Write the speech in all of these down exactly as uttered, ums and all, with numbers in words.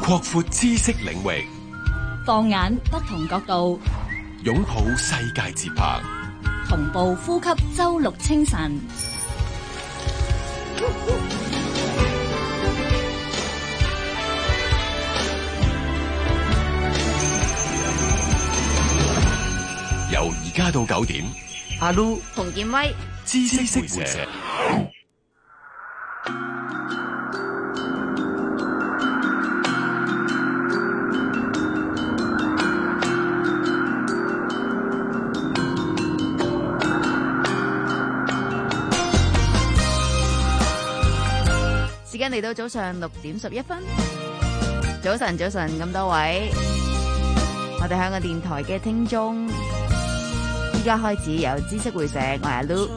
擴闊知識領域， 放眼不同角度， 擁抱世界節拍， 同步呼吸周六清晨。 由而家到九點， 阿 Lu 洪建威， 知識會社。 時間嚟到早上六點十一分，早晨早晨咁多位，我哋香港電台嘅聽眾，依家開始有知識會社，我係阿 Lu。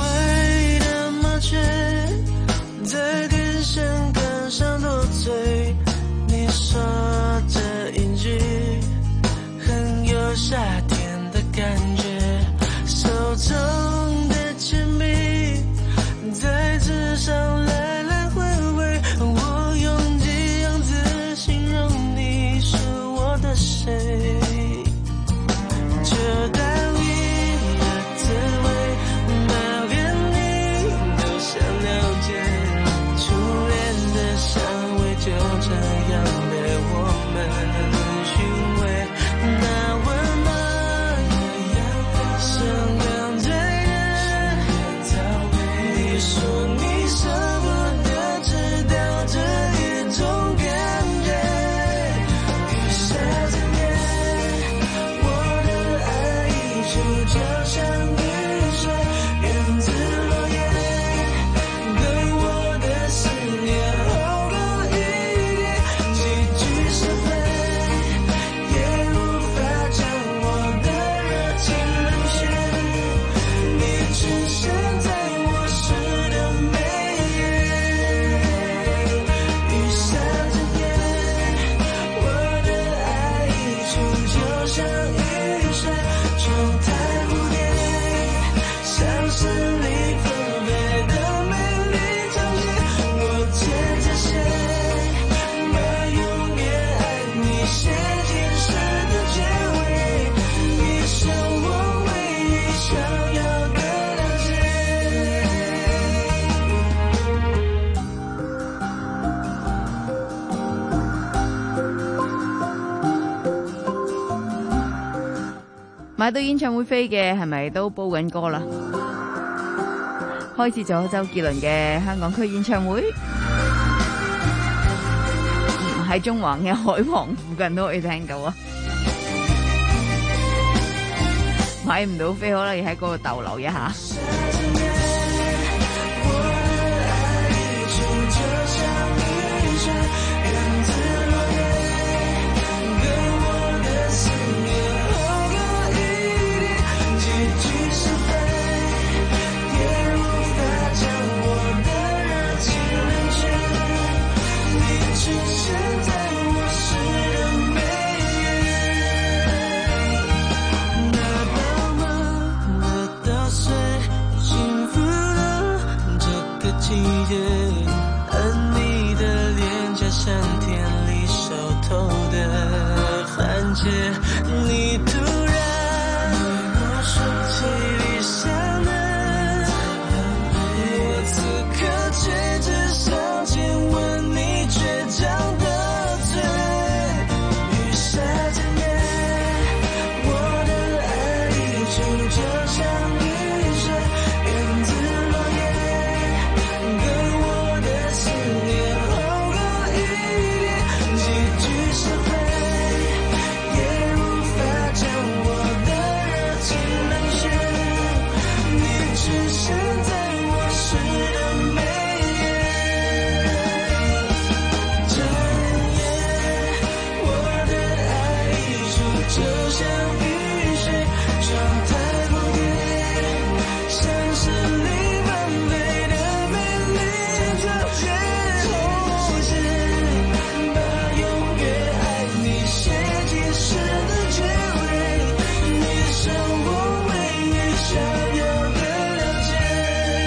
買到演唱會飛嘅係咪都煲緊歌啦？開始咗周杰倫嘅香港區演唱會，喺中環嘅海旁附近都可以聽到啊！買唔到飛，可能要喺嗰度逗留一下。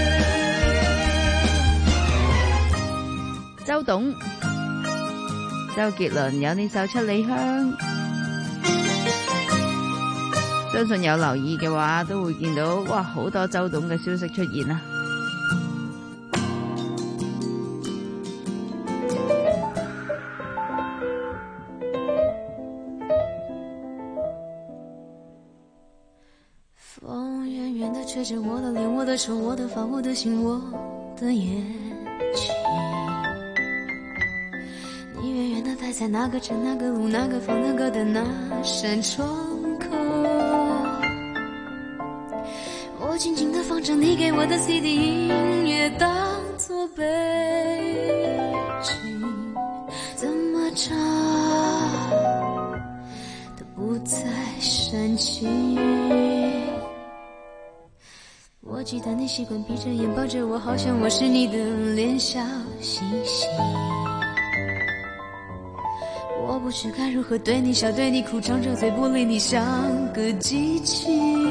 周董周杰倫有呢首《七里香》，相信有留意嘅話都會見到，哇，好多周董嘅消息出現啦。 風遠遠地吹着我的臉，我的手，我的髮，我的心，我的眼睛。你遠遠地待在那個城，那個路，那個房，那個的那扇窗口。我靜靜地放着你給我的 C D 音樂，當作背景，怎麼唱都不再煽情。我記得你習慣閉着眼抱着我，好像我是你的臉小星星。我不知該如何對你笑對你哭，張着嘴不理你像個機器。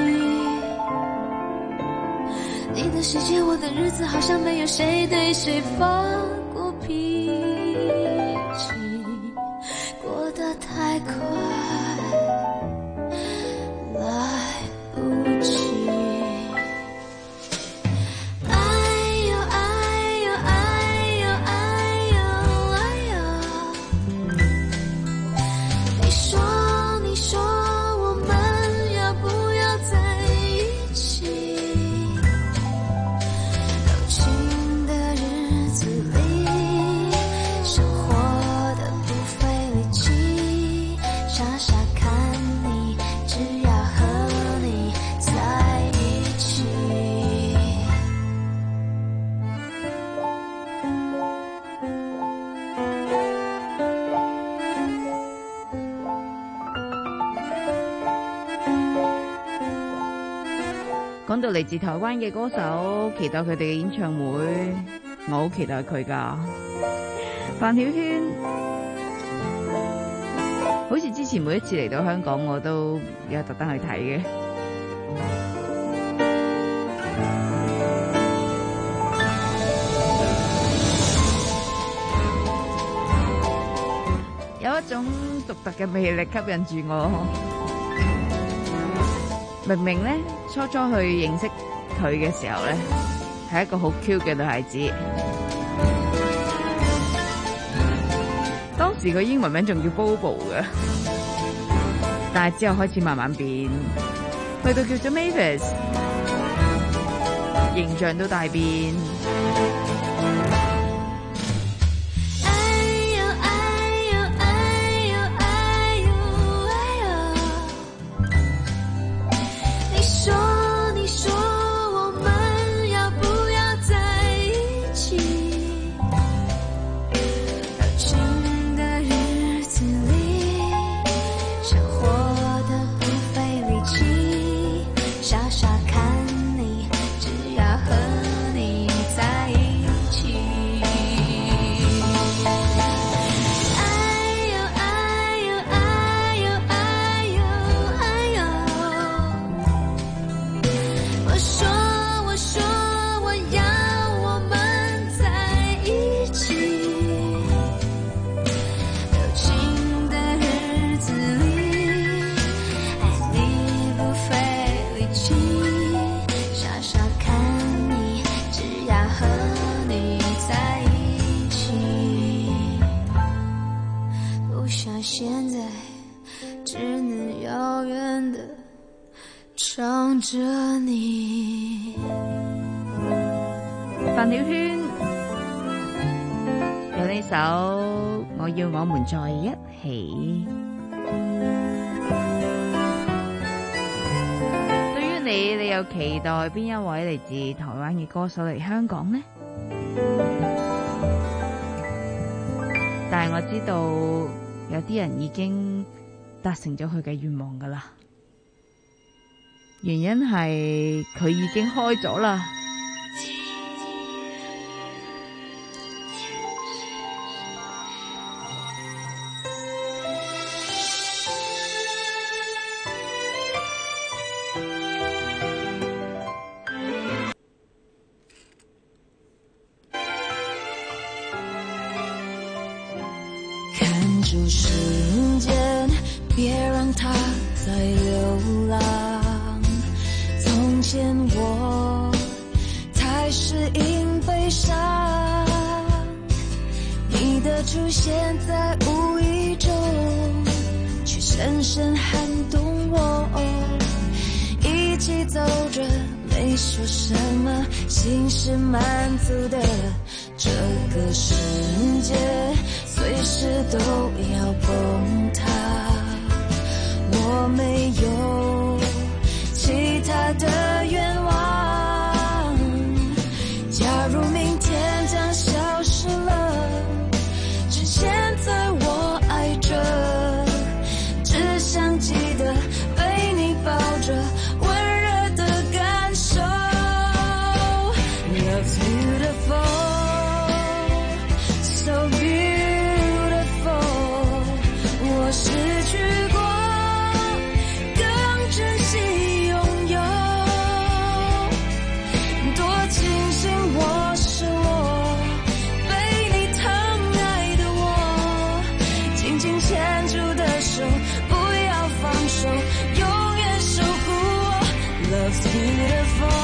你的世界我的日子好像沒有誰對誰發過脾氣，過得太快來不及。 講到嚟自台灣嘅歌手，期待佢哋嘅演唱會，我好期待佢噶。范曉萱，好似之前每一次嚟到香港，我都有特登去睇嘅。有一種獨特嘅魅力吸引住我。明明咧，初初去認識佢嘅時候咧，係一個好 cute 嘅女孩子。當時佢英文名仲叫 Bobo 嘅，但係之後開始慢慢變，去到叫做 Mavis， 形象都大變。范曉萱有呢首我要我們在一起。對於你，你有期待邊一位嚟自台灣嘅歌手嚟香港呢？但係我知道有啲人已經達成咗佢嘅願望㗎喇，原因係佢已經開咗啦。 住时间，别让它再流浪。从前我太适应悲伤，你的出现在无意中，却深深撼动我。一起走着，没说什么，心是满足的。这个世界随时都要崩塌，我没有其他的愿望。假如明天将消失了，趁现在我爱着，只想记得被你抱着，温热的感受。Love's beautiful, so beautiful. 我失去过，更珍惜拥有。多庆幸我是我，被你疼爱的我，紧紧牵住的手，不要放手，永远守护我。Love's beautiful,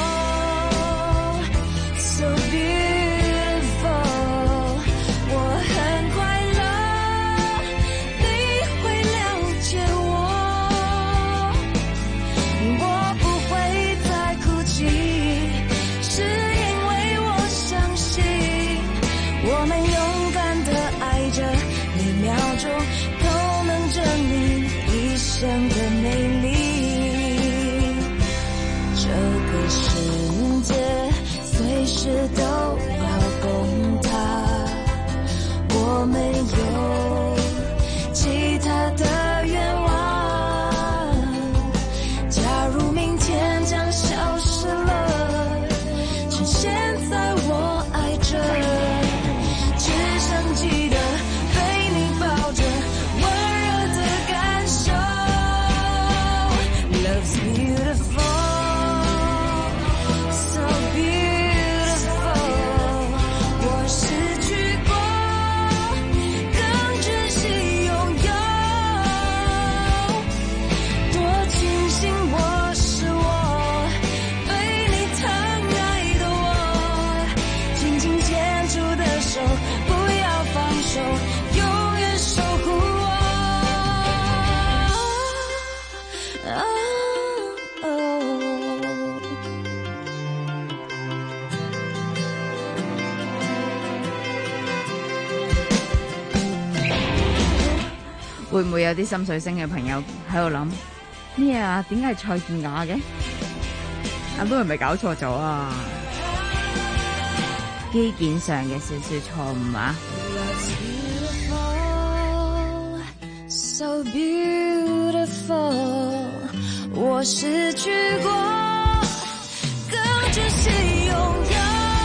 so beautiful. 我很快乐，你会了解我。我不会再哭泣，是因为我相信，我们勇敢的爱着，每秒钟都能证明一生的美丽。这个世界随时都要崩塌，我没有其他的愿望。假如明天将消失了，趁现在我爱着，只想记得被你抱着，温热的感受。Love's beautiful, so beautiful. 我失去过，更珍惜拥有。多庆幸我是我，被你疼爱的我，紧紧牵住的手，不要放手，永远守护我。哦哦會唔會有啲心水星嘅朋友喺度諗咩啊？點解係蔡健雅嘅？阿都係咪搞錯咗啊？基建上嘅少少錯誤啊！ Beautiful, so beautiful. 我失去过，更珍惜拥有。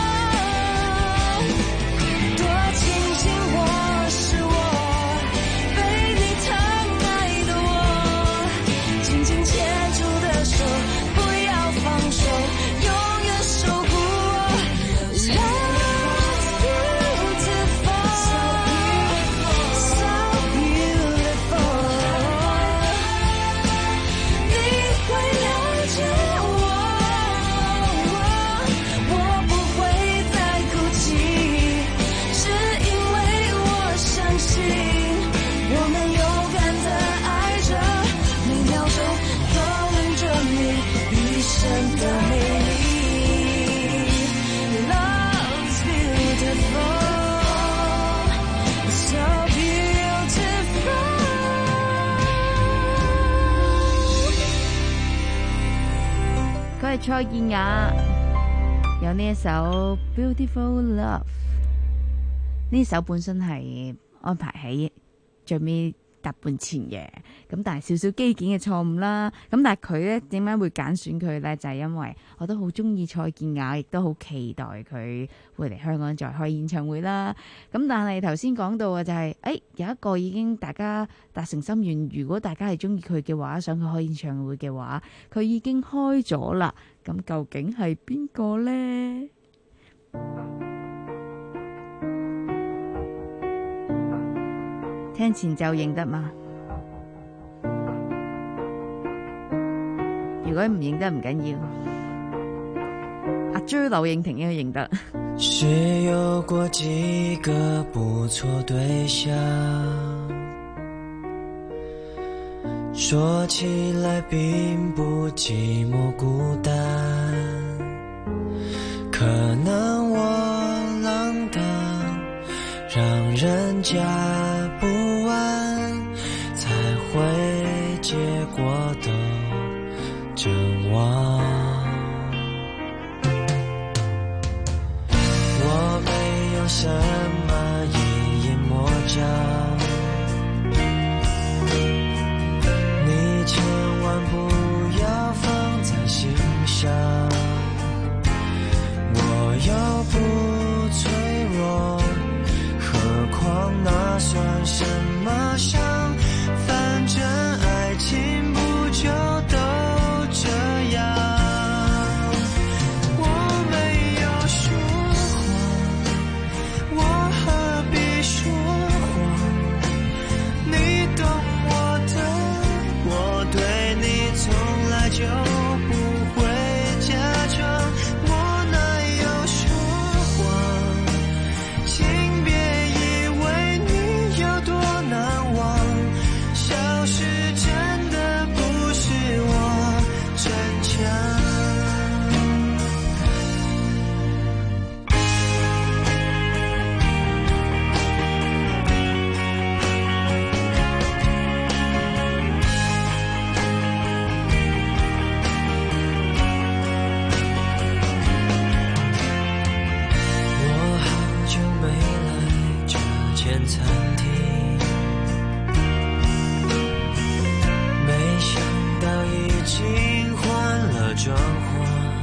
多庆幸我是我，被你疼爱的我，紧紧牵住的手，不要放手，永远守护我。 佢係蔡健雅，有呢一首 Beautiful Love， 呢首本身係安排喺最尾搭半前嘅，咁但係少少機件嘅錯誤啦。咁但係佢咧點解會揀選佢咧？就係、是、因為我都好中意蔡健雅，亦都好期待佢會嚟香港再開演唱會啦。咁但係頭先講到嘅就係、是，誒、哎、有一個已經大家達成心願，如果大家係中意佢嘅話，想佢開演唱會嘅話，佢已經開咗啦。咁究竟係邊個咧？ 聽前奏認得嗎？如果唔認得唔緊要，阿朱劉應廷應該認得。 是有過幾個不錯對象，說起來並不寂寞孤單，可能我浪蕩，讓人家不安，才會結果都絕望。我沒有什麼隱隱魔障，你千萬不要放在心上，我又不脆弱，何況那算什麼傷，反正愛情不就都這樣。就不會假裝，我哪有說謊，請別以為你有多難忘，消失真的不是我逞強。餐廳，沒想到已經換了裝潢，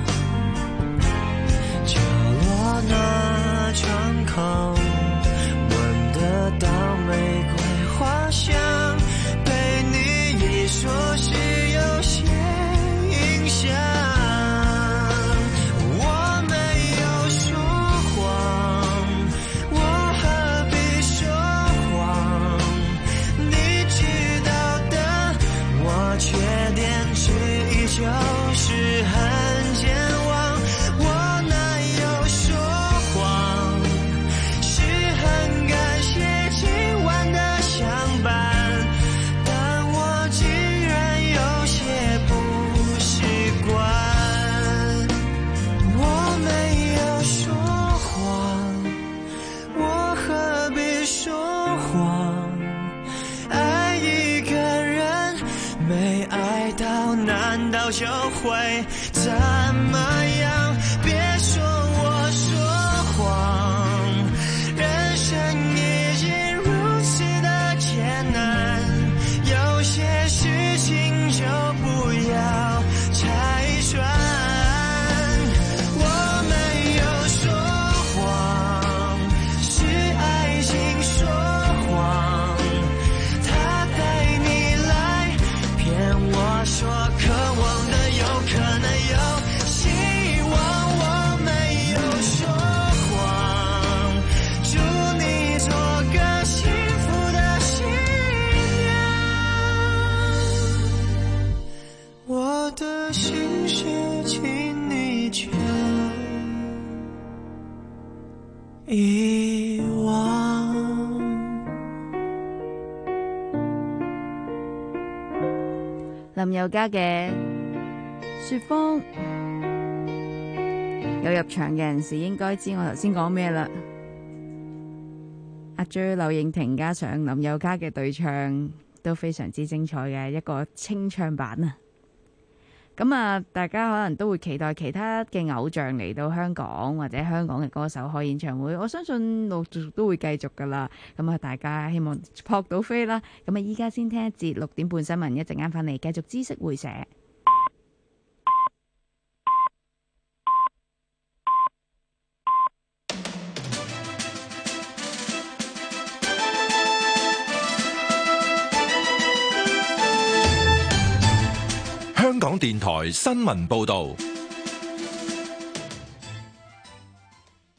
角落那窗口聞得到玫瑰花香，被你一說是有些印象。就是很健忘，我哪有說謊，是很感謝今晚的相伴，但我竟然有些不習慣。我沒有說謊，我何必說謊，愛一個人沒愛到難道就會怎麼樣？別說我說謊，人生已經如此的艱難，有些事情就不要拆穿。我沒有說謊，是愛情說謊，他帶你來騙我說渴望的有可能有希望，我沒有說謊，祝你做個幸福的新娘，我的心事請你就遺忘。 林宥嘉嘅雪芳，有入場嘅人士應該知我頭先講咩啦。阿 J 劉應廷加上林宥嘉嘅對唱都非常之精彩嘅一個清唱版啊！咁啊，大家可能都會期待其他嘅偶像嚟到香港，或者香港嘅歌手開演唱會。我相信陸續都會繼續噶啦。咁啊，大家希望撲到飛啦。咁啊，依家先聽一節六點半新聞，一陣間翻嚟繼續知識會社。 香港電台新聞報道。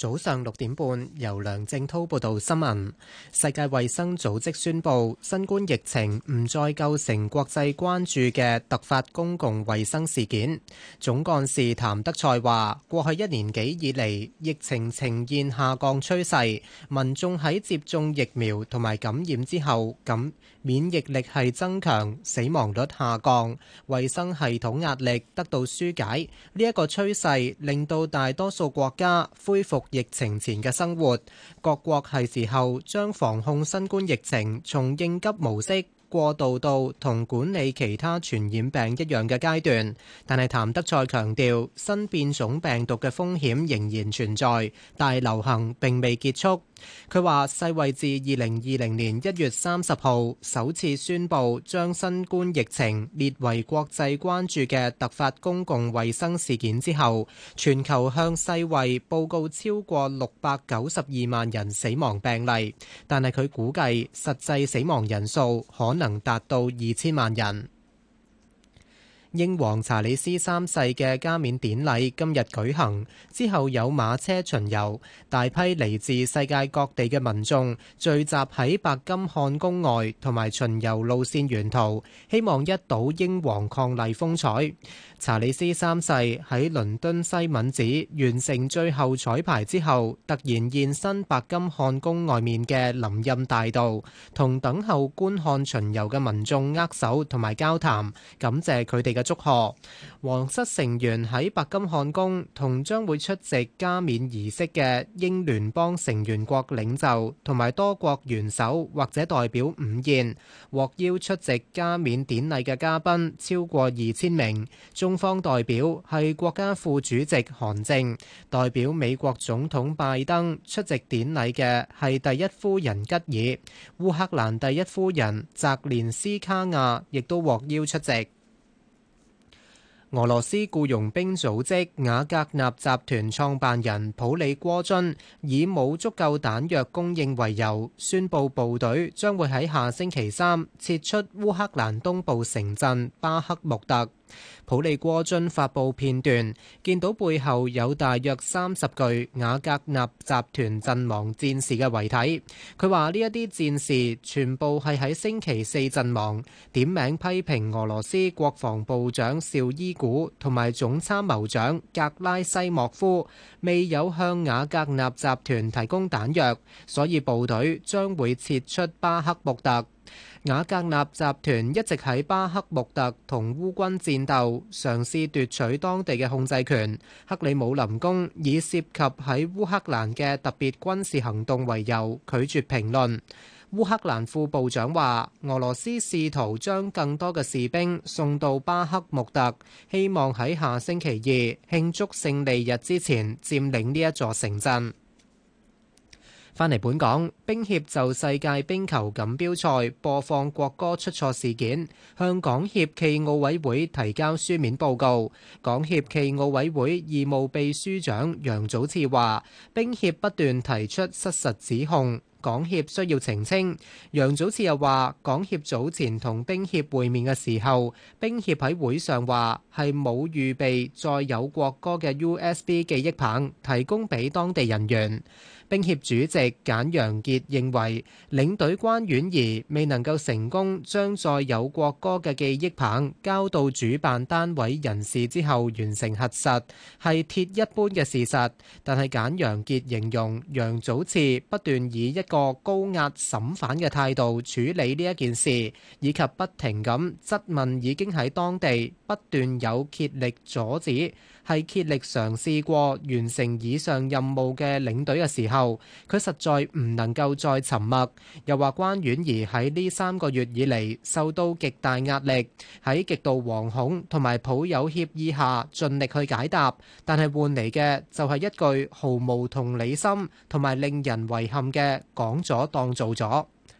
早上六點半，由梁正滔報道新聞。世界衛生組織宣布，新冠疫情唔再構成國際關注嘅突發公共衛生事件。總幹事譚德塞話：過去一年幾以嚟，疫情呈現下降趨勢，民眾喺接種疫苗同埋感染之後，感免疫力係增強，死亡率下降，衛生系統壓力得到紓解。呢一個趨勢令到大多數國家恢復疫情前嘅生活，各國係時候將防控新冠疫情從應急模式過渡到同管理其他傳染病一樣嘅階段。但係譚德塞強調，新變種病毒嘅風險仍然存在，大流行並未結束。佢話世衛自二零二零年一月三十號首次宣布將新冠疫情列為國際關注嘅突發公共衛生事件之後，全球向世衛報告超過六百九十二萬人死亡病例，但係佢估計實際死亡人數可能達到二千萬人。英皇查理斯三世嘅加冕典禮今日舉行，之後有馬車巡遊，大批嚟自世界各地嘅民眾聚集喺白金漢宮外同埋巡遊路線沿途，希望一睹英皇伉儷風采。查理斯三世喺倫敦西敏寺完成最後彩排之後，突然現身白金漢宮外面嘅林蔭大道，同等候觀看巡遊嘅民眾握手同埋交談，感謝佢哋嘅祝賀。皇室成員喺白金漢宮同將會出席加冕儀式嘅英聯邦成員國領袖同埋多國元首或者代表午宴，獲邀出席加冕典禮嘅嘉賓超過二千名。中方代表係國家副主席韓正，代表美國總統拜登出席典禮嘅係第一夫人吉爾，烏克蘭第一夫人澤連斯卡亞亦都獲邀出席。俄羅斯僱傭兵組織瓦格納集團創辦人普里戈津以冇足夠彈藥供應為由，宣布部隊將會喺下星期三撤出烏克蘭東部城鎮巴克穆特。普利戈津發布片段，見到背後有大約三十具瓦格納集團陣亡戰士嘅遺體。佢話呢一啲戰士全部係喺星期四陣亡，點名批評俄羅斯國防部長紹伊古同埋總參謀長格拉西莫夫未有向瓦格納集團提供彈藥，所以部隊將會撤出巴克穆特。瓦格納集團一直喺巴克穆特同烏軍戰鬥，嘗試奪取當地嘅控制權。克里姆林宮以涉及喺烏克蘭嘅特別軍事行動為由，拒絕評論。烏克蘭副部長話，俄羅斯試圖將更多嘅士兵送到巴克穆特，希望喺下星期二慶祝勝利日之前佔領呢一座城鎮。返嚟本港，冰協就世界冰球錦標賽播放國歌出錯事件，向港協暨奧委會提交書面報告。港協暨奧委會義務秘書長楊祖熾話，冰協不斷提出失實指控，港協需要澄清。楊祖熾又話，港協早前同冰協會面嘅時候，冰協喺會上話係冇預備載有國歌嘅 U S B 記憶棒提供俾當地人員。冰協主席簡陽傑認為，領隊關婉儀未能夠成功將載有國歌嘅記憶棒交到主辦單位人士之後完成核實，係鐵一般嘅事實。但係簡陽傑形容楊祖熾不斷以一個高壓審犯嘅態度處理呢一件事，以及不停咁質問已經喺當地不斷有竭力阻止，係竭力嘗試過完成以上任務嘅領隊嘅時候，佢實在唔能夠再沉默。又話關婉儀喺呢三個月以嚟受到極大壓力，喺極度惶恐同埋抱有歉意下盡力去解答，但係換嚟嘅就係一句毫無同理心同埋令人遺憾嘅講咗當做咗。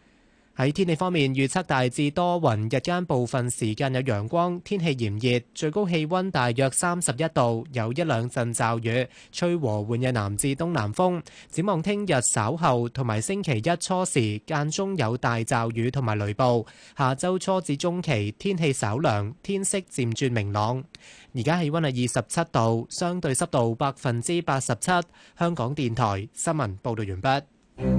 喺天氣方面，預測大致多雲，日間部分時間有陽光，天氣炎熱，最高氣溫大約三十一度，有一兩陣驟雨，吹和緩嘅南至東南風。展望聽日稍後同埋星期一初時間中有大驟雨同埋雷暴，下周初至中期天氣稍涼，天色漸轉明朗。而家氣溫係二十七度，相對濕度百分之八十七。香港電台新聞報道完畢。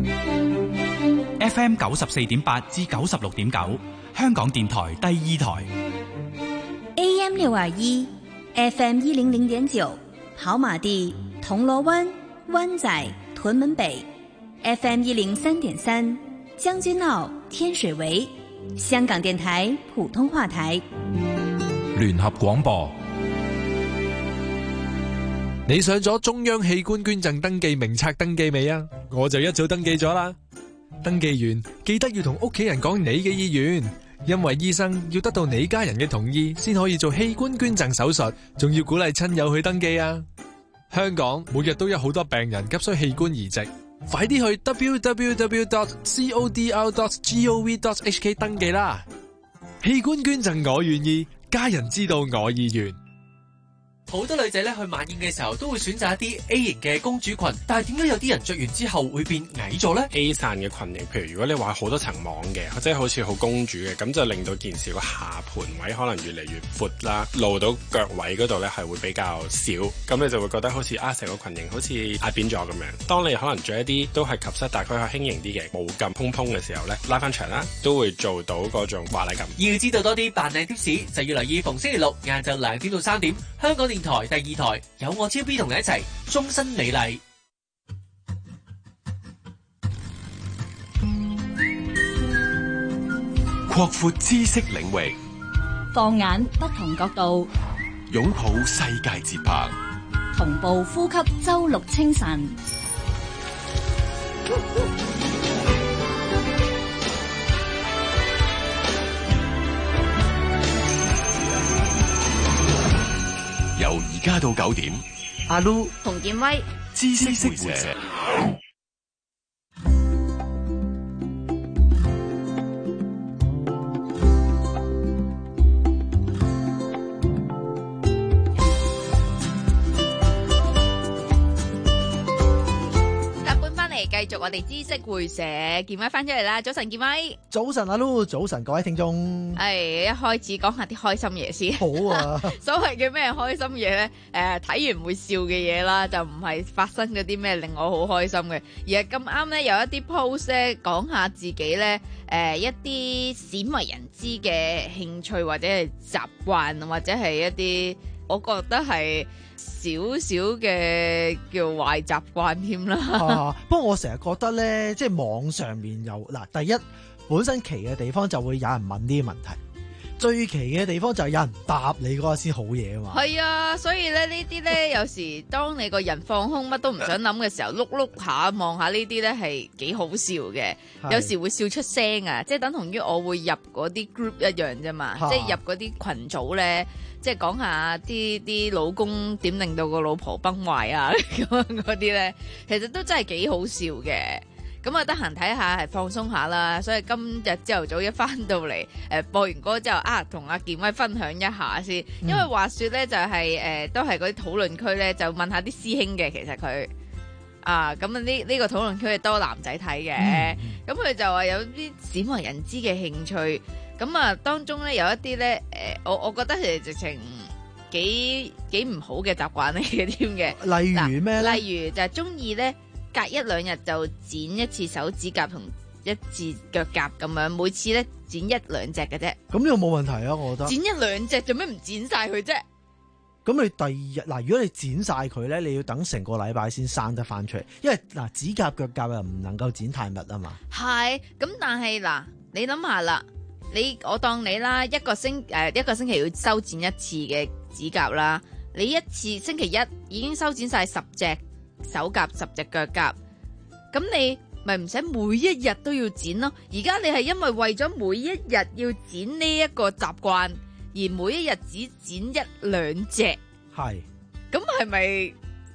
F M 九十四點八至九十六點九，香港電台第二台。 A M 六二一 ，F M 一零零點九，跑馬地、銅鑼灣、灣仔、屯門北 ，F M 一零三點三，將軍澳、天水圍，香港電台普通話台。 聯合廣播。 你上咗中央器官捐贈登記名冊登記未啊？我就一早登記咗啦。登記完記得要同屋企人講你嘅意願，因為醫生要得到你家人嘅同意先可以做器官捐贈手術，仲要鼓勵親友去登記啊。香港每日都有好多病人急需器官移植，快啲去 w w w dot c o d r dot gov dot h k 登記啦。器官捐贈我願意，家人知道我意願。 好多女仔咧去晚宴嘅時候都會選擇一啲 A 型嘅公主裙，但係點解有啲人着完之後會變矮咗呢？ A 散嘅裙型，譬如如果你話好多層網嘅，或者好似好公主嘅，咁就令到件事個下盤位可能越嚟越闊啦，露到腳位嗰度咧係會比較少，咁你就會覺得好似啊成個裙型好似壓扁咗咁樣。當你可能着一啲都係及膝，但係佢係輕盈啲嘅，冇咁蓬蓬嘅時候咧，拉翻長啦，都會做到嗰種華麗感。 要知道多啲扮靚貼士，就要留意逢星期六晏晝兩點到三點，香港電台第二台有我超 B 同你一齊終身美麗。 擴闊知識領域， 放眼不同角度， 擁抱世界節拍， 同步呼吸周六清晨。 由而家到九點， 阿 Lu 同建威知識會社。 繼續我哋知識會社，建威翻出嚟啦！早晨，建威。 早晨，阿 Lu，早晨，各位聽眾。 係一開始講下啲開心嘢先。 好啊。 所謂嘅咩開心嘢咧？誒、呃，睇完會笑嘅嘢啦，就唔係發生嗰啲咩令我好開心嘅，而係咁啱咧有一啲 post 咧講下自己咧，誒、呃、一啲鮮為人知嘅興趣或者係習慣，或者係一啲我覺得係少少嘅叫壞習慣添啦。 啊，不過我成日覺得咧，即係網上面有嗱，第一本身奇嘅地方就會有人問啲問題，最奇嘅地方就係有人答你嗰個先好嘢啊嘛。 係啊，所以咧呢啲咧有時當你個人放空乜都唔想諗嘅時候，碌碌下望下呢啲咧係幾好笑嘅，有時會笑出聲啊，即係等同於我會入嗰啲 group 一樣啫嘛，即係入嗰啲群組咧。即係講下啲啲老公點令到個老婆崩壞啊咁樣嗰啲咧，其實都真係幾好笑嘅。咁啊，得閒睇下係放鬆下啦。所以今日朝頭早一翻到嚟，誒播完歌之後啊，同阿建威分享一下先。因為話說咧，就係、是、誒、呃、都係嗰啲討論區咧，就問下啲師兄嘅。其實佢啊，咁啊呢呢個討論區係多男仔睇嘅。咁佢、嗯、就話有啲鮮為人知嘅興趣。咁啊，當中咧有一啲咧，誒，我我覺得係直情幾幾唔好嘅習慣嚟嘅添嘅。 例如咩咧？ 例如就係中意咧，隔一兩日就剪一次手指甲同一次腳甲咁樣，每次咧剪一兩隻嘅啫。咁呢個冇問題啊，我覺得。剪一兩隻做咩唔剪晒佢啫？ 咁你第二日嗱，如果你剪晒佢咧，你要等成個禮拜先生得翻出嚟，因為嗱指甲腳甲又唔能夠剪太密啊嘛。係，咁但係嗱，你諗下啦。你我當你啦，一個星誒、呃、一個星期要修剪一次嘅指甲啦。你一次星期一已經修剪晒十隻手甲、十隻腳甲，咁你咪唔使每一日都要剪咯。而家你係因為為咗每一日要剪呢一個習慣，而每一日只剪一兩隻，係咁係咪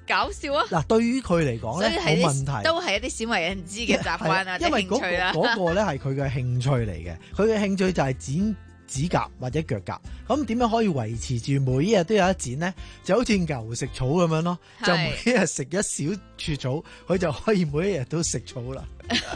搞笑啊！ 嗱，對於佢嚟講咧冇問題， 都係一啲鮮為人知嘅習慣啊， 因為嗰、 興趣啦。 嗰個咧係佢嘅興趣嚟嘅，佢嘅興趣就係剪指甲或者腳甲。咁點樣可以維持住每一日都有一剪咧？就好似牛食草咁樣咯，就每一日食一小撮草，佢就可以每一日都食草啦。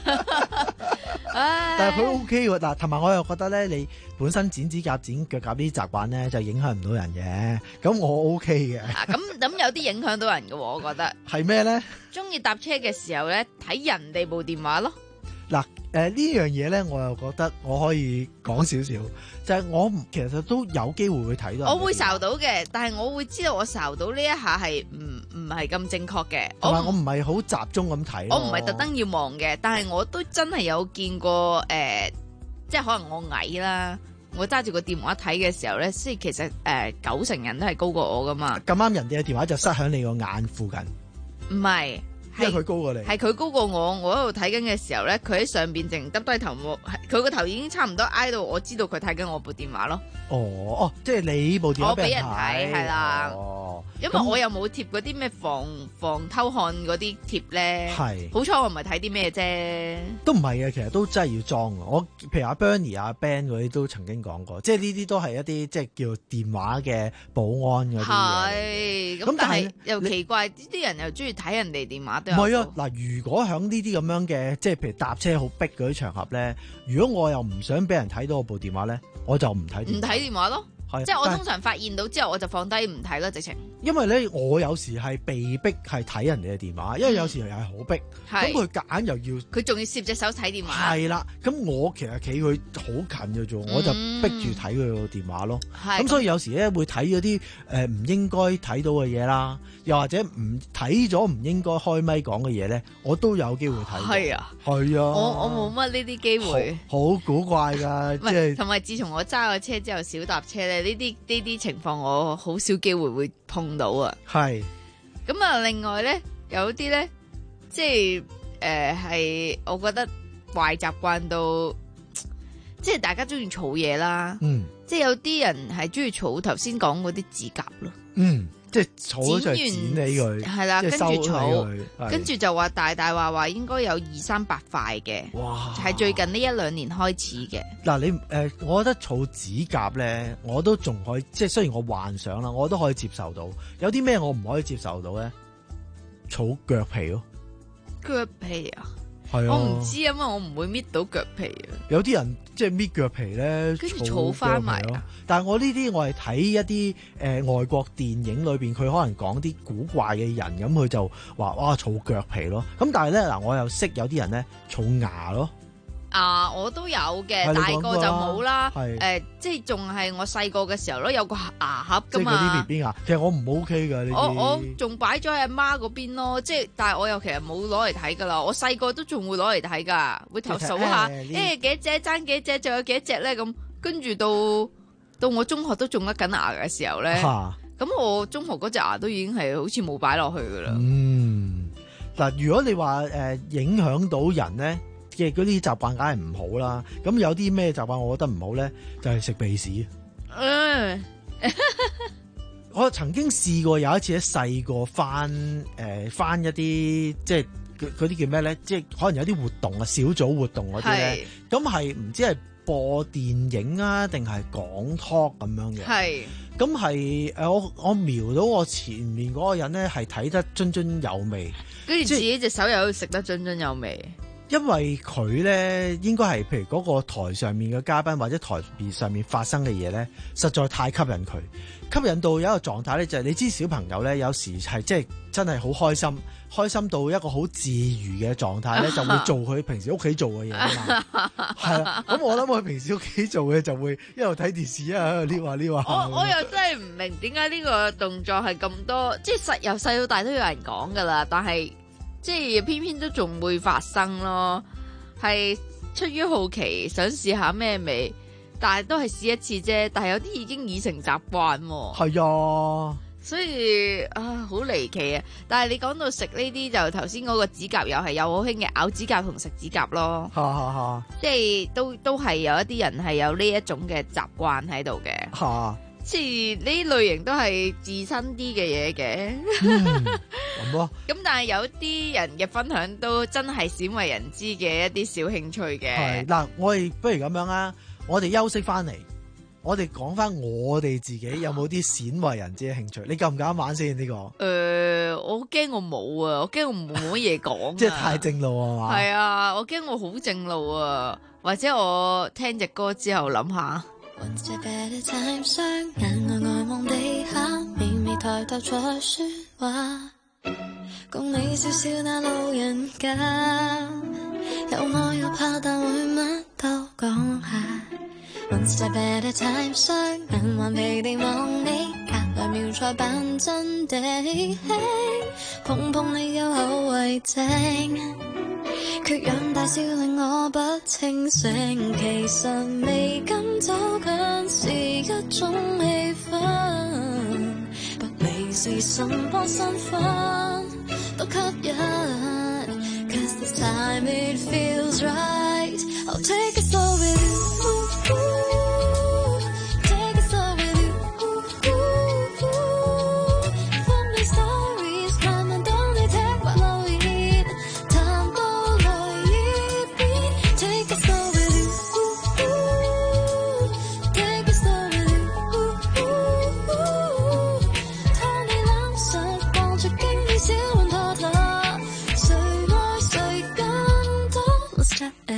但係佢 O K 喎，嗱，同埋我又覺得咧，你本身剪指甲、剪腳甲呢啲習慣咧，就影響唔到人嘅。咁我 O K 嘅。 咁咁有啲影響到人嘅，我覺得。 係咩咧？ 中意搭車嘅時候咧，睇人哋部電話咯。 嗱，誒、呃、呢樣嘢咧，我又覺得我可以講少少，就係、是、我其實都有機會會睇到。 我會睄到嘅，但係我會知道我睄到呢一下係唔唔係咁正確嘅。 我我唔係好集中咁睇。 我唔係特登要望嘅，但係我都真係有見過誒、呃，即係可能我矮啦，我揸住個電話睇嘅時候咧，即係其實誒、呃、九成人都係高過我噶嘛。 咁啱人哋嘅電話就塞喺你個眼附近。 唔係。 因為佢高過你， 係佢高過我，我喺度睇緊嘅時候咧，佢喺上邊淨耷低頭，佢個頭已經差唔多挨到，我知道佢睇緊我部電話咯。 哦哦，即係你部電話俾人睇，係啦。 哦， 因為我又冇貼嗰啲咩防防偷看嗰啲貼咧， 係好彩我唔係睇啲咩啫。 都唔係嘅，其實都真係要裝嘅。我譬如阿 Bernie、阿 Ben 嗰啲都曾經講過，即係呢啲都係一啲即係叫電話嘅保安嗰啲嘢。 係咁，但係又奇怪，啲人又中意睇人哋電話。 唔係啊，嗱，如果喺呢啲咁樣嘅，即係譬如搭車好逼嗰啲場合咧，如果我又唔想俾人睇到我部電話咧，我就唔睇。 唔睇電話咯， 係， 即係我通常發現到之後，我就放低唔睇啦，直情。 因為咧，我有時係被逼係睇人哋嘅電話，因為有時又係好逼，咁佢夾硬又要， 佢仲要攝隻手睇電話。 係啦，咁我其實企佢好近嘅啫，我就逼住睇佢個電話咯。咁、嗯、所以有時咧會睇嗰啲誒唔應該睇到嘅嘢啦，又或者唔睇咗唔應該開咪講嘅嘢咧，我都有機會睇。 係啊， 係啊， 我我冇乜呢啲機會， 好古怪㗎，即係同埋自從我揸咗車之後少搭車咧，呢啲呢啲情況我好少機會會碰到啊。 係， 咁啊，另外咧有啲咧，即係誒係，我覺得壞習慣到，即係大家中意儲嘢啦， 嗯， 即係有啲人係中意儲頭先講嗰啲指甲咯， 嗯，即係儲咗就剪起佢， 係啦，跟住儲，跟住就話大大話話應該有二三百塊嘅， 哇， 係最近呢一兩年開始嘅。 嗱，你誒、呃，我覺得儲指甲咧，我都仲可以，即係雖然我幻想啦，我都可以接受到。有啲咩我唔可以接受到咧？儲腳皮咯， 腳皮啊， 係啊， 我唔知啊嘛，我唔會搣到腳皮啊。 有啲人即係搣腳皮咧， 跟住儲翻埋咯。 但係我呢啲我係睇一啲誒、呃、外國電影裏邊，佢可能講啲古怪嘅人，咁佢就話哇儲腳皮咯。咁但係咧嗱，我又識有啲人咧儲牙咯。 啊！我都有嘅，大個就冇啦。誒、呃，即係仲係我細個嘅時候咯，有個牙盒噶嘛。即係嗰啲 B B 牙， 其實我唔 OK 噶呢啲。 我我仲擺咗喺阿媽嗰邊咯，即係但係我又其實冇攞嚟睇噶啦。我細個都仲會攞嚟睇噶，會頭數下誒幾多隻爭幾多隻，仲有幾多隻咧咁。跟住到到我中學都種得緊牙嘅時候咧，咁、啊、我中學嗰隻牙都已經係好似冇擺落去噶啦。 嗯，嗱，如果你話誒、呃、影響到人咧嘅嗰啲習慣梗係唔好啦，咁有啲咩習慣我覺得唔好咧，就係、是、食鼻屎。嗯，我曾經試過有一次喺細個翻誒翻一啲即係嗰啲叫咩咧，即係可能有啲活動啊，小組活動嗰啲咧，咁係唔知係播電影啊定係講 talk 咁樣嘅。係，咁係誒我我瞄到我前面嗰個人咧係睇得津津有味， 跟住自己隻手又食得津津有味。 因為佢咧應該係譬如嗰個台上面嘅嘉賓或者台上面發生嘅嘢咧，實在太吸引佢，吸引到有一個狀態咧，就係你知小朋友咧有時係即係真係好開心，開心到一個好自如嘅狀態咧，就會做佢平時屋企做嘅嘢啊嘛，係啦。咁我諗佢平時屋企做嘅就會一路睇電視啊，喺度撩下撩下。 我我又真係唔明點解呢個動作係咁多，即係細由細到大都有人講噶啦，但係。即係偏偏都仲會發生咯，係出於好奇想試下咩味，但係都係試一次啫。但係有啲已經已成習慣喎。係啊，所以啊好離奇啊！但係你講到食呢啲，就頭先嗰個指甲又係有好興嘅咬指甲同食指甲咯。 哈哈哈！ 即係都都係有一啲人係有呢一種嘅習慣喺度嘅。 嚇！ 即係呢類型都係自身啲嘅嘢嘅。 咁咯。 咁但係有啲人嘅分享都真係鮮為人知嘅一啲小興趣嘅。 係嗱，我哋不如咁樣啊，我哋休息翻嚟，我哋講翻我哋自己有冇啲鮮為人知嘅興趣？你夠唔夠膽玩先呢個？ 誒、呃，我驚我冇啊，我驚我冇乜嘢講。 即係太正路啊嘛。 係啊，我驚我好正路啊，或者我聽隻歌之後諗下。 One step at a time， 雙眼呆呆望地下，微微抬頭再說話，共你笑笑那路人甲，有愛有怕，但會乜都講下。One step at a time， 雙眼頑皮地望你，隔兩秒才扮真地氣，碰碰你有後遺症，缺氧大笑令我不清醒，其實未敢走近是一種氣氛，不理是什麼身份都吸引 ，Cause this time it feels right， I'll take it slow with you。Take it slow with you， 封你 stories， 慢慢當你聽或留言，談到來耳邊。Take it slow with you，Take it slow with you， 拖你攬實，望着經已小雲破落，誰愛誰更多 ，One step at a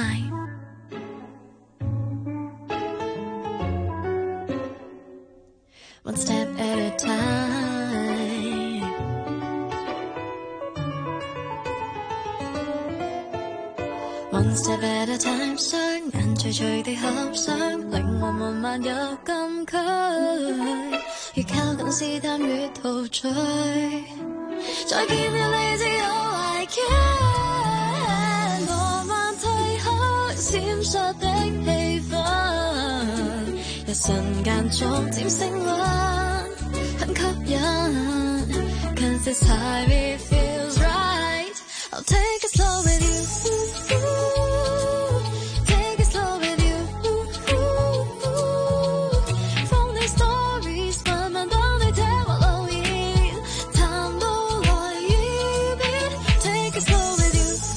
time。One step at a time， One step at a time， 雙眼徐徐地合上，靈魂慢慢入禁區，越靠近試探越陶醉，再見了你只有 I can， 羅曼褪黑閃爍的氣氛，一瞬間逐漸升溫，很吸引 ，Cause this time it feels right， I'll take it slow with you，Take it slow with you， 封你 stories， 慢慢當你聽或留言，談到來耳邊 ，Take it slow with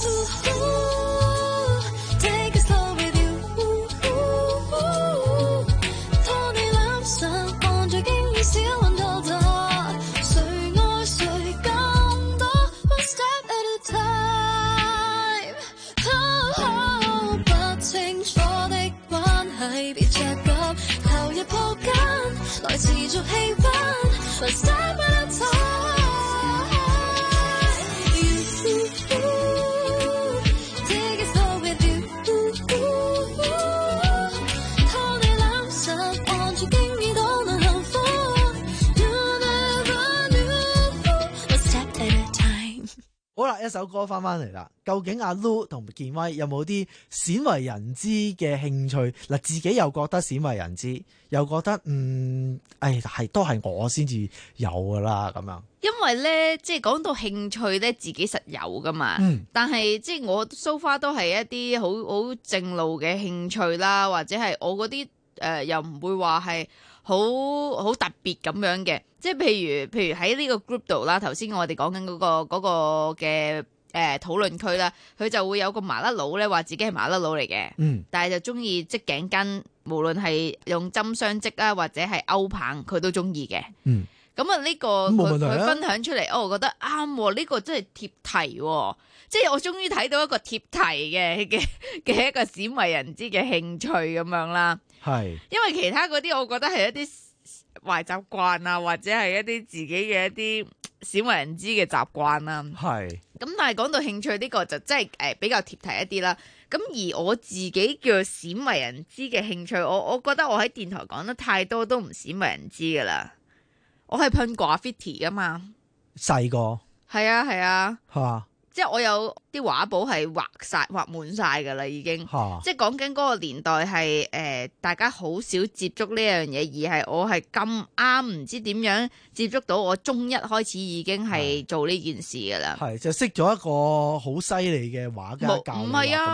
you，Take it slow with you， 拖你攬實，望着經已小雲透落，誰愛誰更多 ，One step at a time， oh, oh， 不清楚的關係別着急，投入抱緊，來持續氣氛 ，One step at a time，Take it slow with you， 拖你攬實，望住經已都能幸福 ，You never knew，One step at a time。 好啦，一首歌翻翻嚟啦。究竟阿 Lu 同健威有冇啲鮮為人知嘅興趣？嗱，自己又覺得鮮為人知，又覺得嗯，誒係都係我先至有噶啦咁樣。 因為咧，即係講到興趣咧，自己實有噶嘛。 嗯、 但係即係我 so far 都係一啲好好正路嘅興趣啦，或者係我嗰啲誒又唔會話係好好特別咁樣嘅。即係譬如譬如喺呢個 group 度啦，頭先我哋講緊嗰個嗰個嘅誒討論區啦，佢就會有個麻甩佬咧話自己係麻甩佬嚟嘅， 嗯、 但係就中意織頸巾，無論係用針雙織啊，或者係歐棒，佢都中意嘅。 嗯咁啊呢個佢佢分享出嚟，哦，我覺得啱喎，呢個真係貼題喎，即係我終於睇到一個貼題嘅嘅嘅一個鮮為人知嘅興趣咁樣啦。 係， 因為其他嗰啲我覺得係一啲壞習慣啊，或者係一啲自己嘅一啲鮮為人知嘅習慣啦。 係。 咁但係講到興趣呢個就真係誒比較貼題一啲啦。咁而我自己叫鮮為人知嘅興趣，我我覺得我喺電台講得太多都唔鮮為人知噶啦。我係噴 graffiti 噶嘛， 細個係啊係啊， 係嘛， 即係我有啲畫簿係畫晒畫滿晒噶啦，已經，即係講緊嗰個年代係誒、呃，大家好少接觸呢樣嘢，而係我係咁啱唔知點樣接觸到，我中一開始已經係做呢件事噶啦， 係就識咗一個好犀利嘅畫家教你畫咁樣。 唔係啊。誒、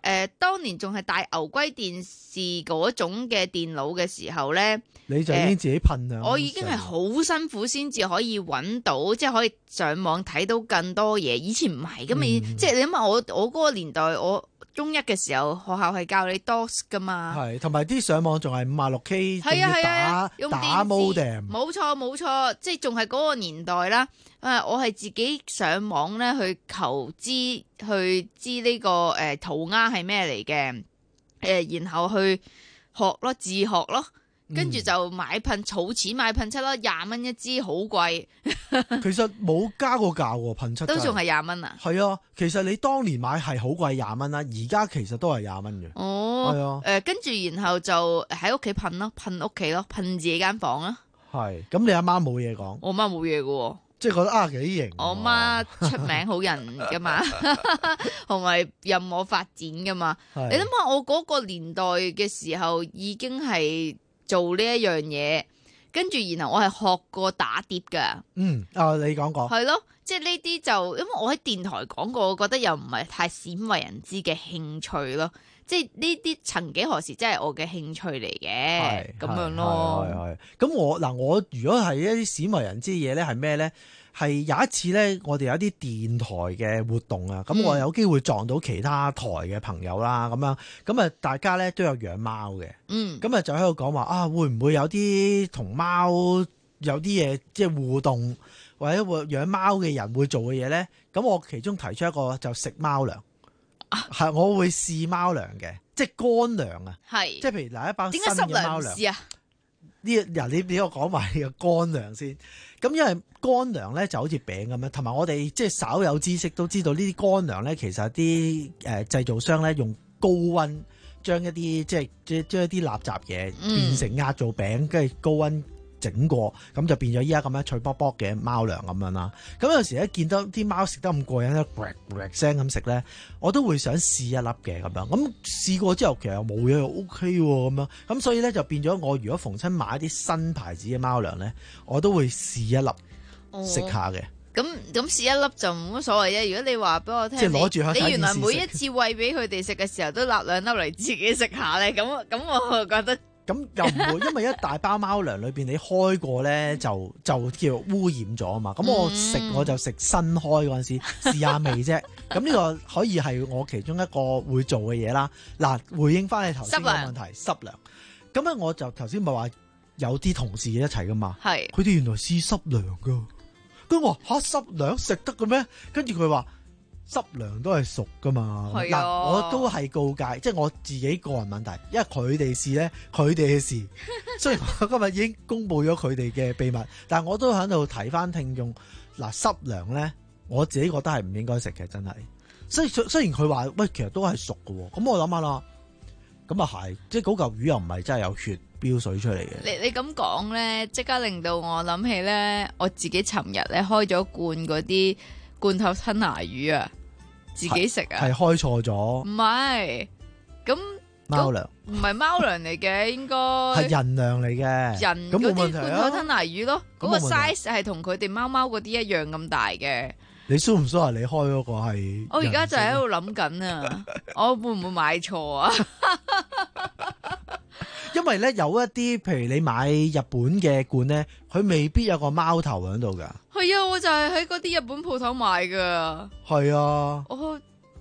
誒當年仲係大牛龜電視嗰種嘅電腦嘅時候咧， 你就已經自己噴啦。 我已經係好辛苦先至可以揾到，即係可以上網睇到更多嘢。以前唔係噶嘛，嗯、即係你諗下我我嗰個年代我。中一嘅時候，學校係教你 D O S 噶嘛， 係同埋啲上網仲係五十六 K， 係啊係啊， 用打 modem， 冇錯冇錯，即係仲係嗰個年代啦。誒，我係自己上網咧去求知，去知呢個誒塗鴉係咩嚟嘅，誒，然後去學咯，自學咯。跟住就買噴，儲錢買噴漆咯，廿蚊一支，好貴。 其實冇加過價喎，噴漆都仲係廿蚊啊？ 係啊，其實你當年買係好貴廿蚊啦，而家其實都係廿蚊嘅。 哦，係啊。誒，跟住然後就喺屋企噴咯，噴屋企咯，噴自己間房啦。 係，咁你阿媽冇嘢講？ 我媽冇嘢嘅， 即係覺得啊幾型。 我媽出名好人噶嘛，同埋任我發展噶嘛。你諗下，我嗰個年代嘅時候已經係。做呢一樣嘢，跟住然後我係學過打碟噶。嗯， 啊你講過。 係咯，即係呢啲就因為我喺電台講過，我覺得又唔係太鮮為人知嘅興趣咯。即係呢啲曾幾何時真係我嘅興趣嚟嘅，咁樣咯。 係係。咁我嗱我如果係一啲鮮為人知嘅嘢咧，係咩咧？係有一次咧，我哋有啲電台嘅活動啊，咁、嗯、我有機會撞到其他台嘅朋友啦，咁樣咁啊，大家咧都有養貓嘅，嗯，咁啊就喺度講話啊，會唔會有啲同貓有啲嘢即係互動，或者會養貓嘅人會做嘅嘢咧？咁我其中提出一個就食貓糧，係、啊、我會試貓糧嘅，即係乾糧啊，係，即係譬如嗱一包新嘅貓糧。呢嗱你俾我講埋呢個乾糧先，咁因為乾糧咧就好似餅咁樣，同埋我哋即係稍有知識都知道呢啲乾糧咧，其實啲誒製造商咧用高溫將一啲即係即係將一啲垃圾嘢變成壓做餅，跟住高溫整過，咁就變咗依家咁樣脆卜卜嘅貓糧咁樣啦。咁有時咧見到啲貓食得咁過癮咧，噥噥聲咁食咧，我都會想試一粒嘅咁樣。咁試過之後其實冇嘢又 OK 喎咁樣。咁所以咧就變咗我如果逢親買一啲新牌子嘅貓糧咧，我都會試一粒食下嘅。咁咁試一粒就冇乜所謂啫。如果你話俾我聽， 即係攞住香， 你原來每一次餵俾佢哋食嘅時候都揦兩粒嚟自己食下咧，咁咁我覺得。 咁又唔會，因為一大包貓糧裏邊你開過咧，就就叫污染咗啊嘛。咁我食我就食新開嗰陣時試下味啫。咁呢個可以係我其中一個會做嘅嘢啦。嗱，回應翻你頭先個問題，濕糧。咁咧我就頭先咪話有啲同事一齊噶嘛，係佢哋原來試濕糧噶。跟住我話嚇，濕糧食得嘅咩？跟住佢話。濕糧都係熟噶嘛，嗱、啊、我都係告誡，即係我自己個人問題，因為佢哋試咧，佢哋嘅事。雖然我今日已經公布咗佢哋嘅秘密，但係我都喺度提翻聽眾，嗱濕糧咧，我自己覺得係唔應該食嘅，真係。雖雖然佢話喂，其實都係熟嘅，咁我諗下啦，咁啊係，即係嗰嚿魚又唔係真係有血飆水出嚟嘅。 你你咁講咧，即刻令到我諗起咧，我自己尋日咧開咗罐嗰啲罐頭吞拿魚啊！自己食啊？ 係開錯咗？ 唔係，咁貓糧唔係貓糧嚟嘅，應該係人糧嚟嘅。 人嗰啲罐頭吞拿魚咯，嗰個 size 係同佢哋貓貓嗰啲一樣咁大嘅。 你蘇唔蘇啊？你開嗰個係？ 我而家就喺度諗緊啊，我會唔會買錯啊？ 因為咧有一啲，譬如你買日本嘅罐咧，佢未必有個貓頭喺度噶。 係啊，我就係喺嗰啲日本鋪頭買噶。 係啊， 我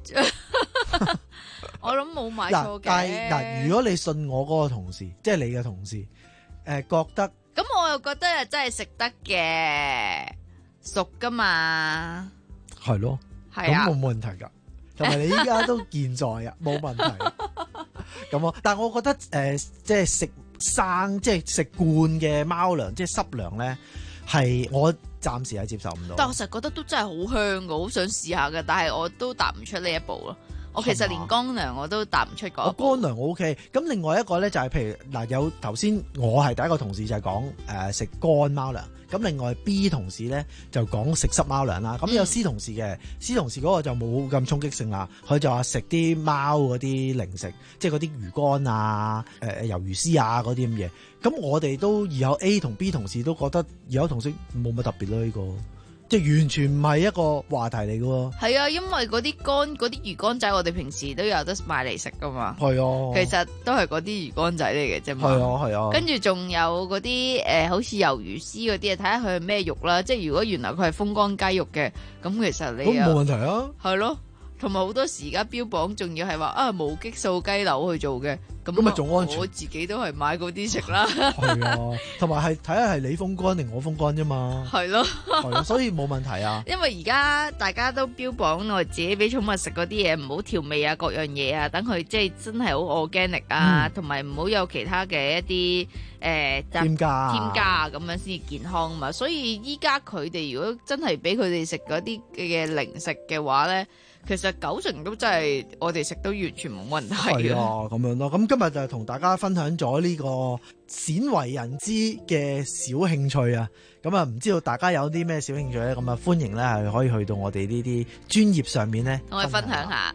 我諗冇買錯嘅。 但係嗱，如果你信我嗰個同事，即係你嘅同事，誒、呃、覺得咁，我又覺得係真係食得嘅，熟噶嘛。係咯， 係啊， 咁冇問題噶。同埋你依家都健在啊，冇問題。咁啊，但係我覺得誒、呃，即係食生，即係食罐嘅貓糧，即係濕糧咧，係我暫時係接受唔到。 但我實覺得都真係好香噶，好想試下噶，但係我都踏唔出呢一步咯。我其實連乾糧我都踏唔出嗰一步。 我乾糧我 OK，咁另外一個咧就係、是、譬如嗱，有頭先我係第一個同事就係講誒食乾貓糧，咁另外 B 同事咧就講食濕貓糧啦。咁有 C 同事嘅、嗯、C 同事嗰個就冇咁衝擊性啦，佢就話食啲貓嗰啲零食，即係嗰啲魚乾啊、誒、呃、魷魚絲啊嗰啲咁嘢。咁我哋都而有 A 同 B 同事都覺得而有同事冇乜特別咯呢個。 即係完全唔係一個話題嚟嘅喎。 係啊，因為嗰啲乾嗰啲魚乾仔，我哋平時都有得買嚟食噶嘛。 係啊， 其實都係嗰啲魚乾仔嚟嘅啫嘛。 係啊係啊。跟住仲有嗰啲誒，好似魷魚絲嗰啲啊，睇下佢係咩肉啦。即係如果原來佢係風乾雞肉嘅，咁其實你咁冇問題啊。 係咯。同埋好多時而家標榜仲要係話啊無激素雞柳去做嘅， 咁咪仲安全。 我自己都係買嗰啲食啦。 係啊，同埋係睇下係你風乾定我風乾啫嘛。 係咯， 係啊，所以冇問題啊。 因為而家大家都標榜我自己俾寵物食嗰啲嘢唔好調味啊，各樣嘢啊，等佢即係真係好 organic 啊，同埋唔好有其他嘅一啲誒、呃、 添加添加啊，咁樣先至健康啊嘛。所以依家佢哋如果真係俾佢哋食嗰啲嘅零食嘅話咧，其實九成都真係我哋食都完全冇問題嘅。 係啊，咁樣咯。咁今日就同大家分享咗呢個鮮為人知嘅小興趣啊。咁啊，唔知道大家有啲咩小興趣咧？咁啊，歡迎咧係可以去到我哋呢啲專業上面咧， 同我哋分享下。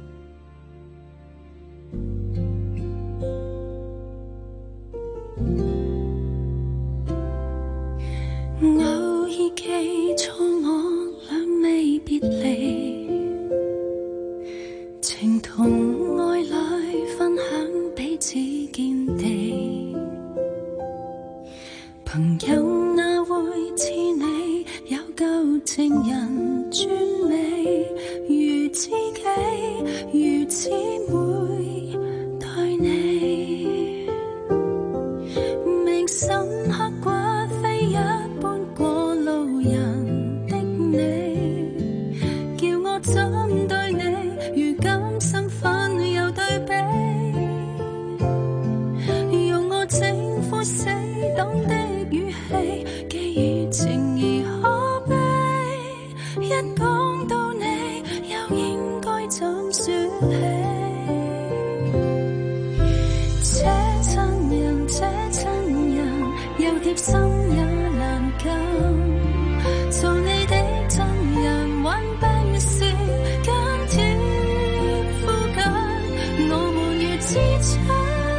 偶爾記錯我倆未別離，情同愛侶分享彼此見地，朋友哪會似你有舊情人專美，如知己如姊妹待你，明深刻骨非一般過路人的你，叫我怎對你如今身份有對比，用我整副死黨的語氣寄予情誼可悲，一講到你又應該怎說起，這親人這親人又貼心也難禁，做你的真人還不是緊貼附近，我們如至親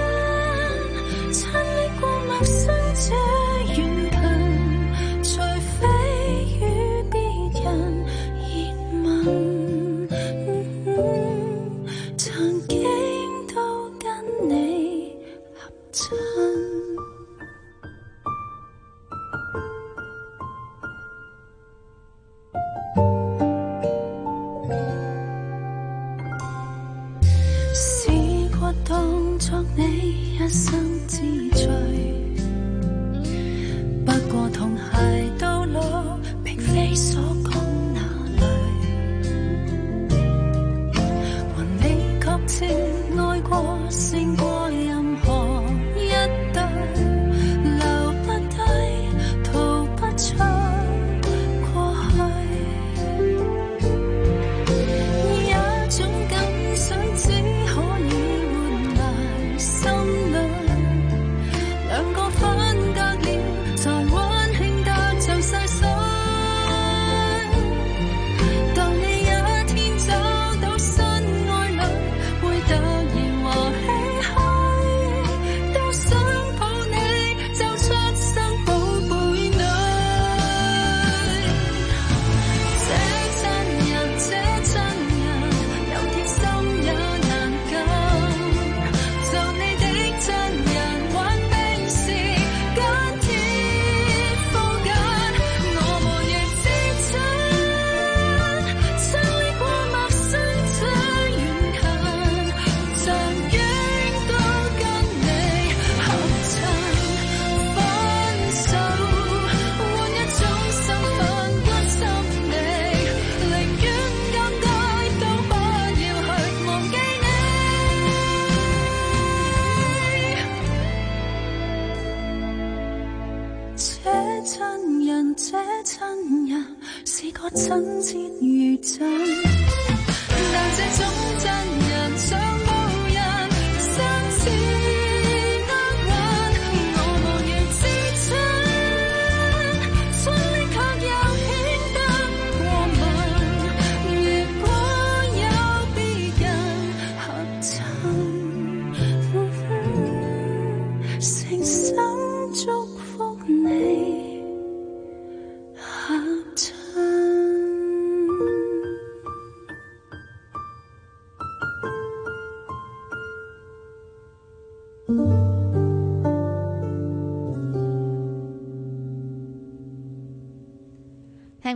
親歷過陌生這遠近，除非與別人熱吻，嗯，曾經都跟你合襯。試過當作你一生之最，不過同偕到老並非所講那類，還未確切愛過勝過任何一對，留不低逃不出過去，一種感想只可以活埋心裏，兩個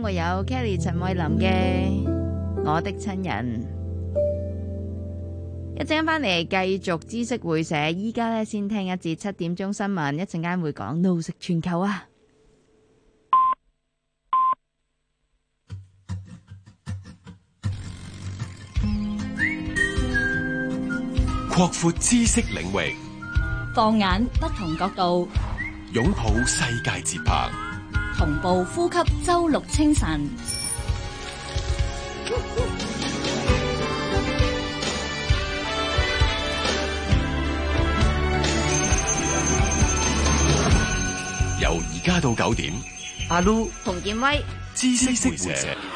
聽過有 Kelly 陳慧琳嘅《我的親人》。一陣間翻嚟繼續知識會社，依家咧先聽一節七點鐘新聞，一陣間會講怒食全球啊！ 擴闊知識領域， 放眼不同角度， 擁抱世界節拍， 同步呼吸周六清晨。 由而家到九點， 阿 Lu 同建威知識會社。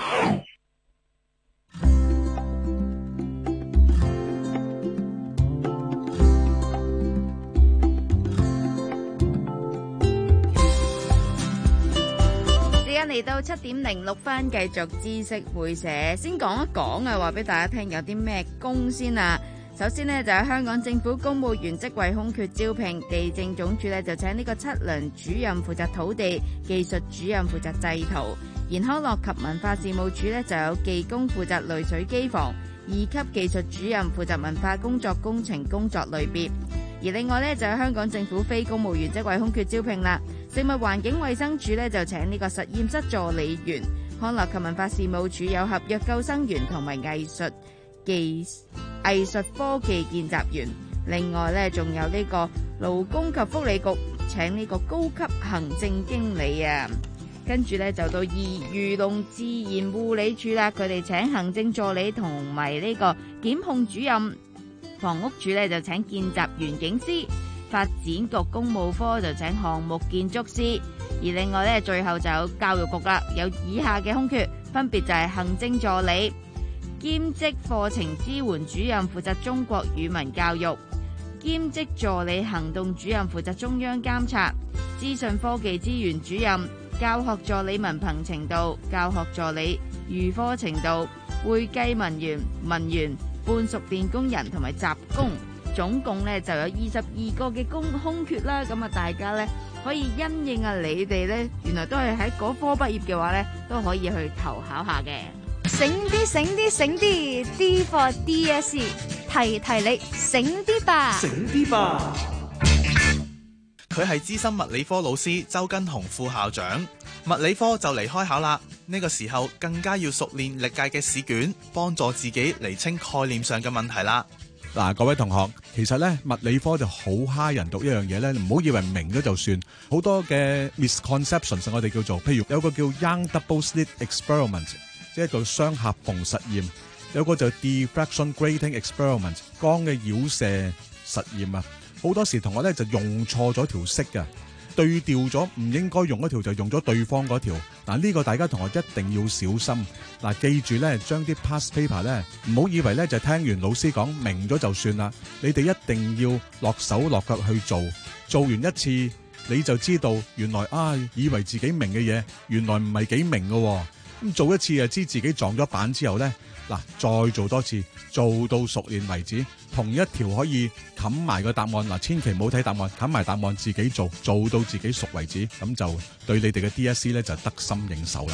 時間嚟到七點零六分，繼續知識會社，先講一講啊，話俾大家聽有啲咩工先啊。首先呢，就係香港政府公務員職位空缺招聘，地政總署呢就請呢個測量主任負責土地，技術主任負責製圖，然康樂及文化事務署呢就有技工負責濾水機房，二級技術主任負責文化工作工程工作類別。而另外呢，就係香港政府非公務員職位空缺招聘啦，食物環境衛生署呢就請呢個實驗室助理員，康樂及文化事務署有合約救生員同埋藝術技藝術科技見習員，另外咧仲有呢個勞工及福利局請呢個高級行政經理啊，跟住咧就到二漁農自然護理署啦，佢哋請行政助理同埋呢個檢控主任，房屋署咧就請見習園景師，發展局公務科就請項目建築師，而另外咧最後就有教育局啦，有以下嘅空缺，分別就係行政助理、兼職課程支援主任負責中國語文教育，兼職助理行動主任負責中央監察，資訊科技資源主任、教學助理文憑程度、教學助理預科程度、會計文員、文員、半熟練工人同埋雜工，總共咧就有二十二個嘅工空缺啦。咁啊，大家咧可以因應啊，你哋咧原來都係喺嗰科畢業嘅話咧，都可以去投考下嘅。 醒啲醒啲醒啲 D for D S E 提提你醒啲吧， 醒啲吧。佢係資深物理科老師周根雄副校長，物理科就嚟開考啦，呢個時候更加要熟練歷屆嘅試卷，幫助自己釐清概念上嘅問題啦。 嗱，各位同學，其實咧物理科就好蝦人讀一樣嘢咧，唔好以為明咗就算，好多嘅 misconceptions 我哋叫做，譬如有個叫 Young Double Slit Experiment。即係一個雙狹縫實驗，有個就 diffraction grating experiment 光嘅繞射實驗啊！好多時同學咧就用錯咗條式嘅，對調咗唔應該用嗰條就用咗對方嗰條。嗱，呢個大家同學一定要小心。嗱，記住咧，將啲 past paper 咧唔好以為咧就聽完老師講明咗就算啦，你哋一定要落手落腳去做，做完一次你就知道原來啊以為自己明嘅嘢原來唔係幾明㗎。咁做一次就知自己撞咗板之後呢，嗱再做多次，做到熟練為止，同一條可以冚埋個答案。嗱，千祈唔好睇答案，冚埋答案自己做，做到自己熟為止，咁就對你哋嘅 D S E 呢就得心應手啦。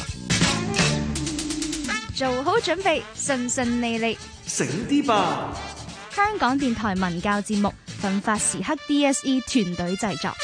做好準備，順順利利， 醒啲吧。 香港電台文教節目《奮發時刻 D S E》團隊製作。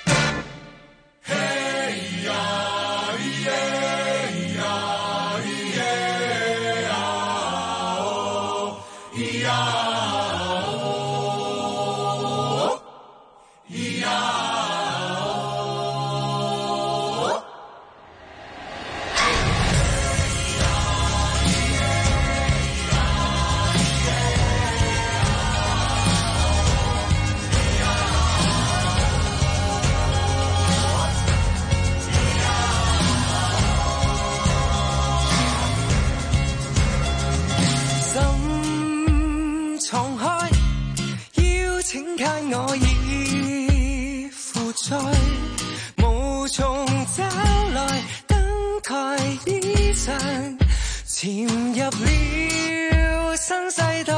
我已負載，無從找來登台以上，潛入了新世代。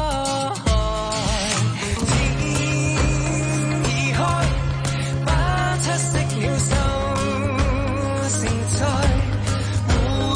天已開，把七色鳥獸盛載，互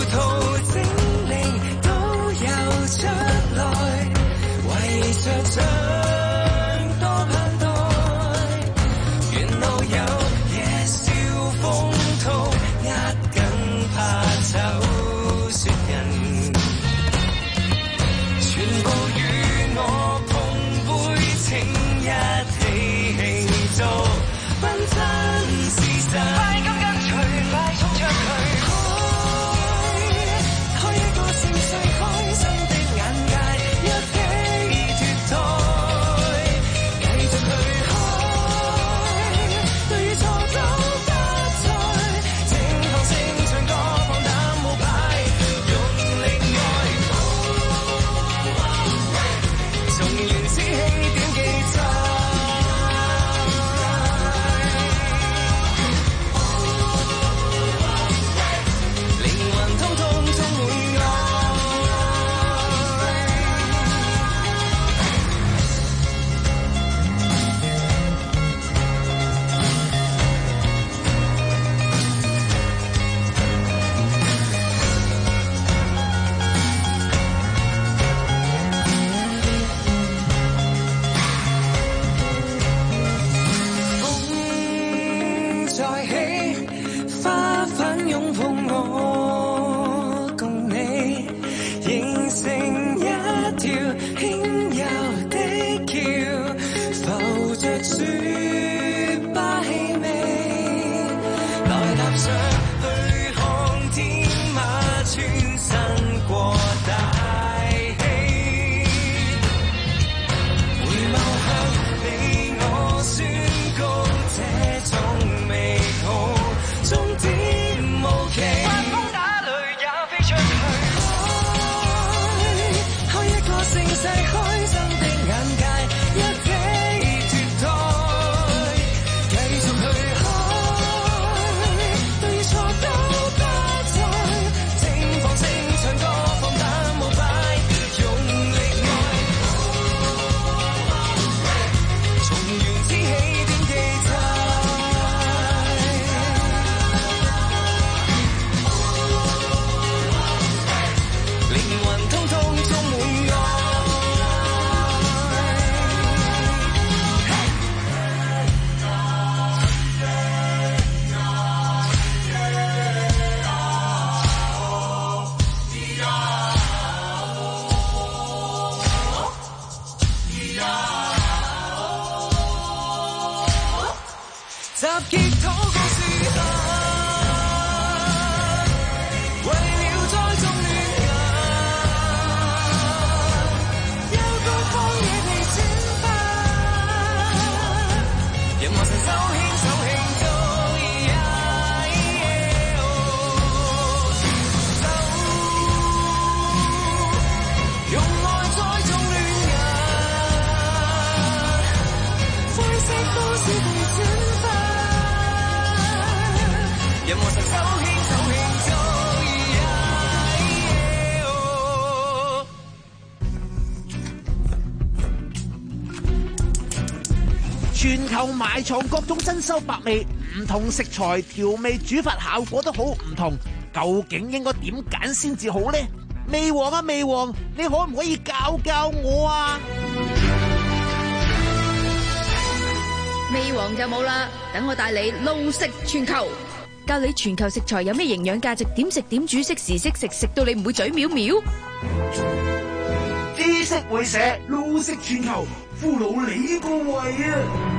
結禱告時刻，為了栽種戀人，有個荒野被選拔，任我伸手牽手慶祝，走，用愛栽種戀人，灰色都市被選拔，任我伸手牽手慶祝。 全球埋藏各種珍饈百味，唔同食材調味煮法效果都好唔同，究竟應該點揀先至好呢？味王啊味王，你可唔可以教教我啊？ 味王就冇啦，等我帶你路食全球，教你全球食材有咩營養價值，點食點煮，適時適食，食到你唔會嘴藐藐。 知識會社路食全球，俘虜你個胃啊！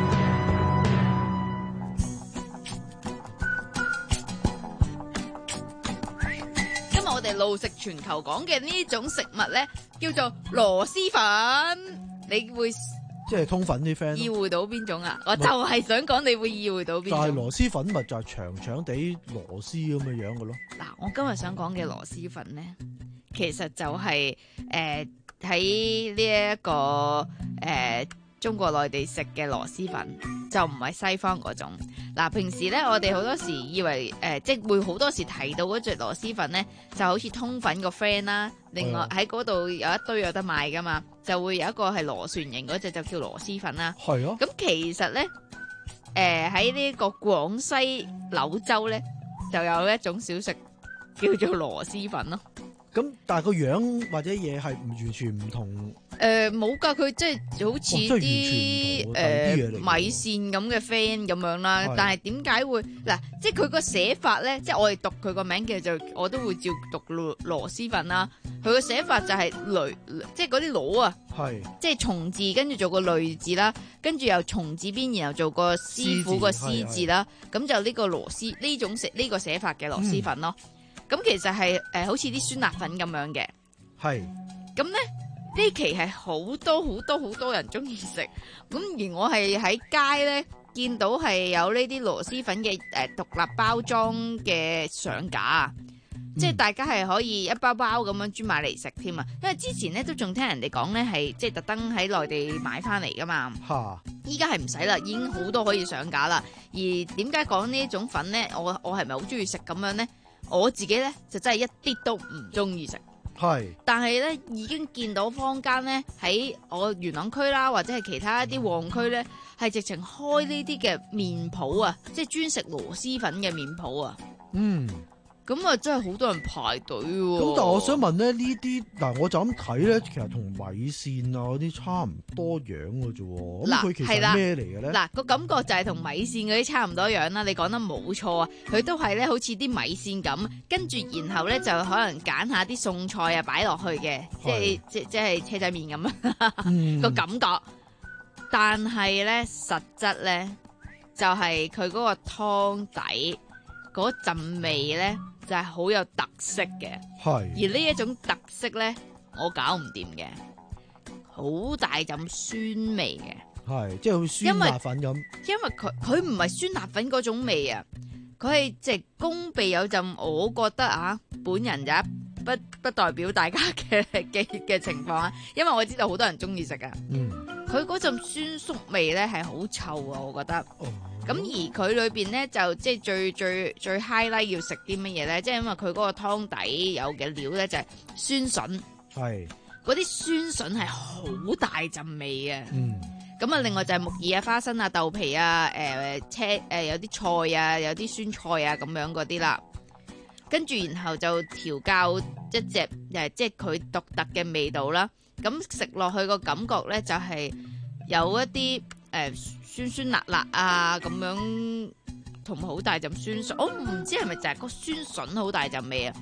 今日我哋路食全球講嘅呢種食物咧，叫做螺螄粉。你會即係通粉啲 friend 意會到邊種啊？我就係想講你會意會到邊種。 但係螺螄粉咪就係長長地螺絲咁嘅樣嘅咯。 嗱，我今日想講嘅螺螄粉咧，其實就係誒喺呢一個誒、呃、中國內地食嘅螺螄粉，就唔係西方嗰種。嗱，平時咧我哋好多時以為誒、呃，即係會好多時提到嗰隻螺螄粉咧，就好似通粉個 friend 啦。另外喺嗰度有一堆有得賣噶嘛，就會有一個係螺旋形嗰隻就叫螺螄粉啦。 係啊。 咁其實咧，誒喺呢個廣西柳州咧，就有一種小食叫做螺螄粉咯。 咁但係個樣或者嘢係唔完全唔同。 誒冇㗎，佢即係好似啲誒米線咁嘅 friend 咁樣啦。但係點解會嗱？即係佢個寫法咧，即係我哋讀佢個名嘅就我都會照讀螺螺螄粉啦。佢個寫法就係雷，即係嗰啲螺啊，即係蟲字跟住做個類字啦，跟住又蟲字邊，然後做個師傅個師字啦。咁就呢個螺螄呢種寫呢個寫法嘅螺螄粉咯。咁、嗯、其實係誒、呃、好似啲酸辣粉咁樣嘅。係。咁咧？呢期係好多好多好多人中意食，咁而我係喺街咧見到係有呢啲螺螄粉嘅誒獨立包裝嘅上架，嗯、即係大家係可以一包包咁樣專買嚟食添啊！因為之前咧都仲聽人哋講咧係即係特登喺內地買翻嚟噶嘛，嚇！依家係唔使啦，已經好多可以上架啦。而點解講呢一種粉咧？我我係咪好中意食咁樣咧？我自己咧就真係一啲都唔中意食。係，但係咧已經見到坊間咧喺我元朗區啦，或者係其他一啲旺區咧，係直情開呢啲嘅麵鋪啊，即係專食螺螄粉嘅麵鋪啊。嗯，咁啊真係好多人排隊喎。 咁但係我想問咧，呢啲嗱我就咁睇咧，其實同米線啊嗰啲差唔多樣嘅啫。咁佢其實係咩嚟嘅咧？ 嗱個感覺就係同米線嗰啲差唔多樣啦。你講得冇錯啊，佢都係咧好似啲米線咁，跟住然後咧就可能揀下啲餸菜啊擺落去嘅，即係即即係車仔麵咁啊個感覺。但係咧實質咧就係佢嗰個湯底嗰陣味咧就係好有特色嘅。係而呢一種特色咧我搞唔掂嘅，好大陣酸味嘅。係即係好酸辣粉咁。因為佢佢唔係酸辣粉嗰種味啊，佢係即係攻鼻有陣，我覺得啊，本人就不不代表大家嘅嘅嘅情況啊，因為我知道好多人中意食啊。嗯，佢嗰陣酸縮味咧係好臭啊，我覺得。哦。咁而佢裏邊咧就即係最最最 highlight 要食啲乜嘢咧？即係因為佢嗰個湯底有嘅料咧就係酸筍。係。嗰啲酸筍係好大陣味嘅。嗯。咁啊，另外就係木耳啊、花生啊、豆皮啊、誒、呃、車誒、呃、有啲菜啊、有啲酸菜啊咁樣嗰啲啦。跟住然後就調教一隻誒，即係佢獨特嘅味道啦。咁食落去個感覺咧就係有一啲誒、呃、酸酸辣辣啊咁樣，同埋好大陣酸筍。我唔知係咪就係個酸筍好大陣味啊？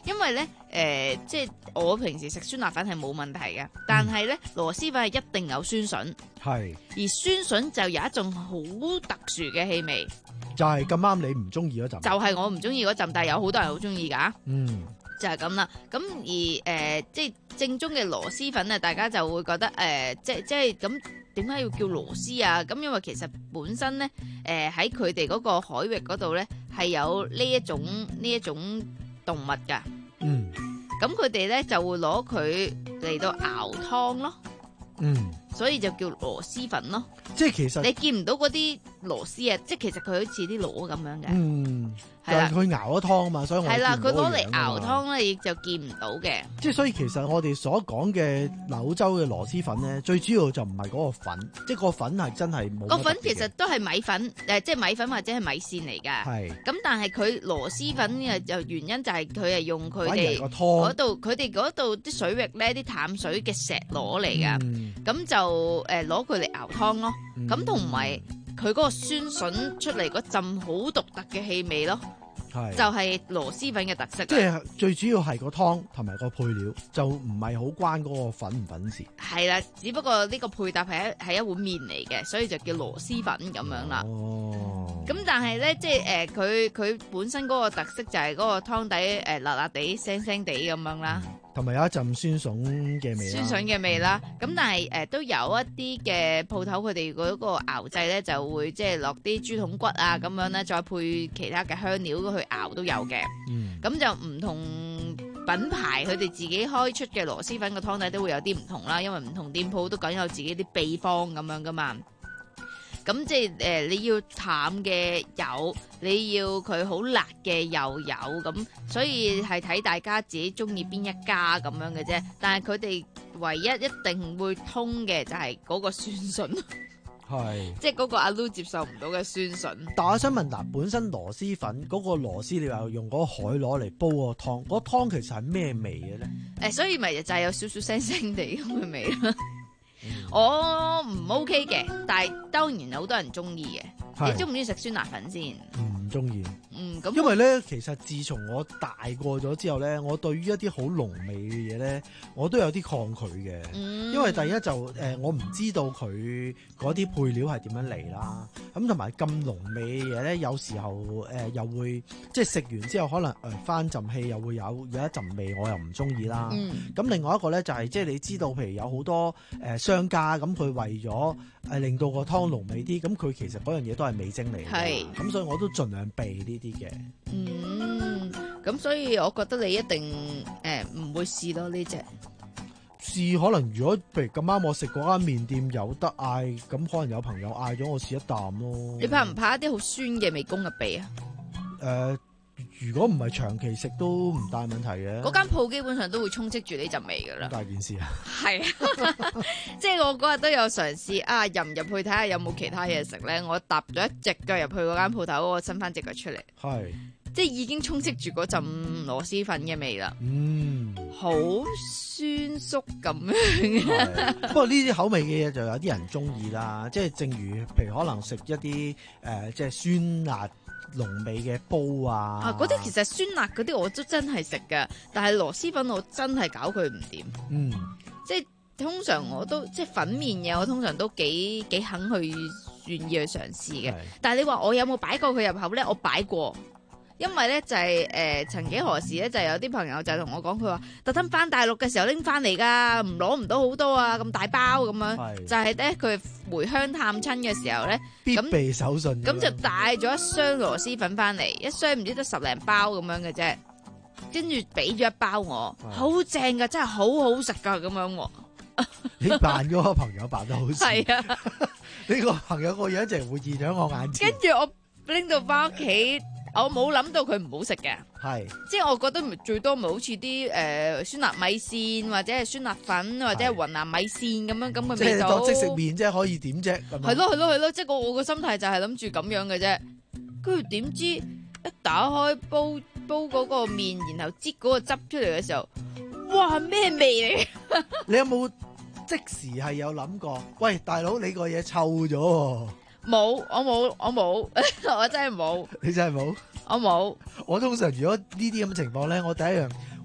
因為咧誒、呃，即係我平時食酸辣粉係冇問題嘅，但係咧螺螄粉係一定有酸筍， 係而酸筍就有一種好特殊嘅氣味， 就係咁啱你唔中意嗰陣， 就係我唔中意嗰陣，但係有好多人好中意㗎。 嗯。 就係咁啦，咁而誒、呃、即係正宗嘅螺螄粉啊，大家就會覺得誒、呃、即即係咁點解要叫螺螄啊？咁因為其實本身咧誒喺佢哋嗰個海域嗰度咧係有呢一種呢一種動物㗎， 嗯， 咁佢哋咧就會攞佢嚟到熬湯咯， 嗯， 所以就叫螺螄粉咯。 即係其實你見唔到嗰啲螺螄啊，即係其實佢好似啲螺咁樣嘅。 嗯， 係啦， 佢熬咗湯啊嘛，所以我係啦，佢攞見唔到個樣嚟熬啊嘛湯咧，亦就見唔到嘅。 即係所以其實我哋所講嘅柳州嘅螺螄粉咧，最主要就唔係嗰個粉，即係個粉係真係冇乜特別嘅。 個粉其實都係米粉，誒，即係米粉或者係米線嚟㗎。 係。 咁但係佢螺螄粉嘅就原因就係佢係用佢反而哋係個湯嗰度，佢哋嗰度啲水域咧，啲淡水嘅石螺嚟㗎。 嗯咁就誒攞佢嚟熬湯咯。咁同埋佢嗰個酸筍出嚟嗰陣好獨特嘅氣味咯。 係就係螺螄粉嘅特色。 即係最主要係個湯同埋個配料，就唔係好關嗰個粉唔粉事。 係啦，只不過呢個配搭係一係一碗麵嚟嘅，所以就叫螺螄粉咁樣啦。 哦。 咁但係咧，即係誒佢佢本身嗰個特色就係嗰個湯底誒辣辣地、腥腥地咁樣啦。 同埋有一陣酸筍嘅味啦。 酸筍嘅味啦，咁但係誒、呃、都有一啲嘅鋪頭，佢哋嗰個熬製咧就會即係落啲豬筒骨啊咁樣咧，再配其他嘅香料去熬都有嘅。 嗯。 咁就唔同品牌佢哋自己開出嘅螺螄粉嘅湯底都會有啲唔同啦，因為唔同店鋪都講有自己啲秘方咁樣噶嘛。咁即係誒、呃，你要淡嘅有，你要佢好辣嘅又有，咁所以係睇大家自己中意邊一家咁樣嘅啫。但係佢哋唯一一定會通嘅就係嗰個酸筍， 係即係嗰個阿 Lu 接受唔到嘅酸筍。 但我想問嗱，本身螺螄粉嗰個螺絲，你話用嗰個海螺嚟煲個湯，嗰、嗰個湯其實係咩味嘅咧？ 誒、呃，所以咪就係有少少腥腥地咁嘅味咯。我唔 OK 嘅，但係當然有好多人中意嘅。你中唔中意食酸辣粉先？ 唔中意。 嗯，咁因為咧，其實自從我大個咗之後咧，我對於一啲好濃味嘅嘢咧，我都有啲抗拒嘅。 嗯、 因為第一就誒、呃，我唔知道佢嗰啲配料係點樣嚟啦。咁同埋咁濃味嘅嘢咧，有時候誒、呃、又會即係食完之後，可能誒翻陣氣，又會有有一陣味，我又唔中意啦。咁、嗯、另外一個咧就係、是、即係你知道，譬如有好多誒、呃、商家咁，佢為咗誒令到個湯濃味啲，咁佢其實嗰樣嘢都係味精嚟嘅。係。咁所以我都盡量避呢啲嘅。 嗯，咁所以我覺得你一定誒唔會試咯呢隻。 試可能如果譬如咁啱我食嗰間麵店有得嗌，咁可能有朋友嗌咗我試一啖咯。 你怕唔怕一啲好酸嘅味攻入鼻啊？ 誒、呃，如果唔係長期食都唔大問題嘅。 嗰間鋪基本上都會充斥住呢陣味噶啦。 大件事啊！ 係啊，即係我嗰日都有嘗試啊，入唔入去睇下有冇其他嘢食咧。我踏咗一隻腳入去嗰間鋪頭，我伸翻隻腳出嚟。 係。 即係已經充斥住嗰陣螺螄粉嘅味啦， 嗯， 好酸縮咁樣。 不過呢啲口味嘅嘢就有啲人中意啦，即係正如譬如可能食一啲誒、呃，即係酸辣濃味嘅煲啊。 啊，嗰啲其實酸辣嗰啲我都真係食噶，但係螺螄粉我真係搞佢唔掂。 嗯， 即係通常我都即係粉麵嘢，我通常都幾幾肯去願意去嘗試嘅。但係你話我有冇擺過佢入口咧？我擺過。因為咧就係、是、誒、呃、曾幾何時咧就有啲朋友就同我講，佢話特登翻大陸嘅時候拎翻嚟噶，唔攞唔到好多啊，咁大包咁樣，就係咧佢回鄉探親嘅時候咧必備手信， 咁就帶咗一箱螺螄粉翻嚟，一箱唔知得十零包咁樣嘅啫，跟住俾咗一包我，好正噶，真係好好食噶咁樣。 你扮嗰個朋友扮得好似， 係啊， 呢個朋友個樣就係會現喺我眼前。 跟住我拎到翻屋企。我冇諗到佢唔好食嘅， 係， 即係我覺得最多咪好似啲誒酸辣米線或者係酸辣粉或者係雲南米線咁樣咁嘅味道。 即係當即食麵啫，可以點啫？ 係咯係咯係咯，即係我我個心態就係諗住咁樣嘅啫。跟住點知一打開煲煲嗰個麵，然後擠嗰個汁出嚟嘅時候，哇咩味嚟？ 你有冇即時係有諗過？喂，大佬你個嘢臭咗？ 冇，我冇，我冇，我真係冇。 你真係冇？ 我冇。 我通常如果呢啲咁嘅情況咧，我第一樣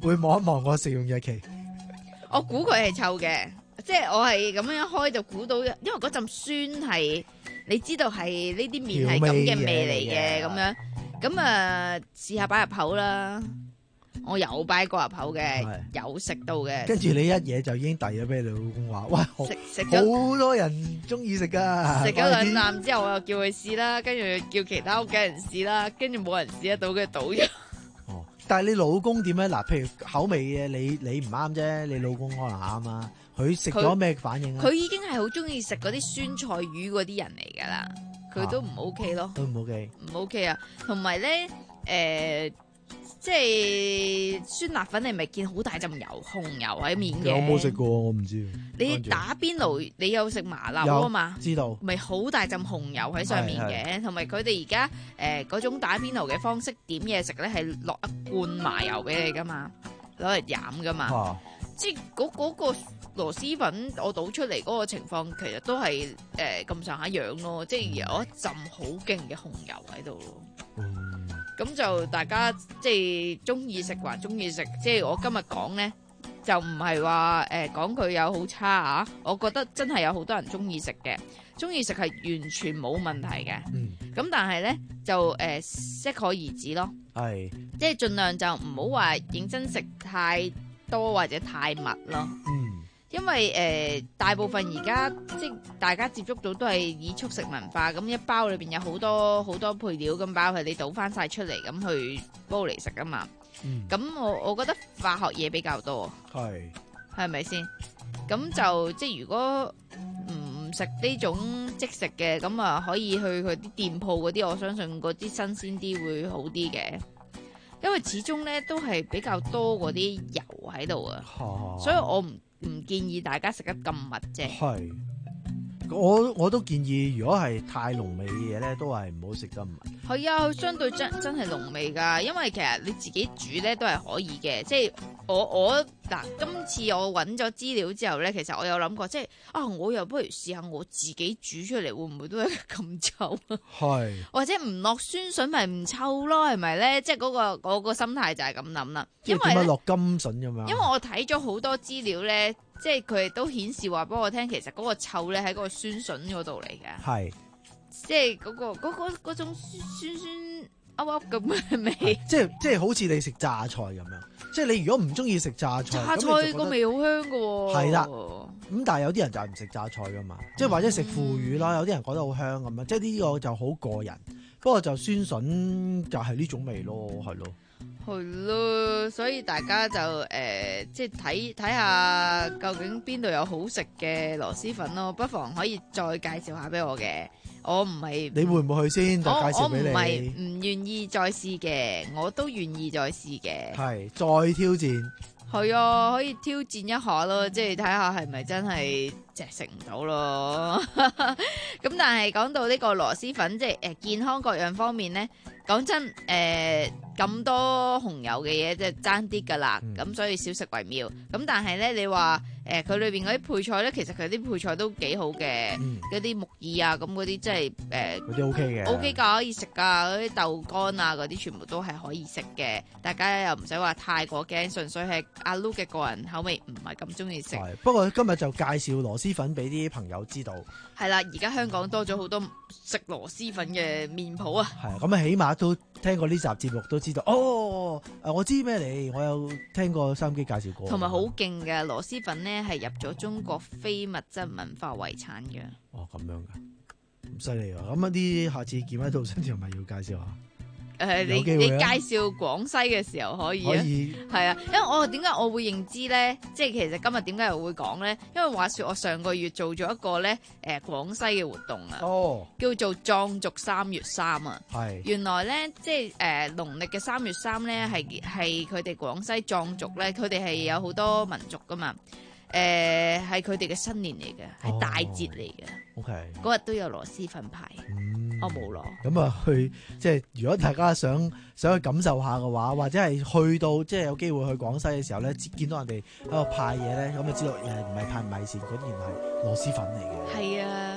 會望一望個食用日期。 我估佢係臭嘅，即係我係咁樣一開就估到，因為嗰陣酸係你知道係呢啲麵係咁嘅味嚟嘅咁樣，咁啊試下擺入口啦。我有擺過入口嘅，有食到嘅。 跟住你一嘢就已經遞咗俾你老公話，喂，食食好多人中意食噶。 食咗兩啖之後，我又叫佢試啦，跟住叫其他屋企人試啦，跟住冇人試得到嘅倒咗。 哦，但係你老公點咧？嗱，譬如口味嘅，你你唔啱啫，你老公可能啱啊。佢食咗咩反應啊？ 佢已經係好中意食嗰啲酸菜魚嗰啲人嚟噶啦，佢都唔 OK 咯。 都唔 OK，唔 OK 啊！同埋咧，誒。即係酸辣粉，你咪見好大浸油紅油喺面嘅。 我冇食過，我唔知。 你打邊爐，你有食麻辣啊嘛？ 知道。 咪好大浸紅油喺上面嘅，同埋佢哋而家誒嗰種打邊爐嘅方式點嘢食咧，係落一罐麻油俾你噶嘛，攞嚟飲噶嘛。啊、即係嗰嗰個螺螄粉，我倒出嚟嗰個情況，其實都係誒咁上下樣咯，即係有一浸好勁嘅紅油喺度咯。嗯咁就大家即係中意食還中意食，即係我今日講咧就唔係話誒講佢有好差啊，我覺得真係有好多人中意食嘅，中意食係完全冇問題嘅。嗯，咁但係咧就誒適、呃、可而止咯，係即係盡量就唔好話認真食太多或者太密咯。嗯。因為誒、呃、大部分而家即係大家接觸到都係以速食文化，咁一包裏邊有好多好多配料，咁包佢你倒翻晒出嚟咁去煲嚟食啊嘛。咁、嗯、我我覺得化學嘢比較多，係係咪先？咁就即係如果唔食呢種即食嘅，咁啊可以去佢啲店鋪嗰啲，我相信嗰啲新鮮啲會好啲嘅。因為始終咧都係比較多嗰啲油喺度啊，所以我唔唔建議大家食得咁密啫。係， 我我都建議，如果係太濃味嘅嘢咧，都係唔好食得密。 係啊，佢相對真真係濃味㗎，因為其實你自己煮咧都係可以嘅。即係我我嗱，今次我揾咗資料之後咧，其實我有諗過，即係啊，我又不如試下我自己煮出嚟，會唔會都係咁臭啊？係，或者唔落酸筍咪唔臭咯，係咪咧？即係嗰個我個心態就係咁諗啦。 因為點解落甘筍咁樣？ 因為我睇咗好多資料咧，即係佢哋都顯示話俾我聽，其實嗰個臭咧喺嗰個酸筍嗰度嚟嘅。係。即係嗰、嗰個嗰、嗰個、種酸酸噏噏咁嘅味， 即係即係好似你食榨菜咁樣。即係你如果唔中意食榨菜， 榨菜個味好香噶喎。係啦， 咁但係有啲人就係唔食榨菜噶嘛，即係、嗯、或者食腐乳啦，有啲人覺得好香咁樣。即係呢個就好個人，不過就酸筍就係呢種味咯，係咯。 係咯，所以大家就誒、呃，即係睇睇下究竟邊度有好食嘅螺螄粉咯，不妨可以再介紹下俾我嘅。我唔係， 你會唔會去先？就介紹俾你。 我唔係唔願意再試嘅，我都願意再試嘅。 係再挑戰。 係啊，可以挑戰一下咯，即係睇下係咪真係即係食唔到咯。咁但係講到呢個螺螄粉，即係誒健康各樣方面咧，講真誒咁多紅油嘅嘢，即係爭啲噶啦。咁、嗯、所以少食為妙。咁但係咧，你話誒佢裏邊嗰啲配菜咧，其實佢啲配菜都幾好嘅。嗰啲、嗯、木耳啊，咁嗰啲即係誒嗰啲 OK 嘅 ，OK 噶，可以食噶。嗰啲豆乾啊，嗰啲全部都係可以食嘅。大家又唔使話太過驚，純粹係阿 Lu 嘅個人口味唔係咁中意食。 不過今日就介紹螺螄粉俾啲朋友知道。 係啦，而家香港多咗好多食螺螄粉嘅麵鋪啊。 係咁啊，起碼都聽過呢集節目都知道。哦，誒，我知咩嚟？我有聽過收音機介紹過。 同埋好勁嘅螺螄粉咧，係入咗中國非物質文化遺產嘅。 哦，咁樣噶，咁犀利啊！咁一啲下次見喺度新條咪要介紹下。 誒、呃，你你介紹廣西嘅時候可以啊，係啊，因為我點解我會認知咧？即係其實今日點解又會講咧？因為話說我上個月做咗一個咧誒廣西嘅活動啊，哦，叫做壯族三月三啊，係原來咧即係誒農曆嘅三月三咧係係佢哋廣西壯族咧，佢哋係有好多民族噶嘛。誒係佢哋嘅新年嚟嘅，係、哦、大節嚟嘅。OK，嗰日都有螺螄粉派，嗯、我冇攞。 咁啊，去即係如果大家想想去感受下嘅話，或者係去到即係有機會去廣西嘅時候咧，見到人哋喺度派嘢咧，咁就知道誒唔係派米線，嗰啲原來係螺螄粉嚟嘅。 係啊。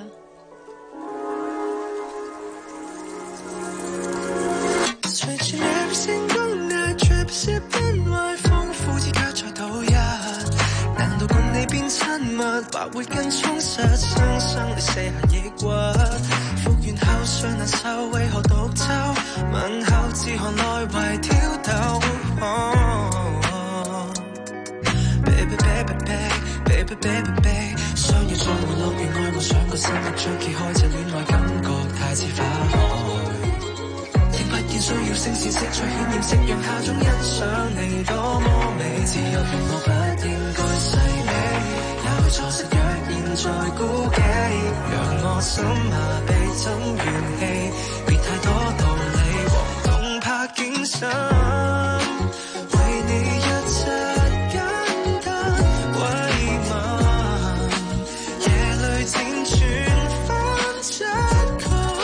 最近 every single night trip 是本來豐富密，或會更充實。生生你卸下抑鬱，復原後最難受，為何獨奏？問候自何來為挑逗？ Baby baby baby baby baby baby， 相遇再無諗越愛，我想個生活將揭開，這戀愛感覺太似花海。聽不見需要聲線色彩顯豔夕陽下中欣賞你多麼美，自由權我不應該細味，也許錯失若現在孤寂，讓我心麻痹怎怨氣，別太多道理和動魄驚心，為你一切簡單慰問，夜裏輾轉翻出狂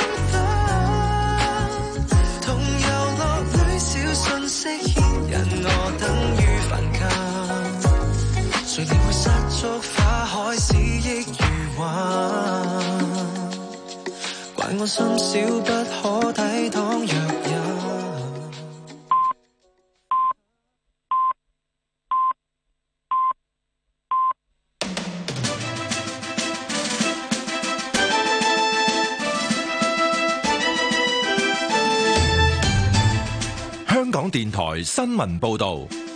奔，同遊樂裏小信息牽引我等於凡近，誰料會失足花海使益如雲，怪我心小不可抵擋若有。 香港電台新聞報道。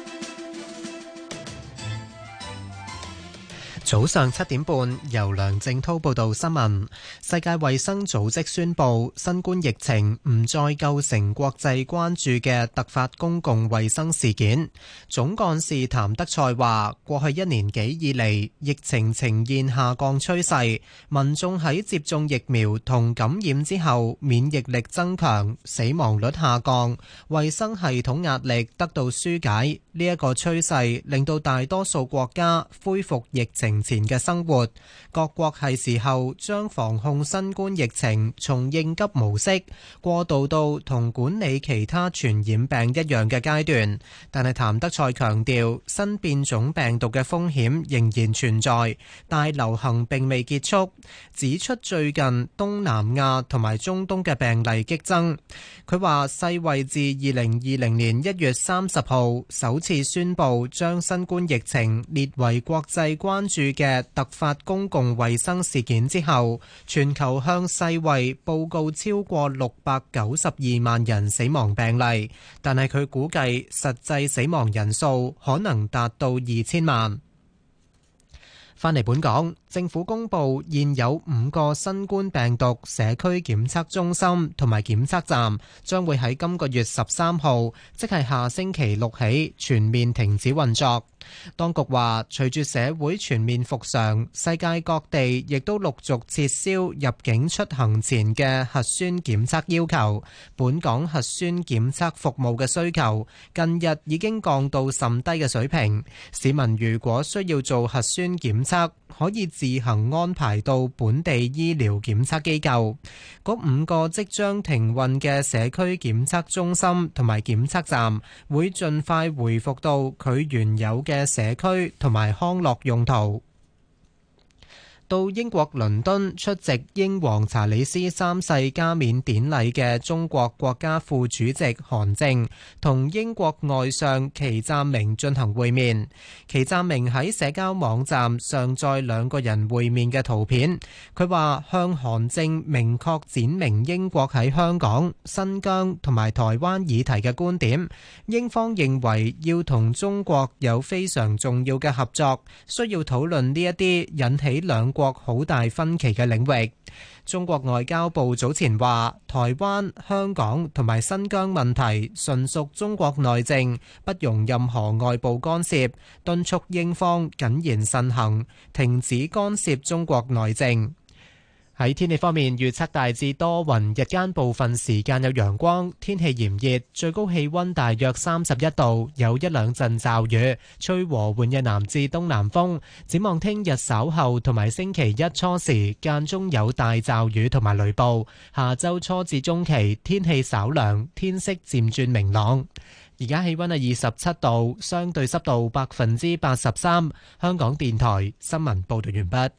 早上七點半，由梁正滔報道新聞。世界衛生組織宣布，新冠疫情唔再構成國際關注嘅突發公共衛生事件。總幹事譚德塞話，過去一年幾以嚟，疫情呈現下降趨勢，民眾喺接種疫苗同感染之後，免疫力增強，死亡率下降，衛生系統壓力得到紓解。呢一個趨勢令到大多數國家恢復疫情前嘅生活，各國係時候將防控新冠疫情從應急模式過渡到同管理其他傳染病一樣嘅階段。但係譚德塞強調，新變種病毒嘅風險仍然存在，大流行並未結束，指出最近東南亞同埋中東嘅病例激增。佢話世衛自二零二零年一月三十號首次宣布將新冠疫情列為國際關注嘅突發公共衛生事件之後，全球向世衛報告超過六百九十二萬人死亡病例，但係佢估計實際死亡人數可能達到二千萬。返嚟本港，政府公布現有五個新冠病毒社區檢測中心同埋檢測站將會喺今個月十三號，即係下星期六起全面停止運作。當局話，隨住社會全面復常，世界各地亦都陸續撤銷入境出行前嘅核酸檢測要求。本港核酸檢測服務嘅需求近日已經降到甚低嘅水平。市民如果需要做核酸檢測，可以自行安排到本地醫療檢測機構。嗰五個即將停運嘅社區檢測中心同埋檢測站，會盡快回復到佢原有嘅社區同埋康樂用途。到英國倫敦出席英皇查理斯三世加冕典禮嘅中國國家副主席韓正同英國外相祁湛明進行會面。祁湛明喺社交網站上載兩個人會面嘅圖片，佢話向韓正明確展明英國喺香港、新疆同埋台灣議題嘅觀點。英方認為要同中國有非常重要嘅合作，需要討論呢一啲引起兩國好大分歧嘅領域。中國外交部早前話，台灣、香港同埋新疆問題純屬中國內政，不容任何外部干涉，敦促英方謹言慎行，停止干涉中國內政。喺天氣方面，預測大致多雲，日間部分時間有陽光，天氣炎熱，最高氣溫大約三十一度，有一兩陣驟雨，吹和緩嘅南至東南風。展望聽日稍後同埋星期一初時間中有大驟雨同埋雷暴，下周初至中期天氣稍涼，天色漸轉明朗。而家氣溫係二十七度，相對濕度百分之八十三。香港電台新聞報道完畢。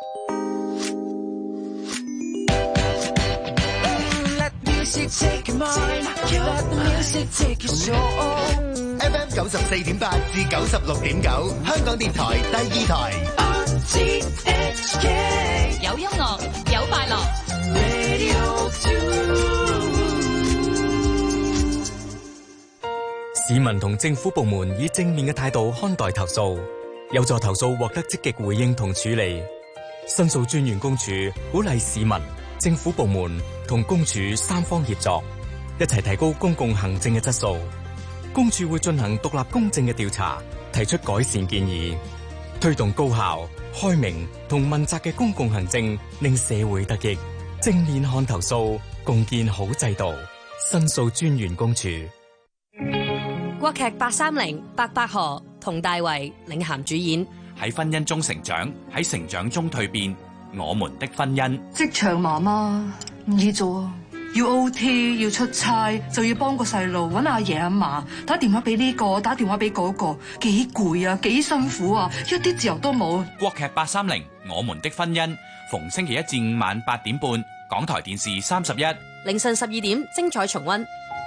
Take your mind, let the music take your soul. F M 九十四點八至九十六點九，香港電台第二台。 T H K 有音樂，有快樂。 Radio two。 市民同政府部門以正面嘅態度看待投訴，有助投訴獲得積極回應同處理。申訴專員公署鼓勵市民、政府部門同公署三方協作，一齊提高公共行政嘅質素。公署會進行獨立公正嘅調查，提出改善建議，推動高效、開明同問責嘅公共行政，令社會得益。正面看投訴，共建好制度。申訴專員公署。 國劇八三零，白百何、佟大為領銜主演。 喺婚姻中成長，喺成長中蛻變，我們的婚姻。 職場媽媽唔易做啊，要 O T， 要出差，就要幫個細路搵阿爺阿嫲，打電話俾呢個，打電話俾嗰個，幾攰啊，幾辛苦啊，一啲自由都冇。 國劇八三零，我們的婚姻，逢星期一至五晚八點半，港台電視三十一， 凌晨十二點精彩重溫。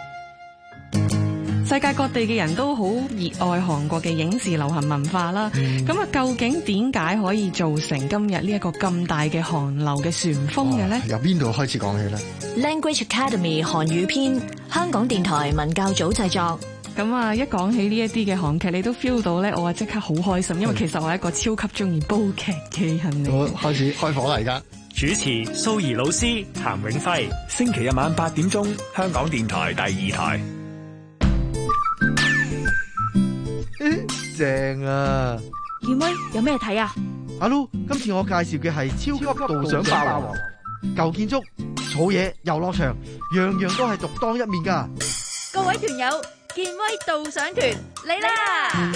世界各地嘅人都好熱愛韓國嘅影視流行文化啦，咁啊、嗯、究竟點解可以造成今日呢一個咁大嘅韓流嘅旋風嘅呢？ 由邊度開始講起呢？ Language Academy 韓語篇，香港電台文教組製作。 咁啊，一講起呢一啲嘅韓劇，你都 feel 到咧，我啊即刻好開心，因為其實我係一個超級中意煲劇嘅人嚟。 我開始開火啦而家。 主持蘇怡老師、譚永輝，星期日晚八點鐘，香港電台第二台。 正啊！ 健威有咩睇啊？ 阿 Lu，今次我介紹嘅係超級導賞霸王，舊建築、草野、遊樂場，樣樣都係獨當一面噶。 各位團友，健威導賞團嚟啦！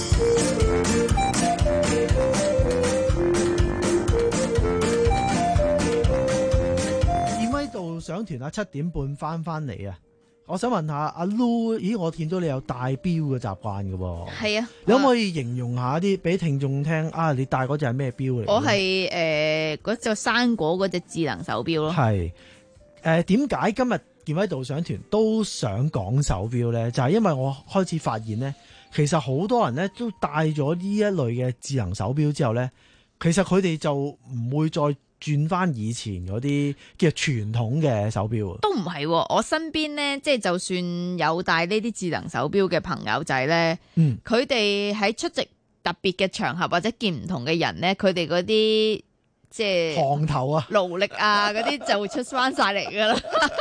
健威導賞團啊，七點半翻翻嚟啊！我想問下阿 Lu， 咦，我見到你有戴錶嘅習慣嘅喎。 係啊， 你可唔可以形容下啲俾聽眾聽啊？你戴嗰隻係咩錶嚟？ 我係誒嗰隻生果嗰隻智能手錶咯。 係誒，點解今日健威導賞團都想講手錶咧？就係、是、因為我開始發現咧，其實好多人咧都戴咗呢一類嘅智能手錶之後咧，其實佢哋就唔會再轉翻以前嗰啲叫傳統嘅手錶。 都唔係，我身邊咧，即係就算有戴呢啲智能手錶嘅朋友仔咧，佢哋喺出席特別嘅場合或者見唔同嘅人咧，佢哋嗰啲即係行頭啊、 勞力啊嗰啲就會出翻晒嚟噶啦。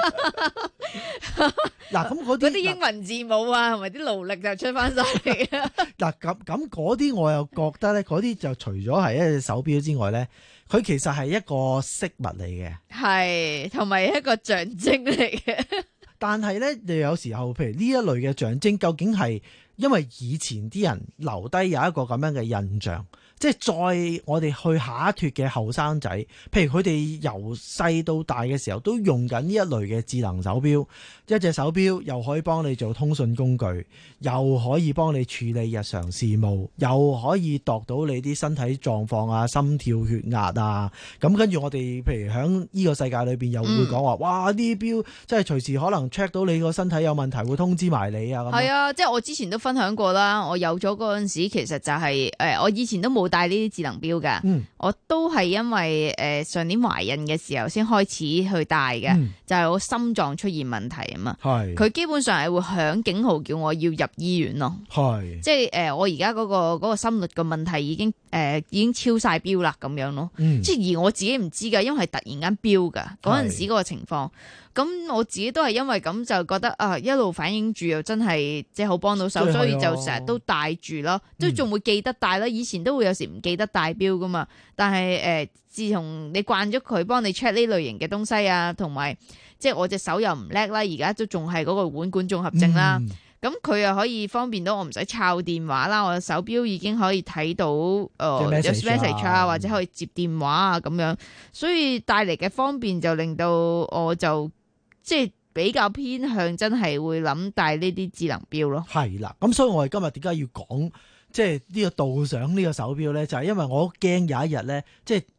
嗱，咁嗰啲啲英文字母啊，同埋啲勞力就出翻晒嚟啦。 嗱，咁咁嗰啲我又覺得咧，嗰啲就除咗係一隻手錶之外咧，佢其實係一個飾物嚟嘅， 係同埋一個象徵嚟嘅。 但係咧，你有時候譬如呢一類嘅象徵，究竟係因為以前啲人留低有一個咁樣嘅印象，即係再我哋去下一脱嘅後生仔，譬如佢哋由細到大嘅時候都用緊呢一類嘅智能手錶，一隻手錶又可以幫你做通訊工具，又可以幫你處理日常事務，又可以度到你啲身體狀況啊、心跳、血壓啊。咁跟住我哋譬如喺呢個世界裏邊又會講話，嗯、哇！呢啲錶即係隨時可能 check 到你個身體有問題，會通知埋你啊。咁係啊，即係我之前都分享過啦。我有咗嗰陣時，其實就係、是、誒、呃，我以前都冇戴呢啲智能錶㗎。嗯、我都係因為誒、呃、上年懷孕嘅時候先開始去戴嘅，嗯、就係我心臟出現問題啊嘛。係佢基本上係會響警號叫我要入醫院咯。係即係誒、呃，我而家嗰個嗰、嗰個心率嘅問題已經誒、呃、已經超晒標啦咁樣咯。嗯、即係而我自己唔知㗎，因為係突然間標㗎嗰陣時嗰個情況。咁我自己都係因為咁就覺得啊，一路反映住又真係即係好幫到手，所以就成日都戴住咯，即係仲會記得戴啦。以前都會有時唔記得戴錶噶嘛，但係誒、呃，自從你慣咗佢幫你 check 呢類型嘅東西啊，同埋即係我隻手又唔叻啦，而家都仲係嗰個腕管綜合症啦。咁佢又可以方便到我唔使抄電話啦，我手錶已經可以睇到誒、呃、有 message 啊，或者可以接電話啊咁樣，所以帶嚟嘅方便就令到我就。即係比較偏向真係會諗戴呢啲智能錶咯。 係啦，咁所以我哋今日點解要講即係呢個導賞呢個手錶咧？就係、是、因為我驚有一日咧，即係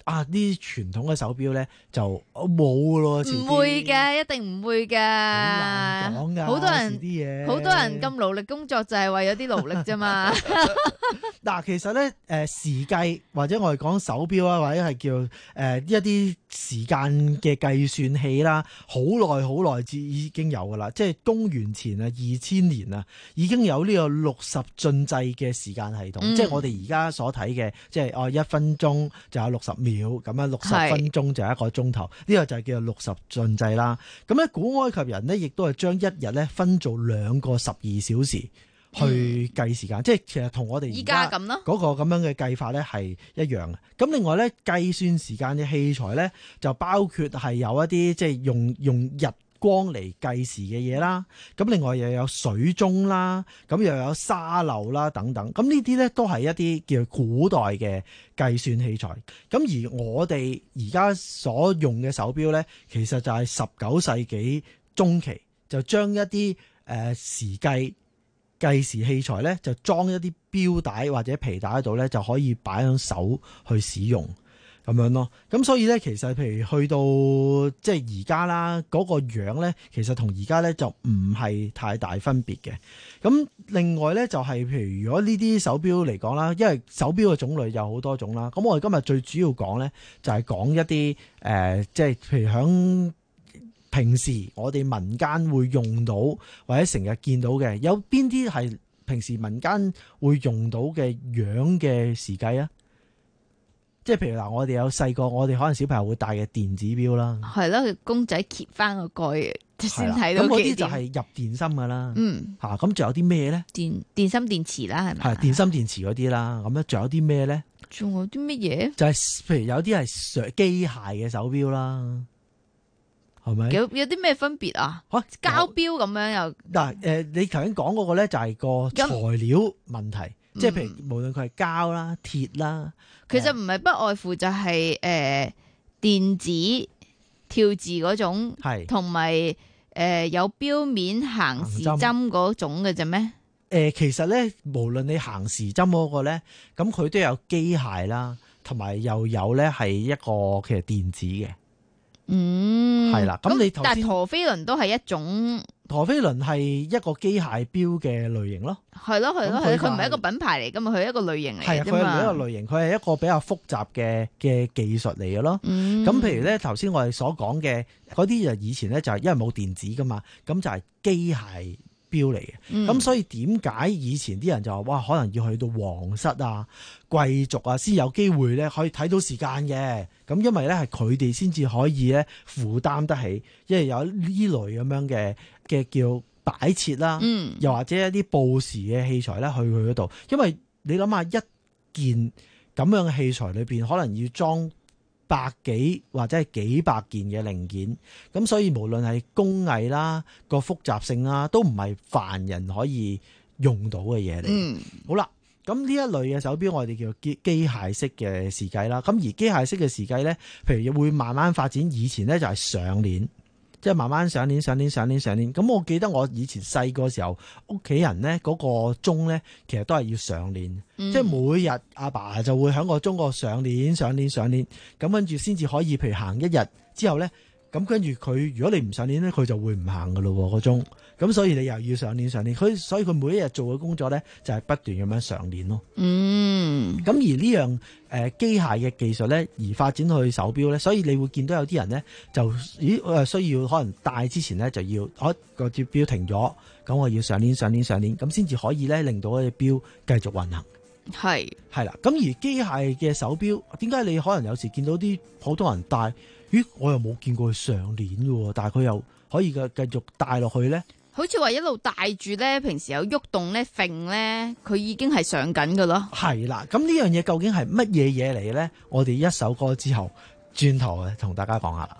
啊呢啲傳統嘅手錶咧就冇咯， 唔會嘅，一定唔會嘅。好難講㗎， 好多人啲嘢， 好多人咁勞力工作就係為咗啲勞力啫嘛。 嗱，其實咧誒、呃、時計或者我哋講手錶啊，或者係叫誒、呃、一啲時間嘅計算器啦，好耐好耐至已經有噶啦，即係公元前啊二千年啊已經有呢個六十進制嘅時間系統，嗯、即係我哋而家所睇嘅，即係哦一分鐘就有六十秒咁樣，六十分鐘就一個鐘頭，呢個就係叫做六十進制啦。咁咧古埃及人呢，亦都係將一日咧分做兩個十二小時。去計時間，嗯、即係其實同我哋而家咁咯，嗰個咁樣嘅計法咧係一樣嘅。咁另外咧計算時間嘅器材咧，就包括係有一啲即係用用日光嚟計時嘅嘢啦。咁另外又有水鐘啦，咁又有沙漏啦等等。咁呢啲咧都係一啲叫古代嘅計算器材。咁而我哋而家所用嘅手錶咧，其實就係十九世紀中期就將一啲誒、呃、時計。計時器材咧就裝一啲錶帶或者皮帶喺度咧，就可以擺喺手去使用咁樣咯。咁所以咧，其實譬如去到即係而家啦，嗰個樣咧，其實同而家咧就唔係太大分別嘅。咁另外咧就係譬如如果呢啲手錶嚟講啦，因為手錶嘅種類有好多種啦。咁我哋今日最主要講咧就係講一啲誒、呃，即係譬如響平時我哋民間會用到或者成日見到嘅，有邊啲係平時民間會用到嘅樣嘅時計啊？即係譬如嗱，我哋有細個，我哋可能小朋友會戴嘅電子錶啦，係咯，公仔揭翻個蓋先睇到。咁嗰啲就係入電芯噶啦。嗯，嚇咁仲有啲咩咧？電電芯電池啦，係咪？係電芯電池嗰啲啦。咁咧仲有啲咩咧？仲有啲乜嘢？就係、是、譬如有啲係上機械嘅手錶啦。係咪有有啲咩分別啊？嚇膠錶咁樣又嗱誒，你頭先講嗰個咧就係個材料問題，嗯、即係譬如無論佢係膠啦、鐵啦，其實唔係不外乎就係、是、誒、呃、電子跳字嗰種，係同埋誒有錶面行時針嗰種嘅啫咩？誒、呃，其實咧無論你行時針嗰個咧，咁佢都有機械啦，同埋又有咧係一個其實電子嘅。嗯，係啦，咁你頭先但係陀飛輪都係一種，陀飛輪係一個機械錶嘅類型咯，係咯係咯係，佢唔係一個品牌嚟噶嘛，佢係一個類型嚟，係啊，佢係一個類型，佢係一個比較複雜嘅嘅技術嚟嘅咯。咁、嗯、譬如咧，頭先我哋所講嘅嗰啲就以前咧就係因為冇電子噶嘛，咁就係機械錶嚟嘅，咁、嗯、所以點解以前啲人就話哇，可能要去到皇室啊、貴族啊先有機會咧可以睇到時間嘅？咁因為咧係佢哋先至可以咧負擔得起，因為有呢類咁樣嘅嘅叫擺設啦，嗯、又或者一啲報時嘅器材咧去佢嗰度。因為你諗下一件咁樣嘅器材裏邊，可能要裝百幾或者係幾百件嘅零件，咁所以無論係工藝啦、個複雜性啦，都唔係凡人可以用到嘅嘢嚟。嗯，好啦，咁呢一類嘅手錶我哋叫機機械式嘅時計啦。咁而機械式嘅時計咧，譬如會慢慢發展，以前咧就係上鏈，即係慢慢上鏈、上鏈、上鏈、上鏈。咁我記得我以前細個時候，屋企人咧嗰個鐘咧，其實都係要上鏈。嗯、即係每日阿爸，爸就會喺個鐘個上鏈上鏈上鏈，咁跟住先至可以，譬如行一日之後咧，咁跟住佢如果你唔上鏈咧，佢就會唔行噶咯個鐘。咁所以你又要上鏈上鏈，佢所以佢每一日做嘅工作咧就係不斷咁樣上鏈咯。嗯，咁而呢樣誒機械嘅技術咧，而發展去手錶咧，所以你會見到有啲人咧就咦誒需要可能戴之前咧就要我個隻錶停咗，咁我要上鏈上鏈上鏈，咁先至可以咧令到嗰隻錶繼續運行。係係啦，咁而機械嘅手錶，點解你可能有時見到啲普通人戴，咦，我又冇見過佢上鏈嘅，但係佢又可以嘅繼續戴落去咧？好似話一路戴住咧，平時有喐動咧、揈咧，佢已經係上緊㗎咯。係啦，咁呢樣嘢究竟係乜嘢嘢嚟咧？我哋一首歌之後，轉頭同大家講下啦。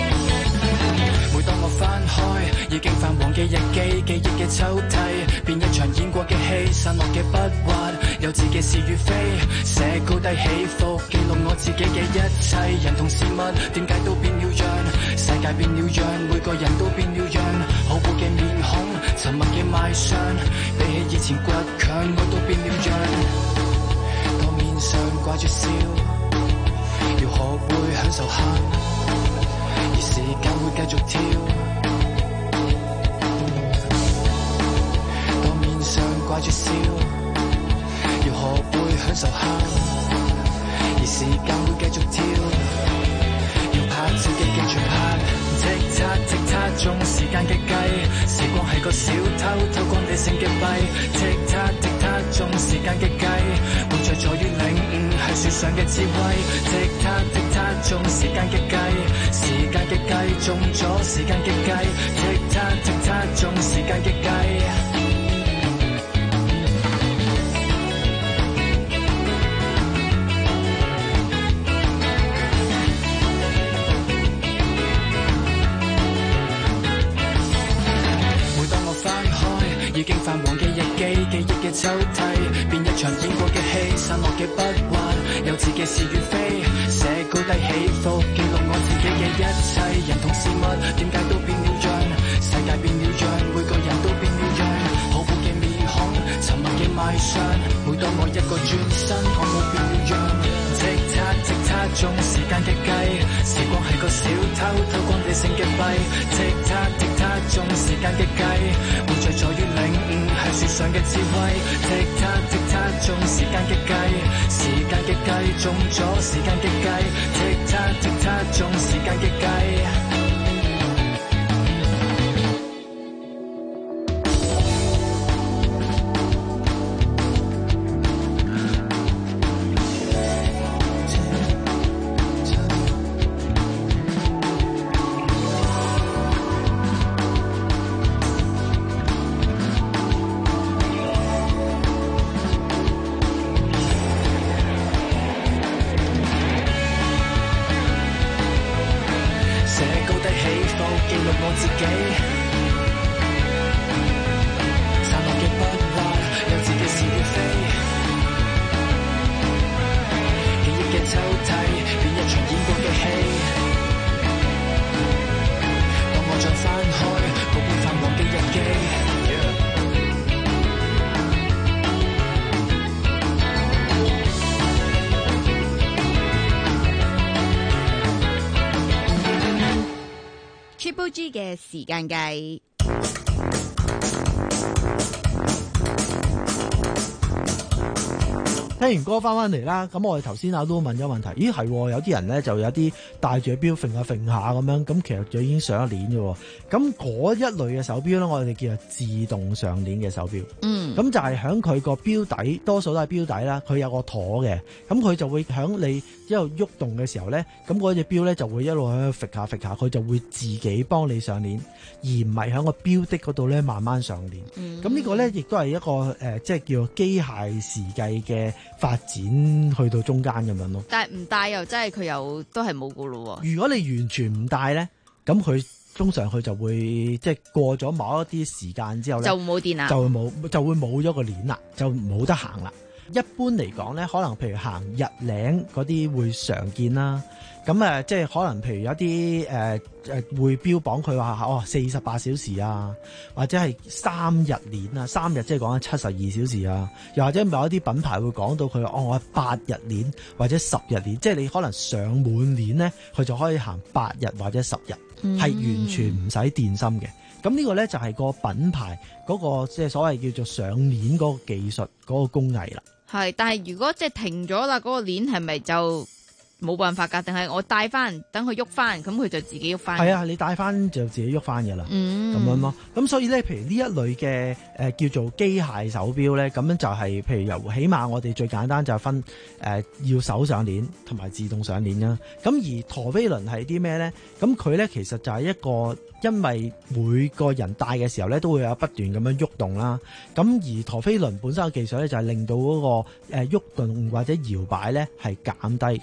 已經泛黃嘅日記，記憶嘅抽屜，變一散落嘅筆畫，有自己是與非，寫高低起伏，記錄我自己嘅一切，人同事物點解都變了樣，世界變了樣，每個人都變了樣，好惡嘅面孔，沉默嘅賣相，比起以前倔強，我都變了樣，個面上掛住笑，要學會享受下，而時間會繼續跳，個面上掛住笑，要學會享受下，而時間會繼續跳，要拍照嘅記住拍，即擦即擦中時間嘅計，時光係個小偷偷光地性嘅幣，即擦即擦中時間嘅計，活着在於領悟係樹上嘅智慧，即擦即擦中時間嘅計，時間嘅計中咗時間嘅計，即擦即擦中時間嘅計。已經泛黃嘅日記，記憶嘅抽屜，變一場演過嘅戲，散落嘅筆畫，有自己是與非，寫高低起伏，記錄我自己嘅一切，人同事物點解都變了樣，世界變了樣，每個人都變了樣，好惡嘅面孔，沉默嘅賣相，每當我一個轉身，我冇變了樣，即擦即擦中時間嘅計，時光係個小偷偷光地性嘅幣，即擦即擦中時間嘅計，活着在於領悟係樹上嘅智慧，即擦即擦中時間嘅計，時間嘅計中咗時間嘅計，即擦即擦中時間嘅計。 Triple G 嘅時間計， 聽完歌翻翻嚟啦，咁我哋頭先阿 Lu 問咗問題，咦係有啲人咧就有啲戴住錶揈下揈下咁樣，咁其實就已經上咗鏈嘅，咁嗰一類嘅手錶咧，我哋叫做自動上鏈嘅手錶。嗯，咁就係響佢個錶底，多數都係錶底啦，佢有個舵嘅，咁佢就會響你一路喐動嘅時候咧，咁嗰隻錶咧就會一路喺度揈下揈下，佢就會自己幫你上鏈，而唔係響個錶的嗰度咧慢慢上鏈。咁、嗯、呢個咧亦都係一個誒、呃，即係叫做機械時計嘅發展去到中間咁樣咯。 但係唔戴又真係佢又都係冇噶咯。 如果你完全唔戴咧，咁佢通常佢就會即係過咗某一啲時間之後咧， 就冇電啦， 就會冇就會冇咗個鏈啦，就冇得行啦。一般嚟講咧，可能譬如行日領嗰啲會常見啦。咁誒，即係可能譬如有啲誒誒會標榜佢話哦四十八小時啊，或者係三日鏈啊，三日即係講緊七十二小時啊，又或者某一啲品牌會講到佢哦我係八日鏈或者十日鏈，即係你可能上滿鏈咧，佢就可以行八日或者十日，係、嗯、完全唔使電芯嘅。咁呢個咧就係個品牌嗰、嗰個即係所謂叫做上鏈嗰個技術嗰、嗰個工藝啦。 係，但係如果即係停咗啦，嗰、嗰個鏈係咪就冇辦法㗎？定係我帶翻，等佢喐翻，咁佢就自己喐翻？係啊，你帶翻就自己喐翻㗎啦。 嗯， 咁樣咯。咁所以咧，譬如呢一類嘅誒、呃、叫做機械手錶咧，咁樣就係、是、譬如由起碼我哋最簡單就係分誒、呃、要手上鏈同埋自動上鏈啦。咁而陀飛輪係啲咩咧？咁佢咧其實就係一個。因為每個人戴嘅時候咧，都會有不斷咁樣喐動啦。咁而陀飛輪本身嘅技術咧，就係令到嗰個誒喐動或者搖擺咧係減低。咁所以你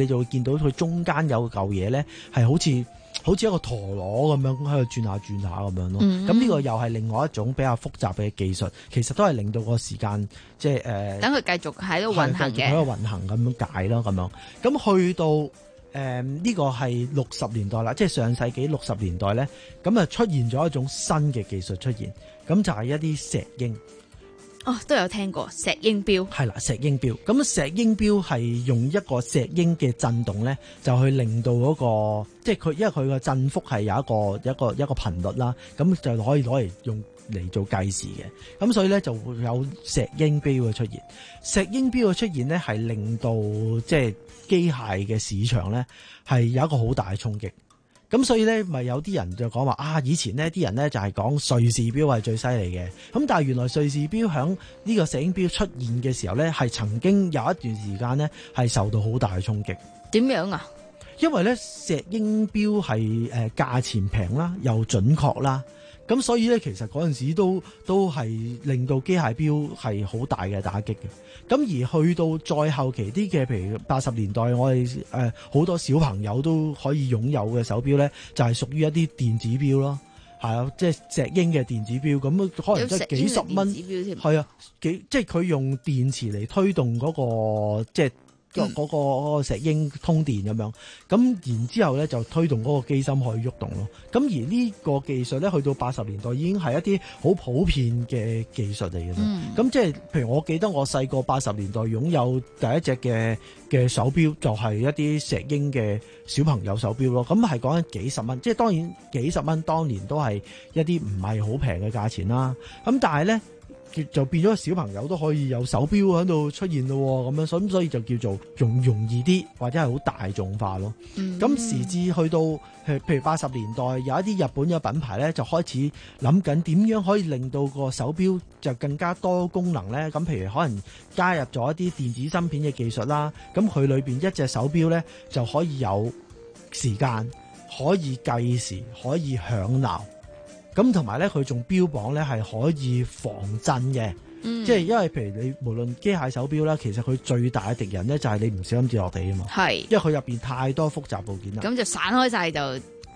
你就會見到佢中間有嚿嘢咧，係好似好似一個陀螺咁樣喺度轉下轉下咁樣咯。咁呢、嗯、個又係另外一種比較複雜嘅技術，其實都係令到個時間即係誒， 等佢繼續喺度運行嘅， 喺度運行咁樣解咯咁樣。咁去到誒呢、呃這個係六十年代啦，即係上世紀六十年代咧，咁啊出現咗一種新嘅技術出現，咁就係一啲石英。 哦，都有聽過石英錶， 係啦，石英錶。咁石英錶係用一個石英嘅震動咧，就去令到嗰、那個，即係佢，因為佢個振幅係有一個一個一個頻率啦，咁就可以攞嚟用嚟做計時嘅。咁所以咧就會有石英錶嘅出現。石英錶嘅出現咧，係令到即係機械嘅市場咧係有一個好大嘅衝擊。咁所以咧，咪有啲人就講話啊，以前呢啲人咧就係講瑞士錶係最犀利嘅。咁但係原來瑞士錶響呢個石英錶出現嘅時候咧，係曾經有一段時間咧係受到好大嘅衝擊。 點樣啊？ 因為咧石英錶係誒價錢平啦，又準確啦。咁所以咧，其實嗰陣時都都係令到機械錶係好大嘅打擊嘅。咁而去到再後期啲嘅，譬如八十年代，我哋誒好多小朋友都可以擁有嘅手錶咧，就係屬於一啲電子錶咯，係啊，即係石英嘅電子錶，咁可能即係幾十蚊，係啊，幾即係佢用電池嚟推動嗰個即係。嗰、嗯嗰個嗰個石英通電咁樣，咁然之後咧就推動嗰個機芯可以喐動咯。咁而呢個技術咧，去到八十年代已經係一啲好普遍嘅技術嚟嘅。咁、嗯、即係譬如我記得我細個八十年代擁有第一隻嘅嘅手錶，就係一啲石英嘅小朋友手錶咯。咁係講緊幾十蚊，即係當然幾十蚊當年都係一啲唔係好平嘅價錢啦。咁但係咧，就變咗小朋友都可以有手錶喺度出現咯，咁樣所所以就叫做容容易啲，或者係好大眾化咯。咁、嗯、時至去到譬如八十年代，有一啲日本嘅品牌咧，就開始諗緊點樣可以令到個手錶就更加多功能咧。咁譬如可能加入咗一啲電子芯片嘅技術啦，咁佢裏邊一隻手錶咧就可以有時間，可以計時，可以響鬧。咁同埋咧，佢仲標榜咧係可以防震嘅，嗯、即係因為譬如你無論機械手錶啦，其實佢最大嘅敵人咧就係你唔小心跌落地啊嘛，係，因為佢入邊太多複雜部件啦， 咁就散開晒就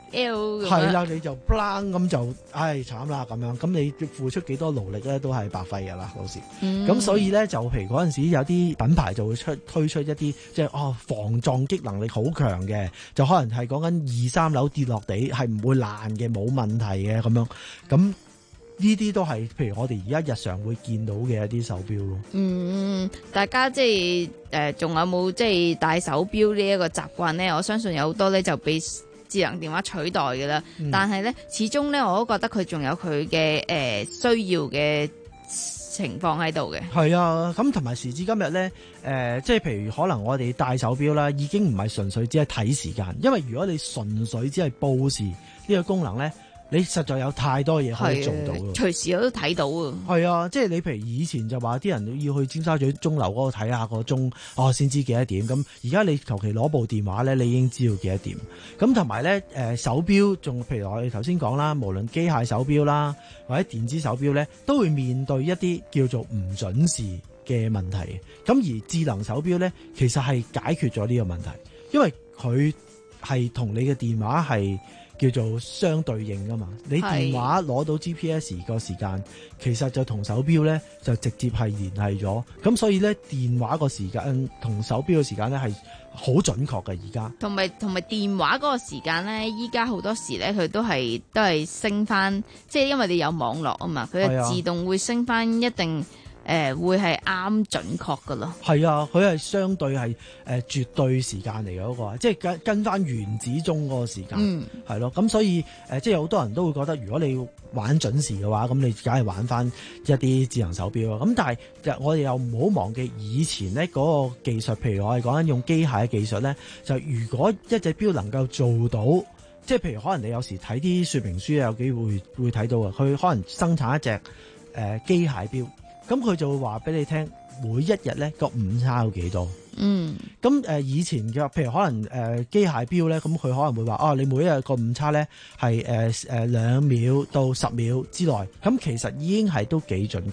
L 係啦，你就 bang 咁就唉慘啦咁樣，咁你付出幾多勞力咧都係白費噶啦，到時，咁、嗯、所以咧就譬如嗰陣時有啲品牌就會出推出一啲即係哦防撞擊能力好強嘅，就可能係講緊二三樓跌落地係唔會爛嘅，冇問題嘅咁樣，咁呢啲都係譬如我哋而家日常會見到嘅一啲手錶咯。嗯， 大家即係誒仲有冇即係戴手錶呢一個習慣咧？我相信有好多咧就被智能電話取代嘅啦，嗯、但係咧始終咧我都覺得佢仲有佢嘅誒需要嘅情況喺度嘅。係啊，咁同埋時至今日咧，誒、呃、即係譬如可能我哋戴手錶啦，已經唔係純粹只係睇時間，因為如果你純粹只係報時呢個功能咧，你實在有太多嘢可以做到咯，隨時我都睇到啊。係啊，即係你譬如以前就話啲人要去尖沙咀鐘樓嗰度睇下個鐘，哦先知幾多點。咁而家你求其攞部電話咧，你已經知道幾多點。咁同埋咧，誒手錶仲譬如我哋頭先講啦，無論機械手錶啦，或者電子手錶咧，都會面對一啲叫做唔準時嘅問題。咁而智能手錶咧，其實係解決咗呢個問題，因為佢係同你嘅電話係叫做相對應噶嘛，你電話攞到 G P S 個時間，其實就同手錶咧就直接係聯繫咗，咁所以咧電話個時間同手錶嘅時間咧係好準確嘅而家。同埋同埋電話嗰個時間咧，依家好多時咧佢都係都係升翻，即係因為你有網絡啊嘛，佢係自動會升翻一定。誒、呃，會係啱準確噶咯。係啊，佢係相對係誒、呃、絕對時間嚟嘅嗰個，即係跟跟翻原子鐘嗰個時間。嗯，係咯。咁所以誒、呃，即係好多人都會覺得，如果你要玩準時嘅話，咁你梗係玩翻一啲智能手錶咯。咁但係我哋又唔好忘記以前咧嗰個技術，譬如我哋講緊用機械嘅技術咧，就如果一隻錶能夠做到，即係譬如可能你有時睇啲說明書有機會會睇到啊，佢可能生產一隻誒機械錶。咁佢就會話俾你聽，每一日咧個誤差有幾多？嗯，咁誒以前嘅，譬如可能誒機械錶咧，咁佢可能會話，哦，你每一日個誤差咧係誒誒兩秒到十秒之內，咁其實已經係都幾準確。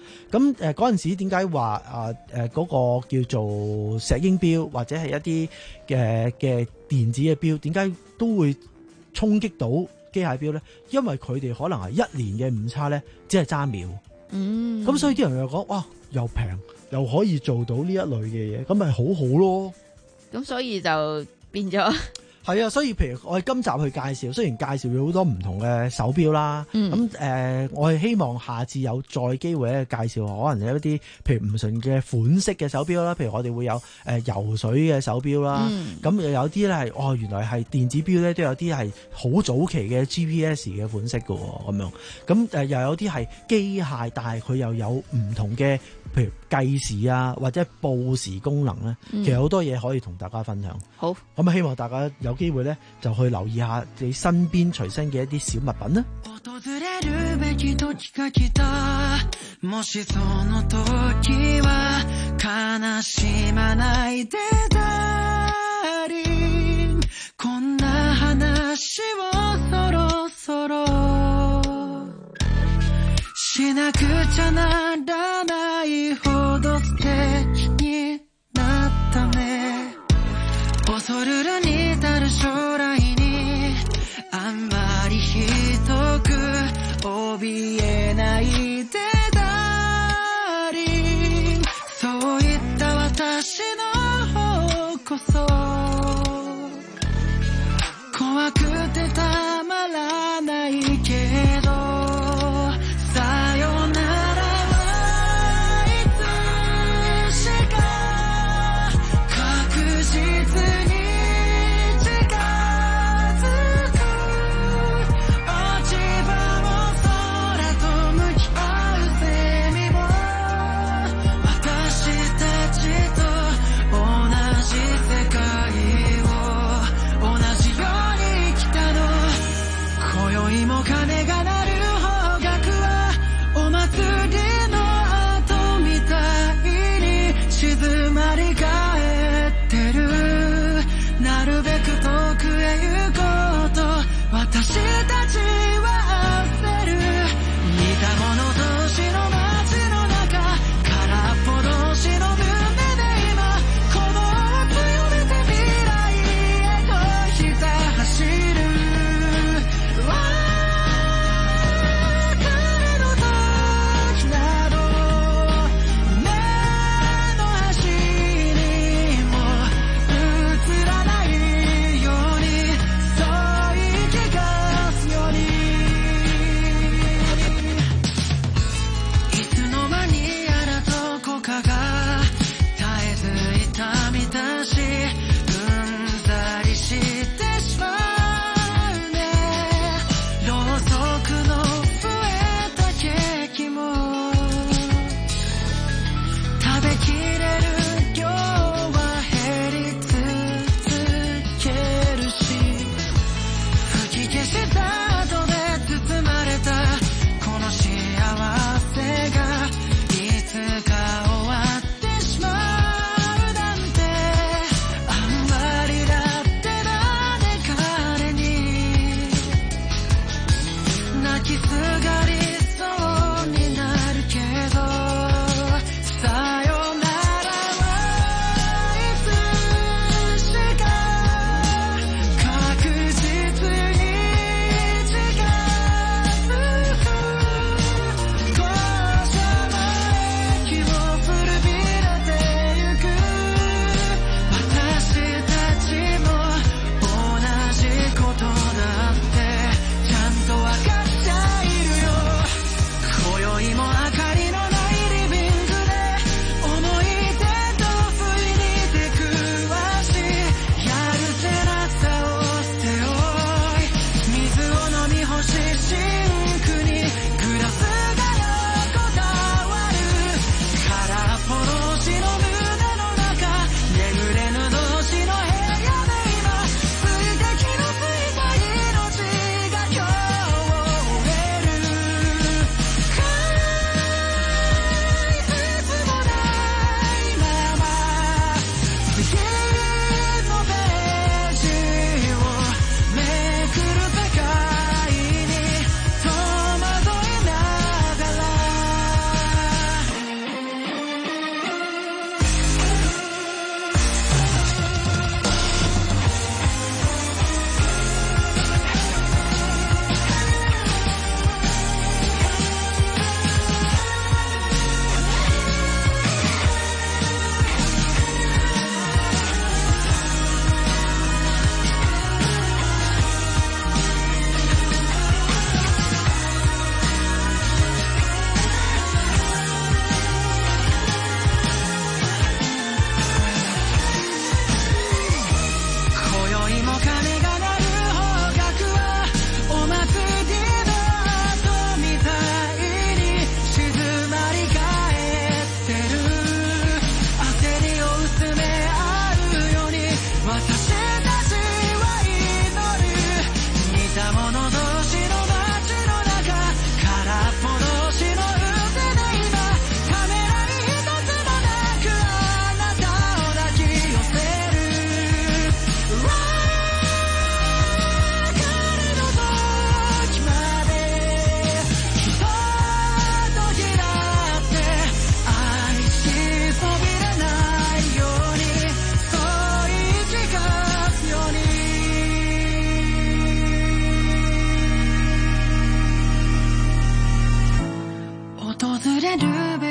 咁誒嗰陣時點解話啊誒嗰個叫做石英錶或者係一啲嘅嘅電子嘅錶，點解都會衝擊到機械錶咧？因為佢哋可能係一年嘅誤差咧，只係爭秒。 嗯， 咁所以啲人又講哇，又平又可以做到呢一類嘅嘢，咁咪好好咯。 咁所以就變咗。 係啊，所以譬如我哋今集去介紹，雖然介紹咗好多唔同嘅手錶啦，咁誒、嗯呃，我係希望下次有再機會咧介紹，可能有一啲譬如唔同嘅款式嘅手錶啦，譬如我哋會有誒、呃、游水嘅手錶啦，咁又、嗯、有啲咧係哦，原來係電子錶咧都有啲係好早期嘅 G P S 嘅款式㗎喎，咁樣，咁誒又有啲係機械，但係佢又有唔同嘅。譬如計時啊，或者報時功能咧，嗯、其實好多嘢可以同大家分享。 好， 咁啊，希望大家有機會咧，就去留意下你身邊隨身嘅一啲小物品啦。 しなくちゃならないほど素敵になったね。恐るるに至る将来にあんまりひどく怯えないでダーリン。そういった私の方こそ怖くてたまらないけど世界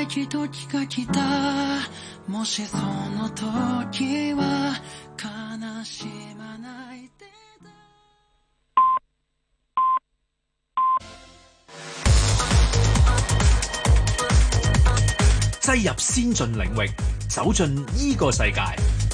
一度が来たもしその時は悲しまないで擠入先進領域，走進呢個世界。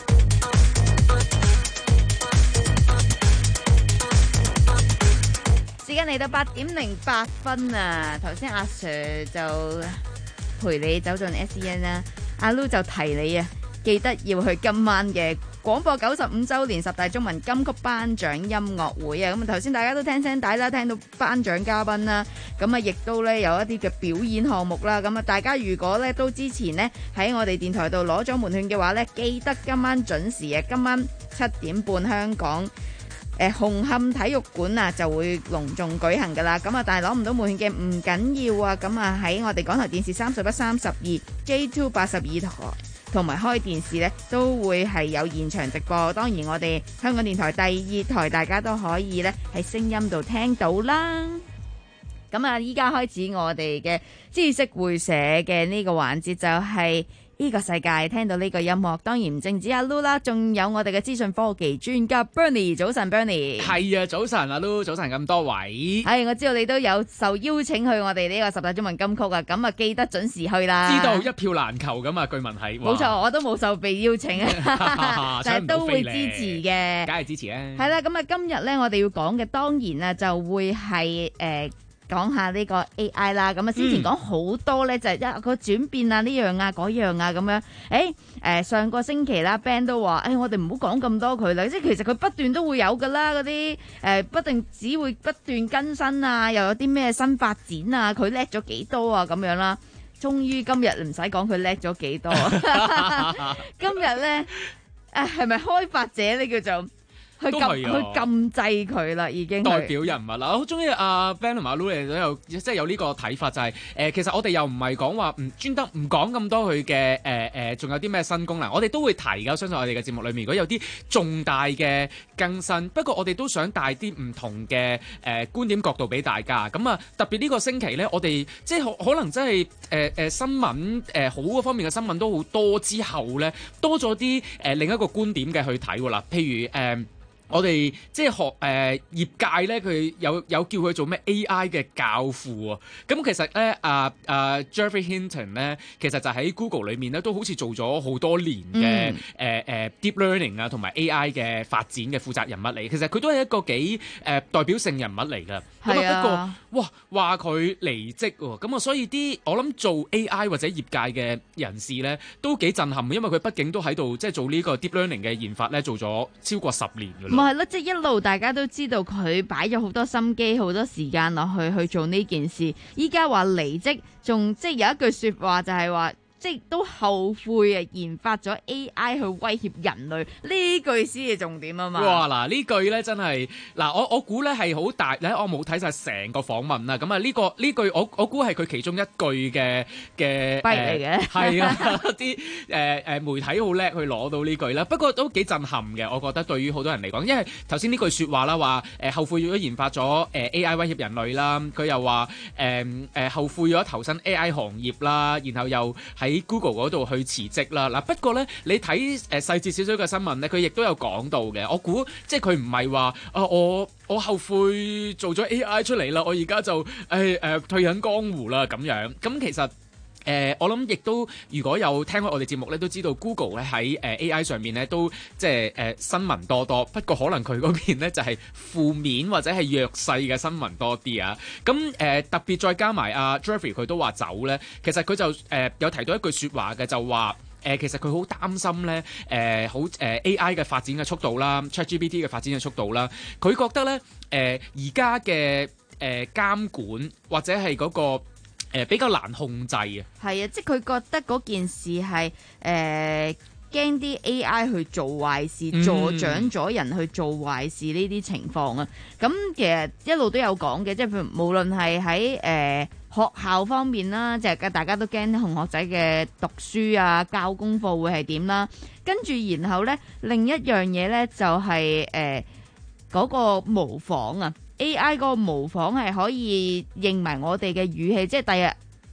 時間嚟到八點零八分啊！頭先阿 Sir 就陪你走進 S E N 啦，阿 Lu 就提你啊，記得要去今晚嘅廣播九十五週年十大中文金曲頒獎音樂會啊！咁啊頭先大家都聽聲帶啦，聽到頒獎嘉賓啦，咁啊亦都咧有一啲嘅表演項目啦，咁啊大家如果咧都之前呢喺我哋電台度攞咗門券嘅話咧，記得今晚準時啊，今晚七點半香港。誒紅磡體育館啊就會隆重舉行㗎啦，咁啊但係攞唔到門券嘅唔緊要啊，咁啊喺我哋港台電視三十一、三十二、J 二 八十二台同埋開電視呢都會係有現場直播，當然我哋香港電台第二台大家都可以呢喺聲音度聽到啦。咁啊依家開始我哋嘅知識會社嘅呢個環節就係、是。呢個世界聽到呢個音樂，當然唔淨止阿 Lu 啦，仲有我哋嘅資訊科技專家 Bernie。早晨 Bernie。 係啊，早晨阿 Lu，早晨咁多位。 係，我知道你都有受邀請去我哋呢個十大中文金曲啊，咁啊記得準時去啦。 知道一票難求咁啊，據聞係。 冇錯，我都冇受被邀請啊，但係都會支持嘅。 梗係支持啊。 係啦，咁啊今日咧，我哋要講嘅當然啊，就會係誒。呃講下呢個 A I 啦，咁啊之前講好多咧，就係一個轉變啊，呢樣啊，嗰樣啊，咁樣。誒，誒上個星期啦 ，Ben 都話，誒我哋唔好講咁多佢啦，即係其實佢不斷都會有噶啦，嗰啲誒不定只會不斷更新啊，又有啲咩新發展啊，佢叻咗幾多啊，咁樣啦。終於今日唔使講佢叻咗幾多，今日咧誒係咪開發者呢叫做？去禁去禁制佢啦，已經代表人物啦。我好中意阿 Ben 同埋阿 Lu 你都有即係有呢個睇法，就係、是、誒、呃、其實我哋又唔係講話唔專登唔講咁多佢嘅誒誒，仲、呃、有啲咩新功能，我哋都會提㗎。相信我哋嘅節目裏面，如果有啲重大嘅更新，不過我哋都想帶啲唔同嘅誒、呃、觀點角度俾大家。咁啊，特別呢個星期咧，我哋即係可可能真係誒誒新聞誒、呃、好嗰方面嘅新聞都好多之後咧，多咗啲誒另一個觀點嘅去睇喎啦。譬如誒。呃我哋即係學誒、呃、業界咧，佢有有叫佢做咩 A I 嘅教父啊！咁其實咧，啊啊 Geoffrey Hinton 咧，其實就喺 Google 裏面咧，都好似做咗好多年嘅誒、嗯呃、Deep Learning 啊，同埋 A I 嘅發展嘅負責人物嚟。其實佢都係一個幾誒、呃、代表性人物嚟㗎。咁啊，不過哇話佢離職喎，咁啊，所以啲我諗做 A I 或者業界嘅人士咧，都幾震撼，因為佢畢竟都喺度即係做呢個 Deep Learning 嘅研發咧，做咗超過十年㗎啦。 係咯，即係一路大家都知道佢擺咗好多心機、好多時間落去去做呢件事。依家話離職，仲即係有一句説話就係話，即係都後悔啊！研發咗 A I 去威脅人類，呢句先係重點啊嘛！ 哇！嗱，呢句咧真係嗱，我我估咧係好大咧，我冇睇晒成個訪問啦。咁啊，呢個呢句我我估係佢其中一句嘅嘅弊嚟嘅， 係啊，啲誒誒媒體好叻去攞到呢句啦。不過都幾震撼嘅，我覺得對於好多人嚟講，因為頭先呢句説話啦，話誒後悔咗研發咗誒 A I 威脅人類啦，佢又話誒誒後悔咗投身 A I 行業啦，然後又喺喺 Google 嗰度去辭職啦。嗱，不過咧，你睇誒細節少少嘅新聞咧，佢亦都有講到嘅。我估即係佢唔係話啊，我我後悔做咗 A I 出嚟啦，我而家就誒誒、哎呃、退隱江湖啦咁樣。咁其實誒、呃，我諗亦都如果有聽開我哋節目咧，都知道 Google 咧喺誒 A I 上面咧都即係誒、呃、新聞多多。不過可能佢嗰邊咧就係、是、負面或者係弱勢嘅新聞多啲啊。咁誒、呃、特別再加埋阿 Geoffrey 佢都話走咧，其實佢就誒、呃、有提到一句説話嘅，就話誒、呃、其實佢好擔心咧誒好誒 A I 嘅發展嘅速度啦 ，ChatGPT 嘅發展嘅速度啦。佢覺得咧誒而家嘅誒監管或者係嗰、那個。誒比較難控制啊！ 係啊，即係佢覺得嗰件事係誒驚啲 A I 去做壞事，嗯、助長咗人去做壞事呢啲情況啊！咁其實一路都有講嘅，即係譬如無論係喺誒學校方面啦，即係大家都驚同學仔嘅讀書啊、交功課會係點啦。跟住然後咧，另一樣嘢咧就係誒嗰個模仿啊。A I 嗰個模仿係可以認埋我哋嘅語氣，即係第日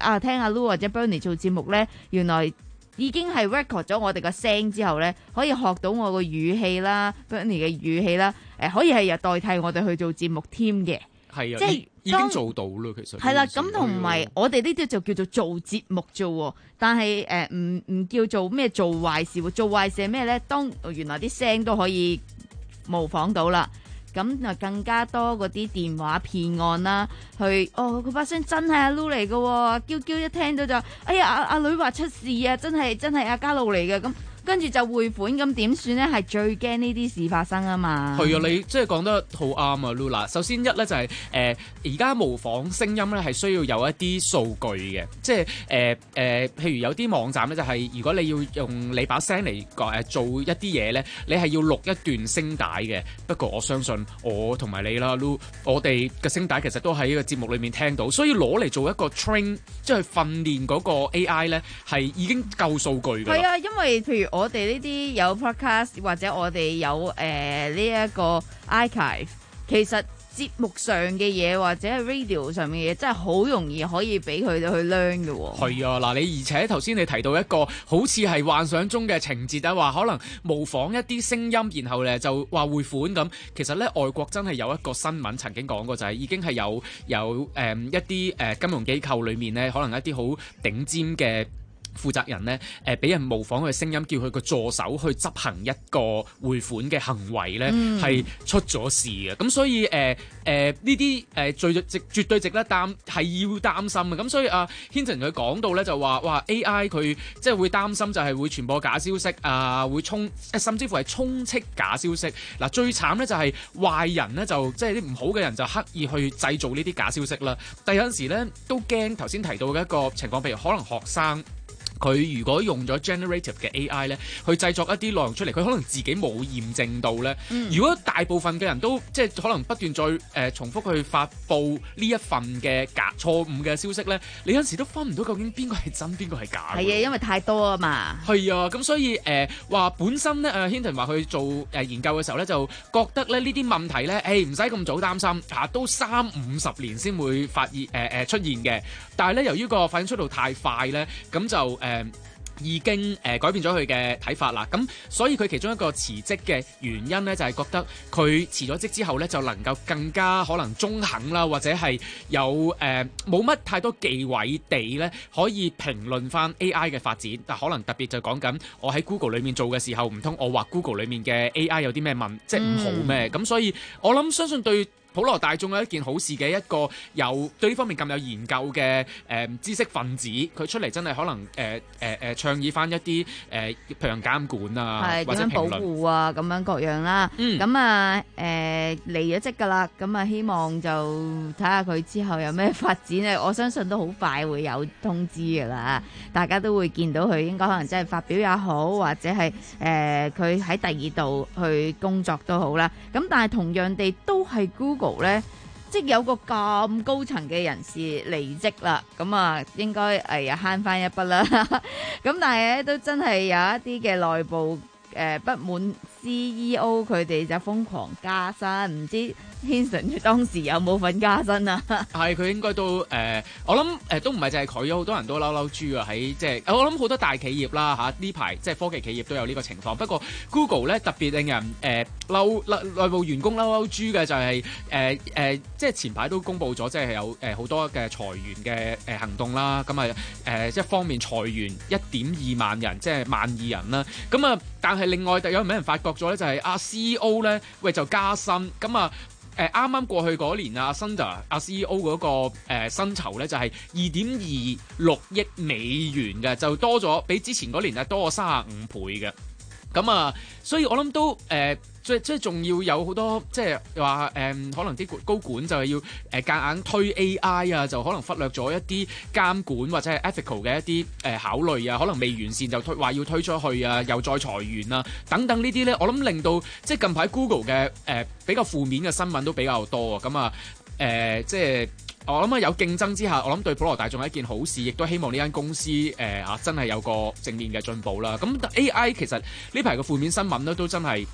啊聽阿 Lu 或者 Bernie 做節目咧，原來已經係 record 咗我哋個聲之後咧，可以學到我個語氣啦 ，Bernie 嘅語氣啦，誒可以係代替我哋去做節目添嘅。 係啊， 即係已經做到啦，其實係啦。咁同埋我哋呢啲就叫做做節目啫喎，但係誒唔唔叫做咩做壞事喎？做壞事係咩咧？當原來啲聲都可以模仿到啦。咁就更加多嗰啲電話騙案啦，去哦佢把聲真係阿 Lu 嚟嘅喎，嬌嬌一聽到就哎呀阿阿女話出事啊，真係真係阿嘉露嚟嘅咁。跟住就匯款，咁點算呢？係最驚呢啲事發生啊嘛！ 係啊，你即係講得好啱啊 Lula。首先一咧就係誒而家模仿聲音咧係需要有一啲數據嘅，即係誒誒，譬如有啲網站咧就係、是、如果你要用你把聲嚟誒做一啲嘢咧，你係要錄一段聲帶嘅。不過我相信我同埋你啦 Lu， 我哋嘅聲帶其實都喺呢個節目裏面聽到，所以攞嚟做一個 train 即係訓練嗰個 A I 咧係已經夠數據㗎。 係啊，因為譬如我哋呢啲有 podcast 或者我哋有誒呢一個 archive， 其實節目上嘅嘢或者係 radio 上面嘅嘢，真係好容易可以俾佢哋去 learn 嘅喎。係啊，嗱你而且頭先你提到一個好似係幻想中嘅情節啊，話可能模仿一啲聲音，然後咧就話匯款咁。其實咧外國真係有一個新聞曾經講過，就係已經係有有誒、嗯、一啲誒金融機構裏面咧，可能一啲好頂尖嘅負責人咧，誒、呃、俾人模仿佢嘅聲音，叫佢個助手去執行一個匯款嘅行為咧，係、嗯、出咗事嘅。咁所以誒誒呢啲誒最值絕對值得擔係要擔心嘅。咁所以阿 Hinton 佢講到咧就話，哇 A I 佢即係會擔心就係會傳播假消息啊，會充甚至乎係充斥假消息。嗱、啊、最慘咧就係壞人咧就即係啲唔好嘅人就刻意去製造呢啲假消息啦。但有陣時咧都驚頭先提到嘅一個情況，譬如可能學生。佢如果用咗 generative 嘅 A I 咧，去製作一啲內容出嚟，佢可能自己冇驗證到咧。嗯、如果大部分嘅人都即係可能不斷再誒、呃、重複去發布呢一份嘅假錯誤嘅消息咧，你有陣時都分唔到究竟邊個係真邊個係假。係啊， 因為太多啊嘛。係啊，咁所以誒話、呃、本身咧，誒 Hinton 話佢做誒、呃、研究嘅時候咧，就覺得咧呢啲問題咧，誒唔使咁早擔心嚇、啊，都三五十年先會發現誒誒、呃、出現嘅。但係咧，由於個發展速度太快咧，咁就誒。呃已經誒、呃、改變咗佢嘅睇法啦，咁所以佢其中一個辭職嘅原因咧，就係、是、覺得佢辭咗職之後咧，就能夠更加可能中肯啦，或者係有誒冇乜太多忌諱地咧，可以評論翻 A I 嘅發展。但可能特別就講緊我喺 Google 裏面做嘅時候，唔通我話 Google 裏面嘅 A I 有啲咩問，即係唔好咩？咁、嗯、所以我諗相信對普羅大眾係一件好事嘅，一個有對呢方面咁有研究嘅誒、呃、知識分子，佢出嚟真係可能誒誒誒倡議翻一啲誒譬如監管啊，或者點樣保護啊咁樣各樣啦。咁、嗯、啊誒離咗職㗎啦，咁啊希望就睇下佢之後有咩發展咧。我相信都好快會有通知㗎啦，大家都會見到佢應該可能真係發表也好，或者係誒佢喺第二度去工作都好啦。咁但係同樣地都係 Google。咧，即係有個咁高層嘅人士離職啦，咁啊應該誒又慳翻一筆啦。咁但係咧都真係有一啲嘅內部誒、呃、不滿 C E O 佢哋就瘋狂加薪，唔知 Hinton 當時有冇份加薪啊？ 係佢應該都誒、呃，我諗誒、呃、都唔係淨係佢，有好多人都嬲嬲豬啊！喺即係我諗好多大企業啦嚇，呢排即係科技企業都有呢個情況。不過 Google 咧特別令人誒嬲嬲內部員工嬲嬲豬嘅就係誒誒，即係前排都公布咗，即係有誒好多嘅裁員嘅誒行動啦。咁啊誒一方面裁員一點二萬人，即係萬二人啦。咁啊，但係另外有冇人發覺咗咧？就係、是、阿 C E O 咧，喂就加薪咁啊！誒啱啱過去嗰年啊 Sundar 阿 C E O 嗰、那個誒、呃、薪酬咧就係二點二六億美元嘅，就多咗比之前嗰年啊多咗三十五倍嘅。咁啊，所以我諗都誒。呃即即仲要有好多即係話誒，可能啲高管就係要誒夾硬推 A I 啊，就可能忽略咗一啲監管或者係 ethical 嘅一啲誒、呃、考慮啊，可能未完善就推話要推出去啊，又再裁員啊等等呢啲咧，我諗令到即係近排 Google 嘅誒、呃、比較負面嘅新聞都比較多啊，咁啊誒即係。我諗啊，有競爭之下，我諗對普羅大眾係一件好事，亦都希望呢間公司誒啊、呃、真係有個正面嘅進步啦。咁 A I 其實呢排嘅負面新聞咧都真係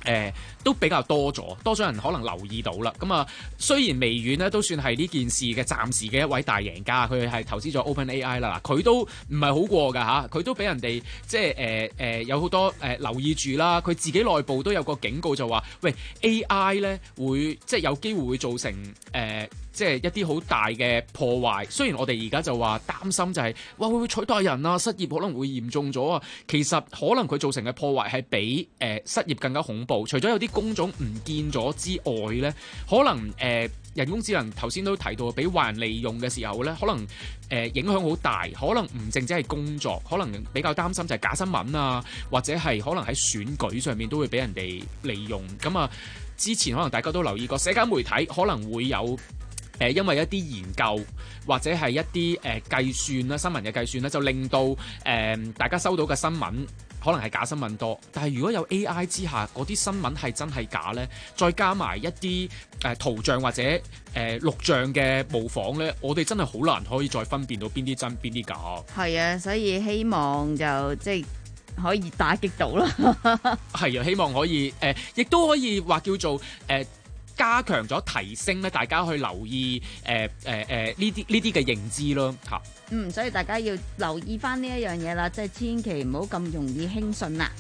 誒、呃、都比較多咗，多咗人可能留意到啦。咁啊，雖然微軟咧都算係呢件事嘅暫時嘅一位大贏家，佢係投資咗 OpenAI 啦，嗱佢都唔係好過㗎嚇，佢都俾人哋即係誒誒有好多誒、呃、留意住啦。佢自己內部都有個警告就話，喂 A I 咧會即係有機會會造成誒。呃即係一啲好大嘅破壞。雖然我哋而家就話擔心就係、是，哇會唔會取代人啊？失業可能會嚴重咗啊！其實可能佢造成嘅破壞係比誒、呃、失業更加恐怖。除咗有啲工種唔見咗之外咧，可能誒、呃、人工智能頭先都提到俾壞人利用嘅時候咧，可能誒、呃、影響好大。可能唔淨止係工作，可能比較擔心就係假新聞啊，或者係可能喺選舉上面都會俾人哋利用。咁啊，之前可能大家都留意過社交媒體可能會有。誒，因為一啲研究或者係一啲誒、呃、計算啦，新聞嘅計算咧，就令到誒、呃、大家收到嘅新聞可能係假新聞多。但係如果有 A I 之下，嗰啲新聞係真係假咧，再加埋一啲誒、呃、圖像或者誒、呃、錄像嘅模仿咧，我哋真係好難可以再分辨到邊啲真邊啲假。 係啊，所以希望就即係可以打擊到啦。 係啊，希望可以誒，亦、呃、都可以話叫做誒。呃加強咗提升咧，大家去留意誒誒誒呢啲呢啲嘅認知咯嚇。 嗯，所以大家要留意翻呢一樣嘢啦，即係千祈唔好咁容易輕信啦。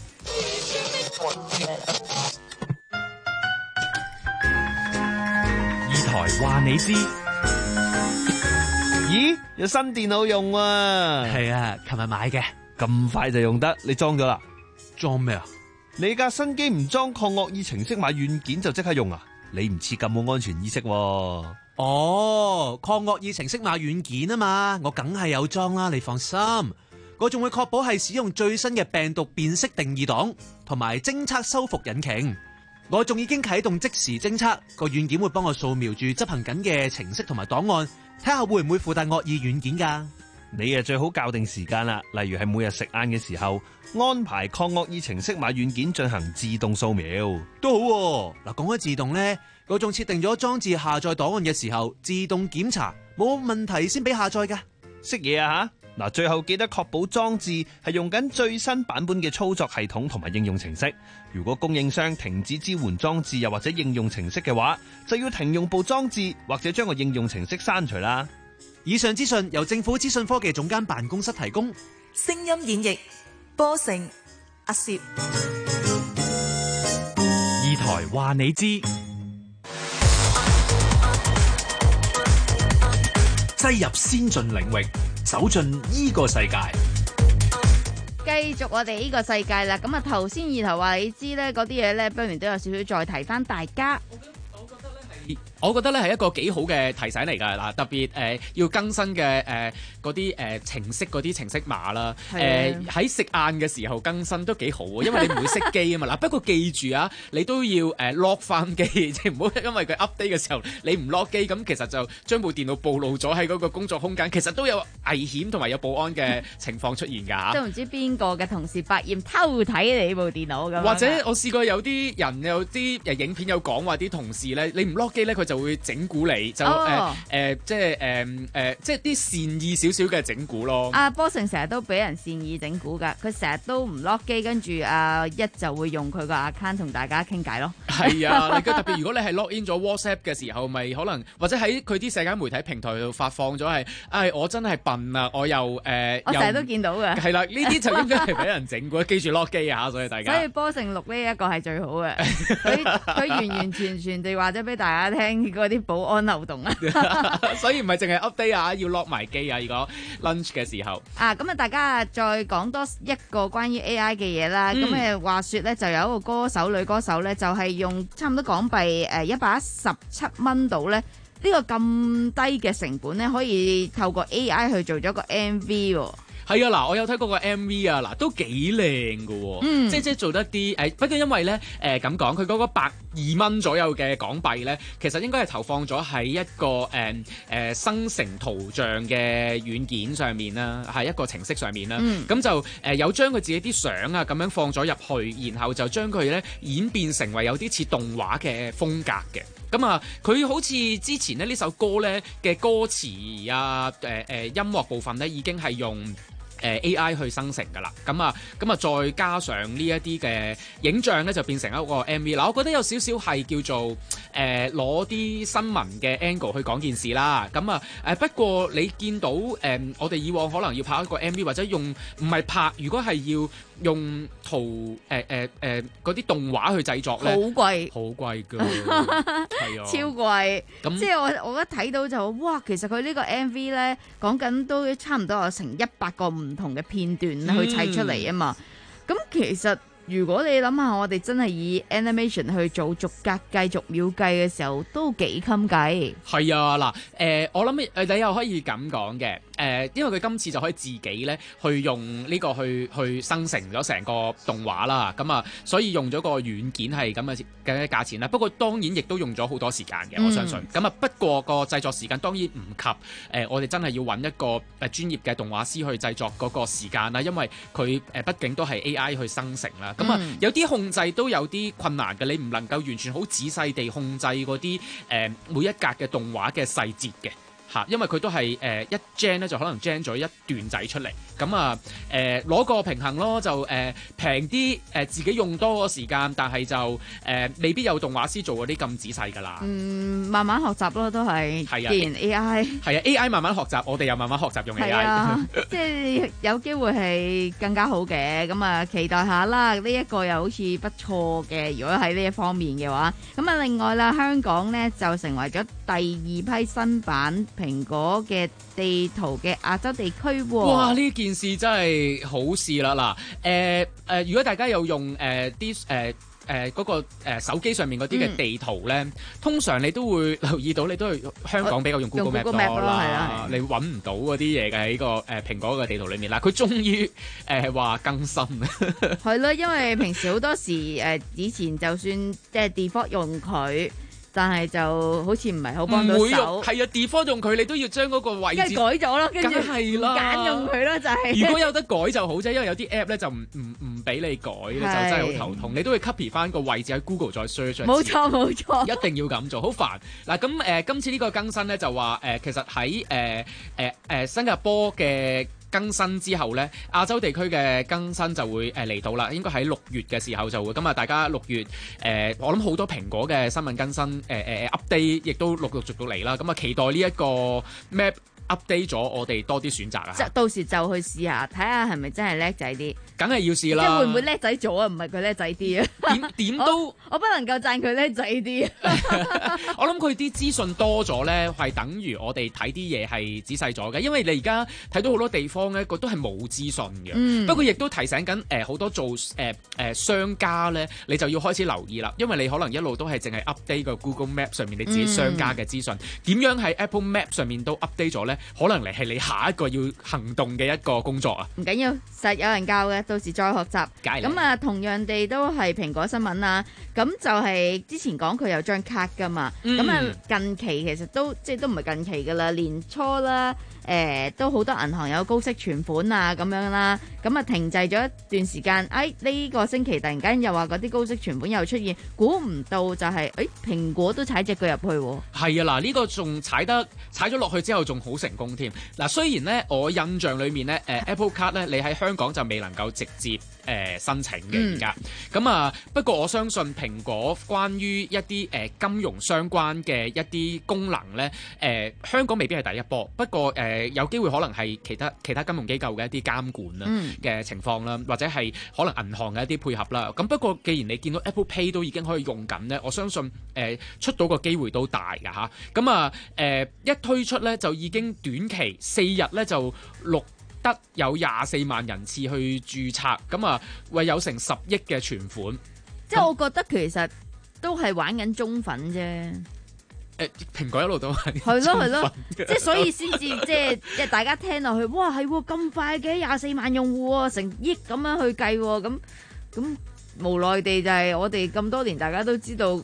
二台話你知， 咦？有新電腦用啊？ 係啊，琴日買嘅， 咁快就用得？你裝咗啦？ 裝咩啊？ 你架新機唔裝抗惡意程式買軟件就即刻用啊？你唔似咁冇安全意識喎。 哦，抗惡意程式碼軟件啊嘛，我梗係有裝啦，你放心。我仲會確保係使用最新嘅病毒辨識定義檔同埋偵測修復引擎。我仲已經啟動即時偵測，個軟件會幫我掃描住執行緊嘅程式同埋檔案，睇下會唔會附帶惡意軟件㗎。 你啊最好校定時間啦，例如係每日食晏嘅時候安排抗惡意程式碼軟件進行自動掃描都好喎。嗱，講開自動呢，我仲設定咗裝置下載檔案嘅時候自動檢查冇問題先俾下載㗎。 識嘢啊吓！嗱，最後記得確保裝置係用緊最新版本嘅操作系統同埋應用程式。如果供應商停止支援裝置又或者應用程式嘅話，就要停用部裝置或者將個應用程式刪除啦。 以上資訊由政府資訊科技總監辦公室提供。 聲音演繹波成阿攝。 二台話你知， 擠入先進領域，走進依個世界。 繼續我哋呢個世界啦，咁啊頭先二頭話你知咧，嗰啲嘢咧，不如都有少少再提翻大家。 我覺得咧係一個幾好嘅提醒嚟㗎嗱，特別誒、呃、要更新嘅誒嗰啲誒程式嗰啲程式碼啦，誒喺食晏嘅時候更新都幾好喎，因為你唔會熄機啊嘛嗱。不過記住啊，你都要誒 lock 翻機，即係唔好因為佢 update 嘅時候你唔 lock 機，咁其實就將部電腦暴露咗喺嗰個工作空間，其實都有危險同埋有保安嘅情況出現㗎嚇。 都唔知邊個嘅同事百厭偷睇你部電腦咁。 或者我試過有啲人有啲誒影片有講話啲同事咧，你唔 lock 機咧佢就會整蠱你，就誒誒、oh. 呃呃、即係誒誒即係啲善意少少嘅整蠱咯。 阿、啊、波成成日都俾人善意整蠱㗎，佢成日都唔 lock 機，跟住阿一就會用佢個 account 同大家傾偈咯。係啊，你特別如果你係 lock in 咗 WhatsApp 嘅時候，咪可能或者喺佢啲社交媒體平台度發放咗係，唉、哎、我真係笨啊，我又誒，呃、 我成日都見到嘅。係啦，呢啲就應該係俾人整蠱，記住 lock 機啊，所以大家。 所以波成錄呢一個係最好嘅，佢佢完完全全地話咗俾大家聽嗰啲保安漏洞啊。 所以唔係淨係 update 啊，要 lock 埋機啊，如果 lunch 嘅時候。 啊，咁啊，大家再講多一個關於 A I 嘅嘢啦。咁誒、嗯、話說咧，就有一個歌手女歌手咧，就係、是、用差唔多港幣誒一百一十七蚊度咧，呢、這個咁低嘅成本咧，可以透過 A I 去做咗個 M V 喎。 係啊，嗱，我有睇過個 M V 啊，嗱，都幾靚㗎喎，即係即係做得啲誒，不過因為咧誒咁講，佢嗰個百二蚊左右嘅港幣咧，其實應該係投放咗喺一個誒誒、呃呃、生成圖像嘅軟件上面啦，係一個程式上面啦，咁、嗯、就誒、呃、有將佢自己啲相啊咁樣放咗入去，然後就將佢咧演變成為有啲似動畫嘅風格嘅。咁啊，佢好似之前咧呢首歌咧嘅歌詞啊，誒、呃、誒音樂部分咧已經係用誒 A I 去生成㗎啦。咁啊咁啊再加上呢一啲嘅影像咧，就變成一個 M V。嗱，我覺得有少少係叫做誒攞啲新聞嘅 angle 去講件事啦。咁啊誒不過你見到誒、呃、我哋以往可能要拍一個 M V 或者用唔係拍，如果係要用圖誒誒誒嗰啲動畫去製作咧， 好貴， 好貴㗎，係啊， 超貴。 咁即係我我一睇到就哇，其實佢呢個 M V 咧講緊都差唔多有成一百個唔同嘅片段去砌出嚟啊嘛。咁、嗯、其實如果你諗下，我哋真係以 animation 去做逐格計、逐秒計嘅時候，都幾襟計。 係啊，嗱，誒，我諗誒，你又可以咁講嘅，誒、呃，因為佢今次就可以自己咧去用呢個去去生成咗成個動畫啦，咁啊，所以用咗個軟件係咁嘅嘅價錢啦。不過當然亦都用咗好多時間嘅，嗯、我相信。咁啊，不過個製作時間當然唔及誒、呃，我哋真係要揾一個誒專業嘅動畫師去製作嗰個時間啦，因為佢誒畢竟都係 A I 去生成啦。咁啊，嗯、有啲控制都有啲困難嘅，你唔能夠完全好仔細地控制嗰啲誒每一格嘅動畫嘅細節嘅嚇，因為佢都係誒、呃、一 gen 咧就可能 gen 咗一段仔出嚟，咁啊誒攞個平衡咯，就誒平啲誒自己用多個時間，但係就誒、呃、未必有動畫師做嗰啲咁仔細㗎啦。 嗯，慢慢學習咯，都係。係啊，既然 A I 係啊 A I 慢慢學習，我哋又慢慢學習用 A I。係啊，即係有機會係更加好嘅，咁啊期待下啦。呢、這、一個又好似不錯嘅，如果喺呢一方面嘅話，咁啊另外啦，香港咧就成為咗第二批新版蘋果嘅地圖嘅亞洲地區喎。 哇！呢件事真係好事啦！嗱，誒誒，如果大家有用誒啲誒誒嗰個誒手機上面嗰啲嘅地圖咧，嗯、通常你都會留意到，你都係香港比較用 Google Map 多啦，你揾唔到嗰啲嘢嘅喺個誒蘋果嘅地圖裏面啦。佢終於誒話更新啊！ 係咯，因為平時好多時誒以前就算即係 default 用佢。但係就好似唔係好幫到手， 係啊 default 用佢，你都要將嗰個位置改咗咯，跟住係啦， 揀用佢咯，就係、是。 如果有得改就好啫，因為有啲 app 咧就唔唔唔俾你改咧，就真係好頭痛。你都會 copy 翻個位置喺 Google 再 search。 冇錯冇錯， 一定要咁做，好煩。嗱咁誒，今次呢個更新咧就話誒、呃，其實喺誒誒誒新加坡嘅更新之後咧，亞洲地區嘅更新就會誒嚟到啦，應該喺六月嘅時候就會。咁啊，大家六月誒、呃，我諗好多蘋果嘅新聞更新誒誒、呃、update，亦都陸陸續續嚟啦。咁啊，期待呢一個 map update 咗，我哋多啲選擇啊！ 即到時就去試下，睇下係咪真係叻仔啲。 梗係要試啦！ 即係會唔會叻仔咗啊？唔係佢叻仔啲啊？ 點點都我， 我不能夠讚佢叻仔啲。 我諗佢啲資訊多咗咧，係等於我哋睇啲嘢係仔細咗嘅。因為你而家睇到好多地方咧，佢都係冇資訊嘅。嗯、不過亦都提醒緊誒好多做誒誒、呃呃、商家咧，你就要開始留意啦。因為你可能一路都係淨係 update 個 Google Map 上面你自己商家嘅資訊，點、嗯、樣喺 Apple Map 上面都 update 咗咧？可能嚟係你下一個要行動嘅一個工作啊！ 唔緊要，實有人教嘅。到時再學習。咁啊，同樣地都係蘋果新聞啦。咁就係之前講佢有張卡噶嘛。咁啊、嗯，近期其實都即係都唔係近期噶啦，年初啦，誒、呃、都好多銀行有高息存款啊咁樣啦。咁啊停滯咗一段時間，哎呢、呢個星期突然間又話嗰啲高息存款又出現，估唔到就係、是、誒蘋果都踩隻腳入去喎。係啊，嗱、這、呢個仲踩得踩咗落去之後仲好成功添。嗱，雖然咧我印象裏面咧，誒、呃、Apple Card 咧你喺香港就未能夠直接誒、呃、申請嘅而家。咁啊、嗯，不過我相信蘋果關於一啲誒、呃、金融相關嘅一啲功能咧，誒、呃、香港未必係第一波，不過誒、呃、有機會可能係其他其他金融機構嘅一啲監管啦嘅情況啦，嗯、或者係可能銀行嘅一啲配合啦。咁不過既然你見到 Apple Pay 都已經可以用緊咧，我相信誒、呃、出到個機會都大㗎吓。咁啊誒一推出咧就已經短期四日咧就錄得有廿四萬人次去註冊，咁啊為有成十億嘅存款。 即係我覺得其實都係玩緊中粉啫。誒、 呃，蘋果一路都係係咯係咯，即係所以先至即係即係大家聽落去，哇係咁快嘅廿四萬用戶，成億咁樣去計，咁咁無奈地就係我哋咁多年大家都知道。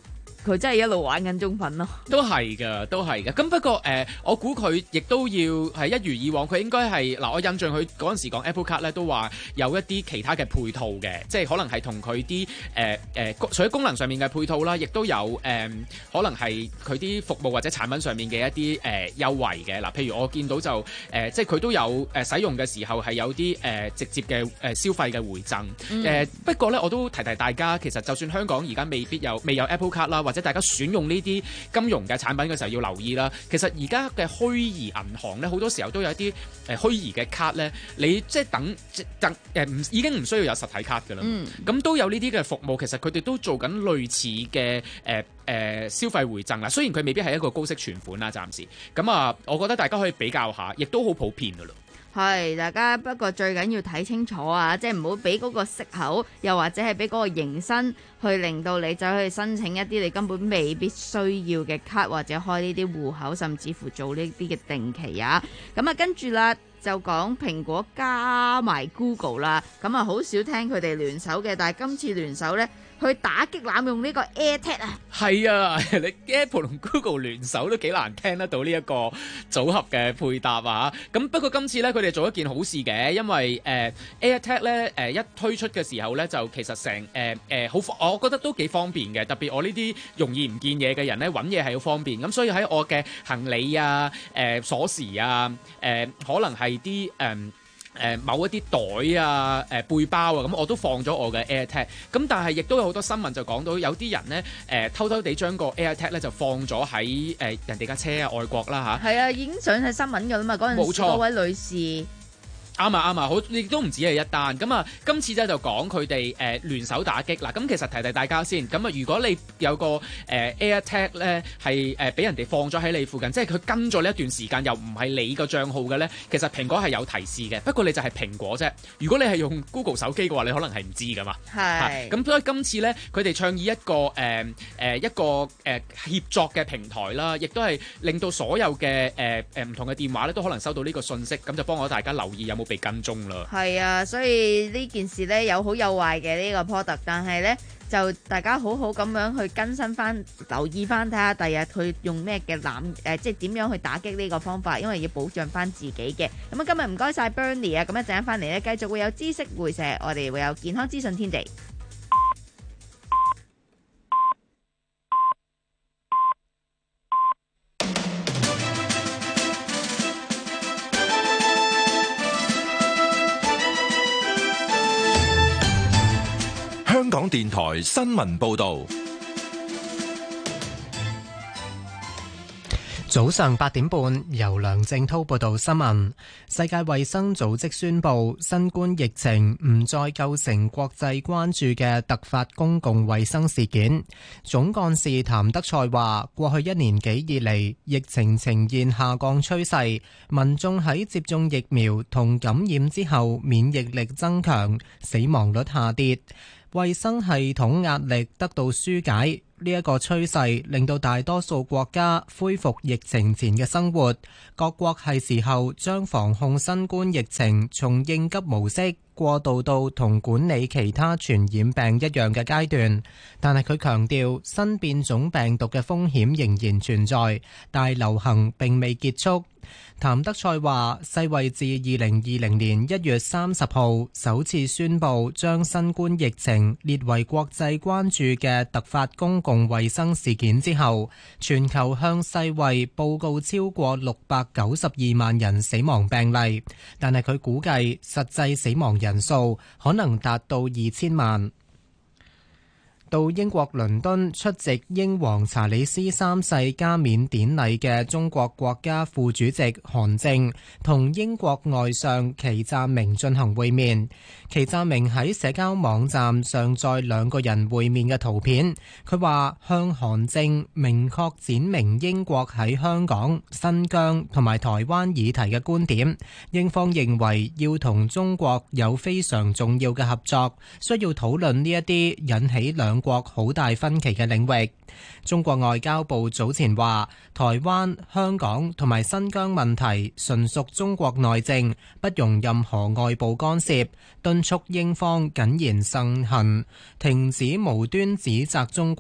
佢真係一路玩緊中粉咯。 都係㗎，都係㗎。咁不過誒、呃，我估佢亦都要係一如以往，佢應該係嗱，我印象佢嗰陣時講 Apple Card 咧，都話有一啲其他嘅配套嘅，即係可能係同佢啲誒誒，除咗功能上面嘅配套啦，亦都有誒、呃，可能係佢啲服務或者產品上面嘅一啲誒、呃、優惠嘅。嗱，譬如我見到就誒、呃，即係佢都有誒、呃、使用嘅時候係有啲誒、呃、直接嘅誒、呃、消費嘅回贈。誒、嗯呃、不過咧，我都提提大家，其實就算香港而家未必有未有 Apple Card 啦，或者大家選用呢啲金融嘅產品嘅時候要留意啦。其實而家嘅虛擬銀行咧，好多時候都有一啲誒虛擬嘅卡咧，你即係等等誒唔已經唔需要有實體卡㗎啦。咁、嗯、都有呢啲嘅服務，其實佢哋都做緊類似嘅誒誒消費回贈啦。雖然佢未必係一個高息存款啦，暫時咁啊，我覺得大家可以比較下，亦都好普遍㗎啦。 係，大家不過最緊要睇清楚啊，即係唔好俾嗰個息口，又或者係俾嗰個迎新去令到你走去申請一啲你根本未必需要嘅卡，或者開呢啲戶口，甚至乎做呢啲嘅定期啊。咁啊，跟住啦就講蘋果加埋 Google 啦，咁啊好少聽佢哋聯手嘅，但係今次聯手呢，去打擊濫用呢個 AirTag 啊。係啊，你 Apple 同 Google 聯手都幾難聽得到呢一個組合嘅配搭啊。咁不過今次咧，佢哋做一件好事嘅，因為誒、呃、AirTag 咧誒、呃、一推出嘅時候咧，就其實成誒誒好，我覺得都幾方便嘅。特別我呢啲容易唔見嘢嘅人咧，揾嘢係好方便。咁所以喺我嘅行李啊、誒、呃、鎖匙啊、誒、呃、可能係啲誒。呃誒、呃、某一啲袋啊、誒、呃、背包啊，咁我都放咗我嘅 AirTag。咁但係亦都有好多新聞就講到有啲人咧誒、呃、偷偷地將個 AirTag 咧就放咗喺誒人哋架車啊，外國啦嚇。係啊，已經上晒新聞㗎啦嘛，嗰陣時嗰位女士。啱啊啱啊，好，亦都唔止係一單。咁啊，今次咧就講佢哋誒聯手打擊嗱。咁其實提提大家先。咁啊，如果你有個誒、呃、AirTag 咧係誒俾人哋放咗喺你附近，即係佢跟咗呢一段時間又唔係你個賬號嘅咧，其實蘋果係有提示嘅。不過你就係蘋果啫。如果你係用 Google 手機嘅話，你可能係唔知噶嘛。係。咁所以今次咧，佢哋倡議一個誒誒、呃、一個誒、呃、協作嘅平台啦，亦都係令到所有嘅誒誒唔同嘅電話咧都可能收到呢個信息，咁就幫我大家留意有冇被跟蹤啦。係啊，所以呢件事呢，有好有壞嘅呢個 product，但係呢，就大家好好咁樣去更新翻，留意翻睇下第日佢用咩嘅攬誒，即係點樣去打擊呢個方法，因為要保障翻自己嘅。咁啊，今日唔該晒 Bernie 啊，咁一陣間翻嚟呢，繼續會有知識會社，我哋會有健康資訊天地。 香港電台新聞報道。 早上八點半，由梁正滔報道新聞。世界衛生組織宣布，新冠疫情唔再構成國際關注嘅突發公共衛生事件。總幹事譚德塞話，過去一年幾以嚟，疫情呈現下降趨勢，民眾喺接種疫苗同感染之後，免疫力增強，死亡率下跌，衛生系統壓力得到紓解。呢一個趨勢令到大多數國家恢復疫情前嘅生活，各國係時候將防控新冠疫情從應急模式過渡到同管理其他傳染病一樣嘅階段。但係佢強調，新變種病毒嘅風險仍然存在，大流行並未結束。譚德塞話，世衛自二零二零年一月三十號首次宣布將新冠疫情列為國際關注嘅突發公共衛生事件之後，全球向世衛報告超過六百九十二萬人死亡病例，但係佢估計實際死亡人數可能達到二千萬。到英國倫敦出席英皇查理斯三世加冕典禮嘅中國國家副主席韓正同英國外相祁湛明進行會面。祁湛明喺社交網站上載兩個人會面嘅圖片，佢話向韓正明確展明英國喺香港、新疆同埋台灣議題嘅觀點。英方認為要同中國有非常重要嘅合作，需要討論呢一啲引起兩國好大分歧嘅領域。中國外交部早前話，台灣、香港同埋新疆問題純屬中國內政，不容任何外部干涉，敦促英方謹言慎行，停止無端指責中國，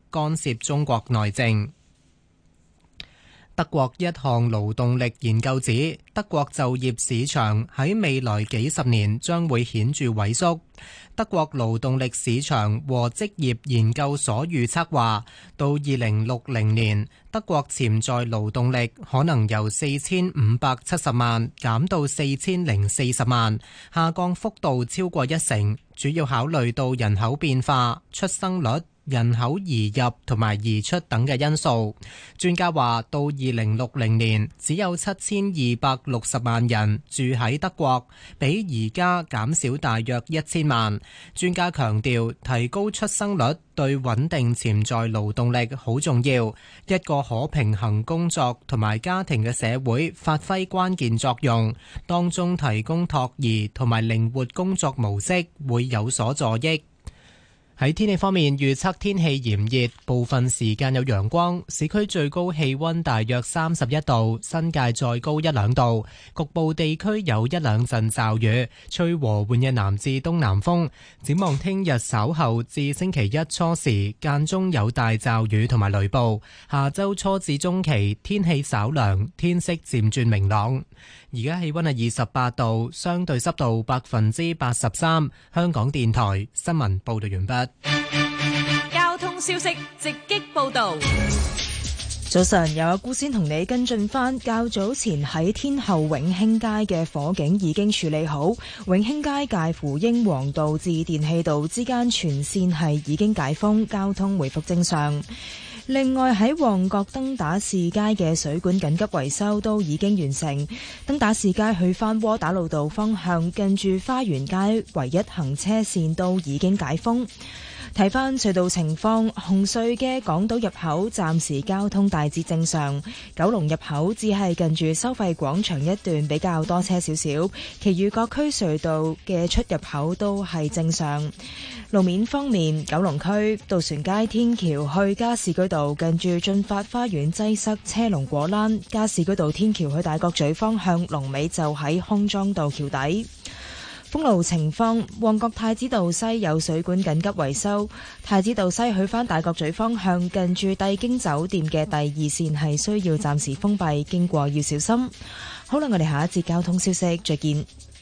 干涉中國內政。德國一項勞動力研究指，德國就業市場喺未來幾十年將會顯著萎縮。德國勞動力市場和職業研究所預測話，到二零六零年，德國潛在勞動力可能由四千五百七十萬減到四千零四十萬，下降幅度超過一成，主要考慮到人口變化、出生率、人口移入同埋移出等嘅因素。專家話，到二零六零年只有七千二百六十萬人住喺德國，比而家減少大約一千萬。專家強調，提高出生率對穩定潛在勞動力好重要。一個可平衡工作同埋家庭嘅社會發揮關鍵作用，當中提供托兒同埋靈活工作模式會有所助益。喺天氣方面，預測天氣炎熱，部分時間有陽光，市區最高氣溫大約三十一度，新界再高一兩度，局部地區有一兩陣驟雨，吹和緩嘅南至東南風。展望聽日稍後至星期一初時，間中有大驟雨同埋雷暴，下周初至中期天氣稍涼，天色漸轉明朗。而家氣溫係二十八度，相對濕度百分之八十三。香港電台新聞報道完畢。 交通消息直擊報道。 早晨，有阿姑先同你跟進翻，較早前喺天后永興街嘅火警已經處理好，永興街介乎英皇道至電氣道之間全線係已經解封，交通回復正常。另外喺旺角登打士街嘅水管緊急維修都已經完成，登打士街去返窩打老道方向近住花園街唯一行車線都已經解封。睇返隧道情況，紅隧嘅港島入口暫時交通大致正常，九龍入口只係近住收費廣場一段比較多車少少，其餘各區隧道嘅出入口都係正常。路面方面，九龍區渡船街天橋去加士居道近住駿發花園擠塞車龍果欄，加士居道天橋去大角咀方向龍尾就喺康莊道橋底。封路情況，旺角太子道西有水管緊急維修，太子道西去返大角咀方向近住帝京酒店嘅第二線係需要暫時封閉，經過要小心。好啦，我哋下一節交通消息再見。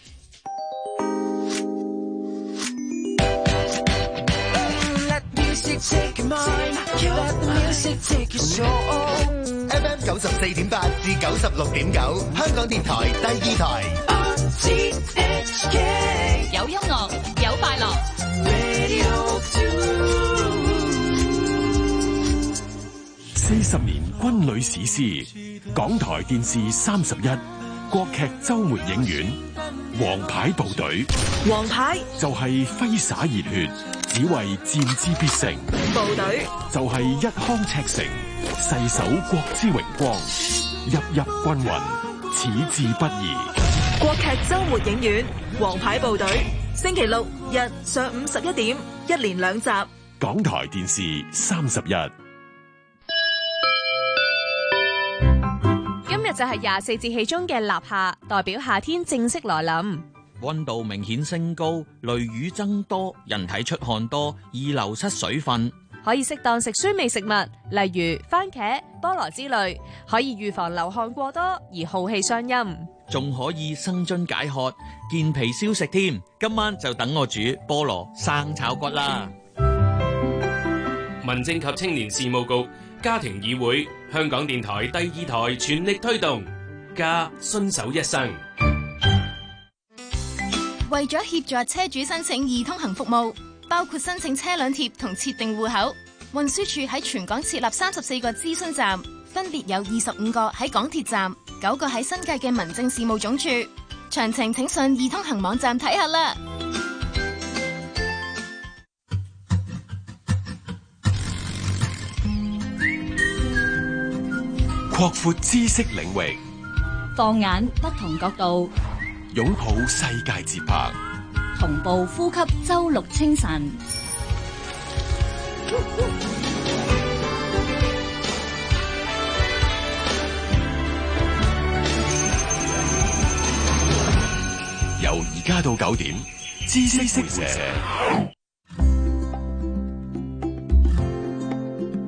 F M 九十四點八至九十六點九，香港電台第二台。 有音樂，有快樂。 四十年軍旅史詩，港台電視三十一，國劇周末影院，王牌部隊。 王牌就係揮灑熱血，只為戰之必勝。 部隊就係一腔赤誠，誓守國之榮光，入入軍魂，矢志不移。 國劇周末影院，王牌部隊，星期六日上午十一點，一連兩集。 港台電視三十一。 今日就係廿四節氣中嘅立夏，代表夏天正式來臨。 溫度明顯升高，雷雨增多，人體出汗多，易流失水分。 可以適當食酸味食物，例如番茄、菠蘿之類，可以預防流汗過多而耗氣傷陰。 仲可以生津解渴、健脾消食添。今晚就等我煮菠蘿生炒骨啦！ 民政及青年事務局、家庭議會、香港電台第二台全力推動，家遵守一生。 為咗協助車主申請易通行服務，包括申請車輛貼同設定戶口，運輸署喺全港設立三十四個諮詢站，分別有二十五個喺港鐵站，九個喺新界嘅民政事務總署。詳情請上易通行網站睇下啦。 擴闊知識領域， 放眼不同角度， 擁抱世界節拍， 同步呼吸周六清晨。 由而家到九點，知識會社。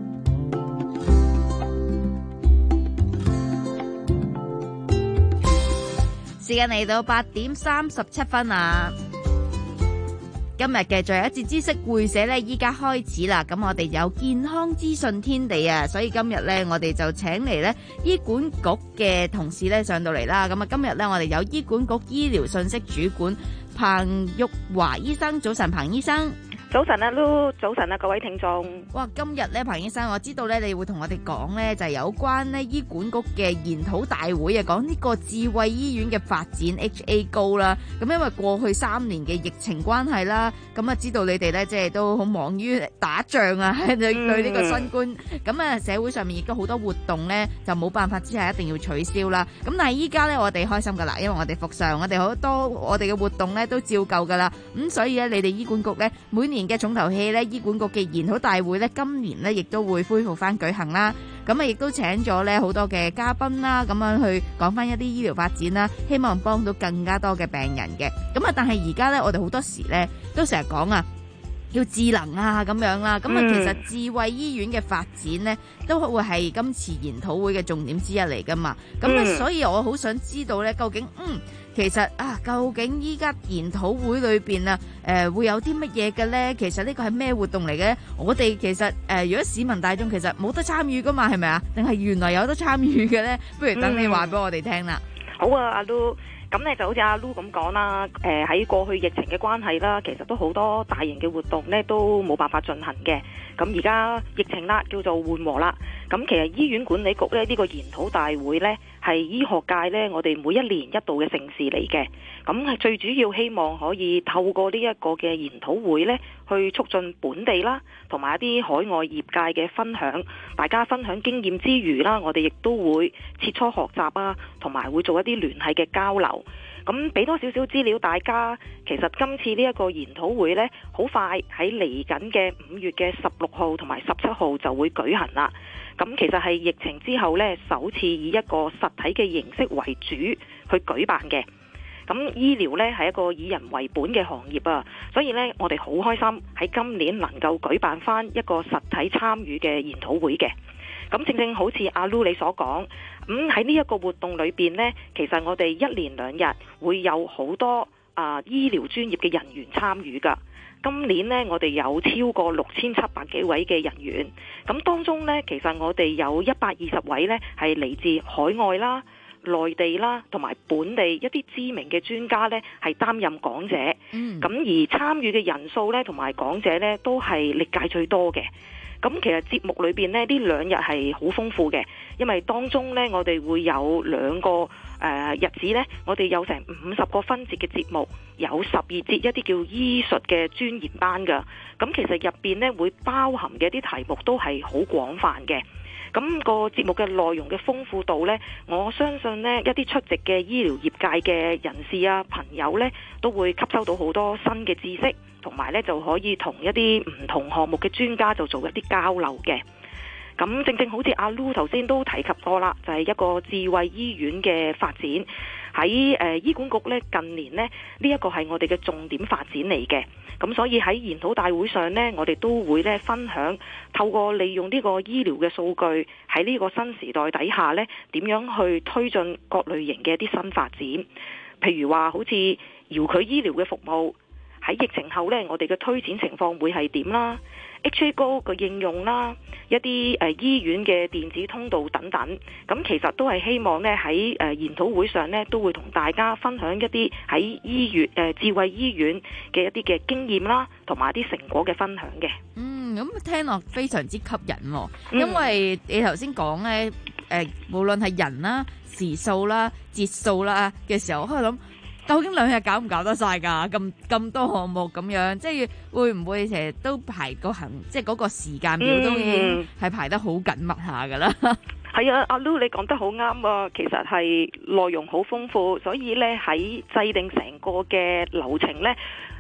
時間嚟到八點三十七分啊！今日嘅最後一節知識會社呢，依家開始啦。咁我哋有健康資訊天地啊，所以今日呢，我哋就請嚟呢醫管局嘅同事呢上到嚟啦。咁啊，今日呢，我哋有醫管局醫療信息主管彭玉華醫生，早晨，彭醫生。 早晨啊 Lu， 早晨啊各位聽眾。 哇，今日咧彭醫生，我知道咧你會同我哋講咧就係有關咧醫管局嘅研討大會啊，講呢個智慧醫院嘅發展 H A Go 啦。咁因為過去三年嘅疫情關係啦，咁啊知道你哋咧即係都好忙於打仗啊，對對呢個新冠。咁啊社會上面亦都好多活動咧就冇辦法之下一定要取消啦。咁但係依家咧我哋開心噶啦，因為我哋復常，我哋好多我哋嘅活動咧都照舊噶啦。咁所以咧你哋醫管局咧每年嘅重頭戲咧，醫管局嘅研討大會咧，今年咧亦都會恢復翻舉行啦。咁啊，亦都請咗咧好多嘅嘉賓啦，咁樣去講翻一啲醫療發展啦，希望幫到更加多嘅病人嘅。咁啊，但係而家咧，我哋好多時咧都成日講啊，要智能啊咁樣啦。咁啊，其實智慧醫院嘅發展咧，都會係今次研討會嘅重點之一嚟噶嘛。咁啊，所以我好想知道咧，究竟嗯。其實啊，究竟依家研討會裏邊啊，誒、呃、會有啲乜嘢嘅咧？其實呢個係咩活動嚟嘅？我哋其實誒、呃，如果市民大眾其實冇得參與噶嘛，係咪啊？定係原來有得參與嘅咧？不如等你話俾我哋聽啦。 好啊，阿 Lu。咁咧就好似阿 Lu 咁講啦，誒喺過去疫情嘅關係啦，其實都好多大型嘅活動咧都冇辦法進行嘅。咁而家疫情啦叫做緩和啦，咁其實醫院管理局咧呢個研討大會咧係醫學界咧我哋每一年一度嘅盛事嚟嘅。咁係最主要希望可以透過呢一個嘅研討會咧，去促進本地啦同埋一啲海外業界嘅分享，大家分享經驗之餘啦，我哋亦都會切磋學習啊，同埋會做一啲聯繫嘅交流。咁俾多少少資料大家，其實今次呢一個研討會呢，好快喺嚟緊嘅五月嘅十六號同埋十七號就會舉行啦。咁其實係疫情之後呢，首次以一個實體嘅形式為主去舉辦嘅。咁醫療呢係一個以人為本嘅行業啊，所以呢，我哋好開心喺今年能夠舉辦翻一個實體參與嘅研討會嘅。咁正正好似阿 Lu 你所講，咁喺呢一個活動裏邊呢，其實我哋一連兩日會有好多啊、呃、醫療專業嘅人員參與㗎。今年呢，我哋有超過六千七百幾位嘅人員，咁當中呢，其實我哋有一百二十位呢係嚟自海外啦、內地啦，同埋本地一啲知名嘅專家呢係擔任講者。咁、嗯、而參與嘅人數呢，同埋講者呢都係歷屆最多嘅。咁其實節目裏邊呢，呢兩日係好豐富嘅，因為當中呢，我哋會有兩個誒、呃、日子呢，我哋有成五十個分節嘅節目，有十二節一啲叫醫術嘅專研班㗎。咁其實入邊呢，會包含嘅一啲題目都係好廣泛嘅。咁個節目嘅內容嘅豐富度呢，我相信呢，一啲出席嘅醫療業界嘅人士啊、朋友呢，都會吸收到好多新嘅知識，同埋呢就可以同一啲唔同項目嘅專家就做一啲交流嘅。咁正正好似阿 Lu 頭先都提及過啦，就係一個智慧醫院嘅發展喺誒醫管局呢，近年呢，呢一個係我哋嘅重點發展嚟嘅。咁所以喺研討大會上呢，我哋都會呢分享透過利用呢個醫療嘅數據喺呢個新時代底下呢，點樣去推進各類型嘅一啲新發展。譬如話好似遙距醫療嘅服務喺疫情後呢，我哋嘅推展情況會係點啦？H A Go 嘅應用啦，一啲誒、呃、醫院嘅電子通道等等，咁其實都係希望呢喺誒研討會上呢，都會同大家分享一啲喺醫院誒、呃、智慧醫院嘅一啲嘅經驗啦，同埋一啲成果嘅分享嘅。 嗯，咁聽落非常之吸引、哦，因為你頭先講呢，誒、呃、無論係人啦、時數啦、節數啦嘅時候，我喺度諗。究竟兩日搞唔搞得晒㗎？咁咁多項目咁樣，即係會唔會成日都排個行，即係嗰個時間表都已經係排得好緊密下㗎啦？ 係啊，阿 Lu 你講得好啱啊！其實係內容好豐富，所以呢喺制定成個嘅流程呢，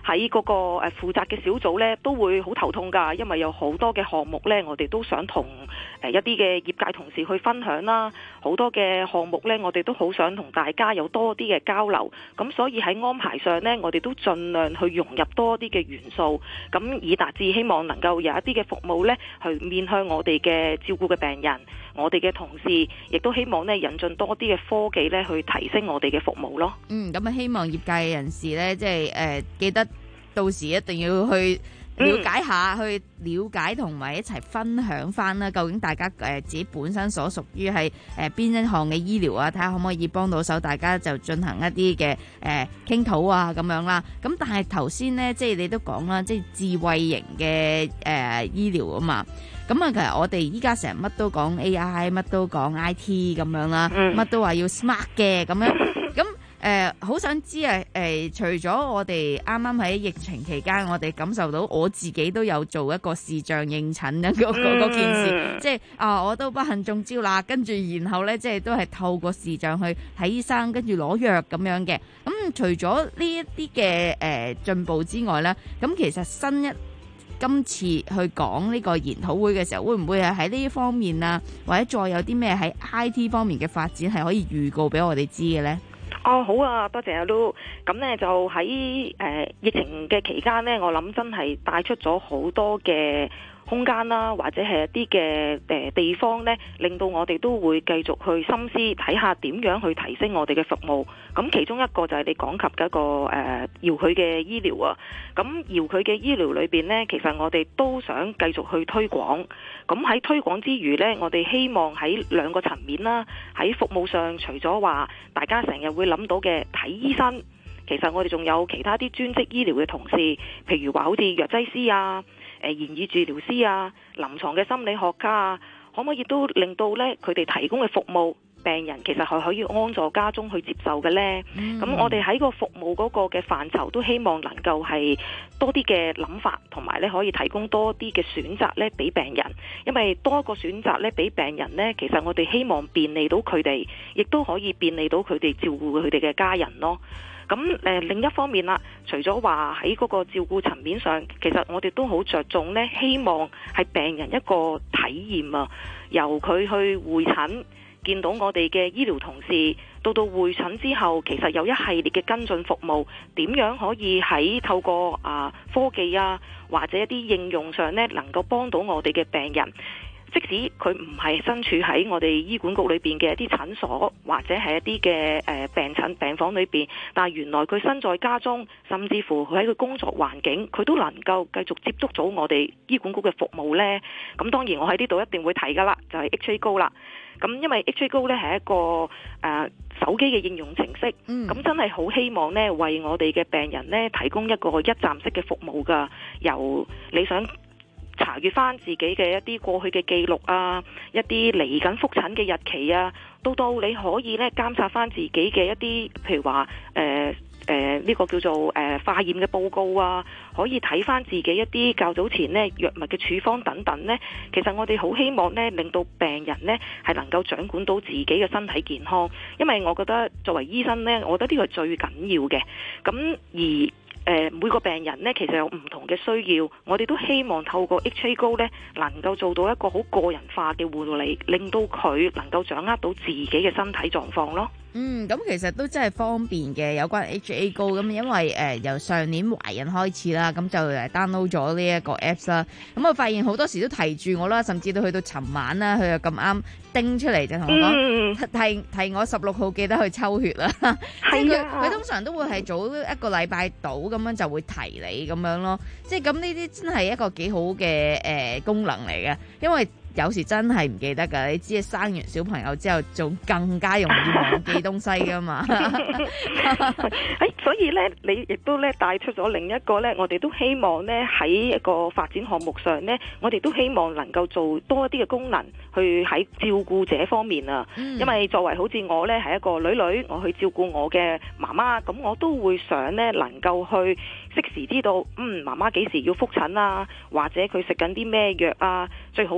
喺嗰個誒負責嘅小組呢，都會好頭痛㗎，因為有好多嘅項目呢，我哋都想同誒一啲嘅業界同事去分享啦。好多嘅項目呢，我哋都好想同大家有多啲嘅交流。咁所以喺安排上呢，我哋都盡量去融入多啲嘅元素，咁以達至希望能夠有一啲嘅服務呢，去面向我哋嘅照顧嘅病人，我哋嘅同事，亦都希望呢引進多啲嘅科技呢，去提升我哋嘅服務咯。 嗯，咁啊，希望業界人士呢，即係誒、呃、記得到時一定要去了解下，嗯、去了解同埋一齊分享翻啦。究竟大家誒、呃、自己本身所屬於係誒邊一項嘅醫療啊？睇下可唔可以幫到手，大家就進行一啲嘅誒傾討啊咁樣啦。咁但係頭先呢，即係你都講啦，即係智慧型嘅誒、呃、醫療啊嘛。咁啊，其實我哋依家成日乜都講 A I， 乜都講 I T 咁樣啦，乜都話要 smart 嘅咁樣。咁誒，好、呃、想知啊！誒、呃，除咗我哋啱啱喺疫情期間，我哋感受到我自己都有做一個視像應診嘅嗰嗰件事，嗯、即係啊，我都不幸中招啦。跟住然後咧，即係都係透過視像去睇醫生，跟住攞藥咁樣嘅。咁、嗯、除咗呢一啲嘅誒進步之外咧，咁其實新一今次去講呢個研討會嘅時候，會唔會係喺呢一方面啊，或者再有啲咩喺 I T 方面嘅發展係可以預告俾我哋知嘅呢？ 哦，好啊，多謝阿 Lu。咁呢就喺誒、呃、疫情嘅期間呢，我諗真係帶出咗好多嘅空間啦，或者係一啲嘅誒地方呢，令到我哋都會繼續去深思睇下點樣去提升我哋嘅服務。咁其中一個就係你講及嘅一個誒遙距嘅醫療啊。咁遙距嘅醫療裏邊呢，其實我哋都想繼續去推廣。咁喺推廣之餘呢，我哋希望喺兩個層面啦，喺服務上，除咗話大家成日會諗到嘅睇醫生，其實我哋仲有其他啲專職醫療嘅同事，譬如話好似藥劑師啊、誒言語治療師啊、臨床嘅心理學家啊，可唔可以都令到呢佢哋提供嘅服務，病人其實係可以安坐家中去接受嘅呢？咁、嗯、我哋喺個服務嗰個嘅範疇都希望能夠係多啲嘅諗法，同埋咧可以提供多啲嘅選擇咧俾病人，因為多一個選擇咧俾病人呢，其實我哋希望便利到佢哋，亦都可以便利到佢哋照顧佢哋嘅家人咯。咁誒、呃、另一方面啦，除咗話喺嗰個照顧層面上，其實我哋都好着重呢，希望係病人一個體驗啊，由佢去會診見到我哋嘅醫療同事，到到會診之後，其實有一系列嘅跟進服務，點樣可以喺透過啊科技啊或者一啲應用上呢，能夠幫到我哋嘅病人。即使佢唔係身處喺我哋醫管局裏邊嘅一啲診所，或者係一啲嘅誒病診病房裏邊，但係原來佢身在家中，甚至乎佢喺佢工作環境，佢都能夠繼續接觸到我哋醫管局嘅服務呢。咁當然我喺呢度一定會提噶啦，就係 H A Go 啦。咁因為 H A Go 呢係一個誒、呃、手機嘅應用程式，咁、嗯、真係好希望呢為我哋嘅病人呢提供一個一站式嘅服務噶，由你想查閱翻自己嘅一啲過去嘅記錄啊，一啲嚟緊覆診嘅日期啊，到到你可以咧監察翻自己嘅一啲，譬如話誒誒呢個叫做誒、呃、化驗嘅報告啊，可以睇翻自己一啲較早前呢藥物嘅處方等等呢。其實我哋好希望呢令到病人呢係能夠掌管到自己嘅身體健康，因為我覺得作為醫生呢，我覺得呢個係最緊要嘅。咁而誒每個病人呢，其實有唔同嘅需要，我哋都希望透過 H A Go 呢，能夠做到一個好個人化嘅護理，令到佢能夠掌握到自己嘅身體狀況咯。 嗯，咁其實都真係方便嘅，有關 H A Go 咁，因為誒、呃、由上年懷孕開始啦，咁就誒 download 咗呢一個 apps 啦。咁我發現好多時都提住我啦，甚至到去到尋晚啦，佢又咁啱叮出嚟就同我講、嗯、提提我十六號記得去抽血啦。係啊，佢通常都會係早一個禮拜到咁樣就會提你咁樣咯。即係咁呢啲真係一個幾好嘅誒、呃、功能嚟嘅，因為有時真係唔記得㗎，你知係生完小朋友之後，仲更加容易忘記東西㗎嘛。 誒，所以咧，你亦都咧帶出咗另一個咧，我哋都希望咧喺一個發展項目上咧，我哋都希望能夠做多一啲嘅功能，去喺照顧者方面啊。嗯、因為作為好似我咧係一個女女，我去照顧我嘅媽媽，咁我都會想咧能夠去適時知道，嗯，媽媽幾時要覆診啊，或者佢食緊啲咩藥啊，最好咧就係、是。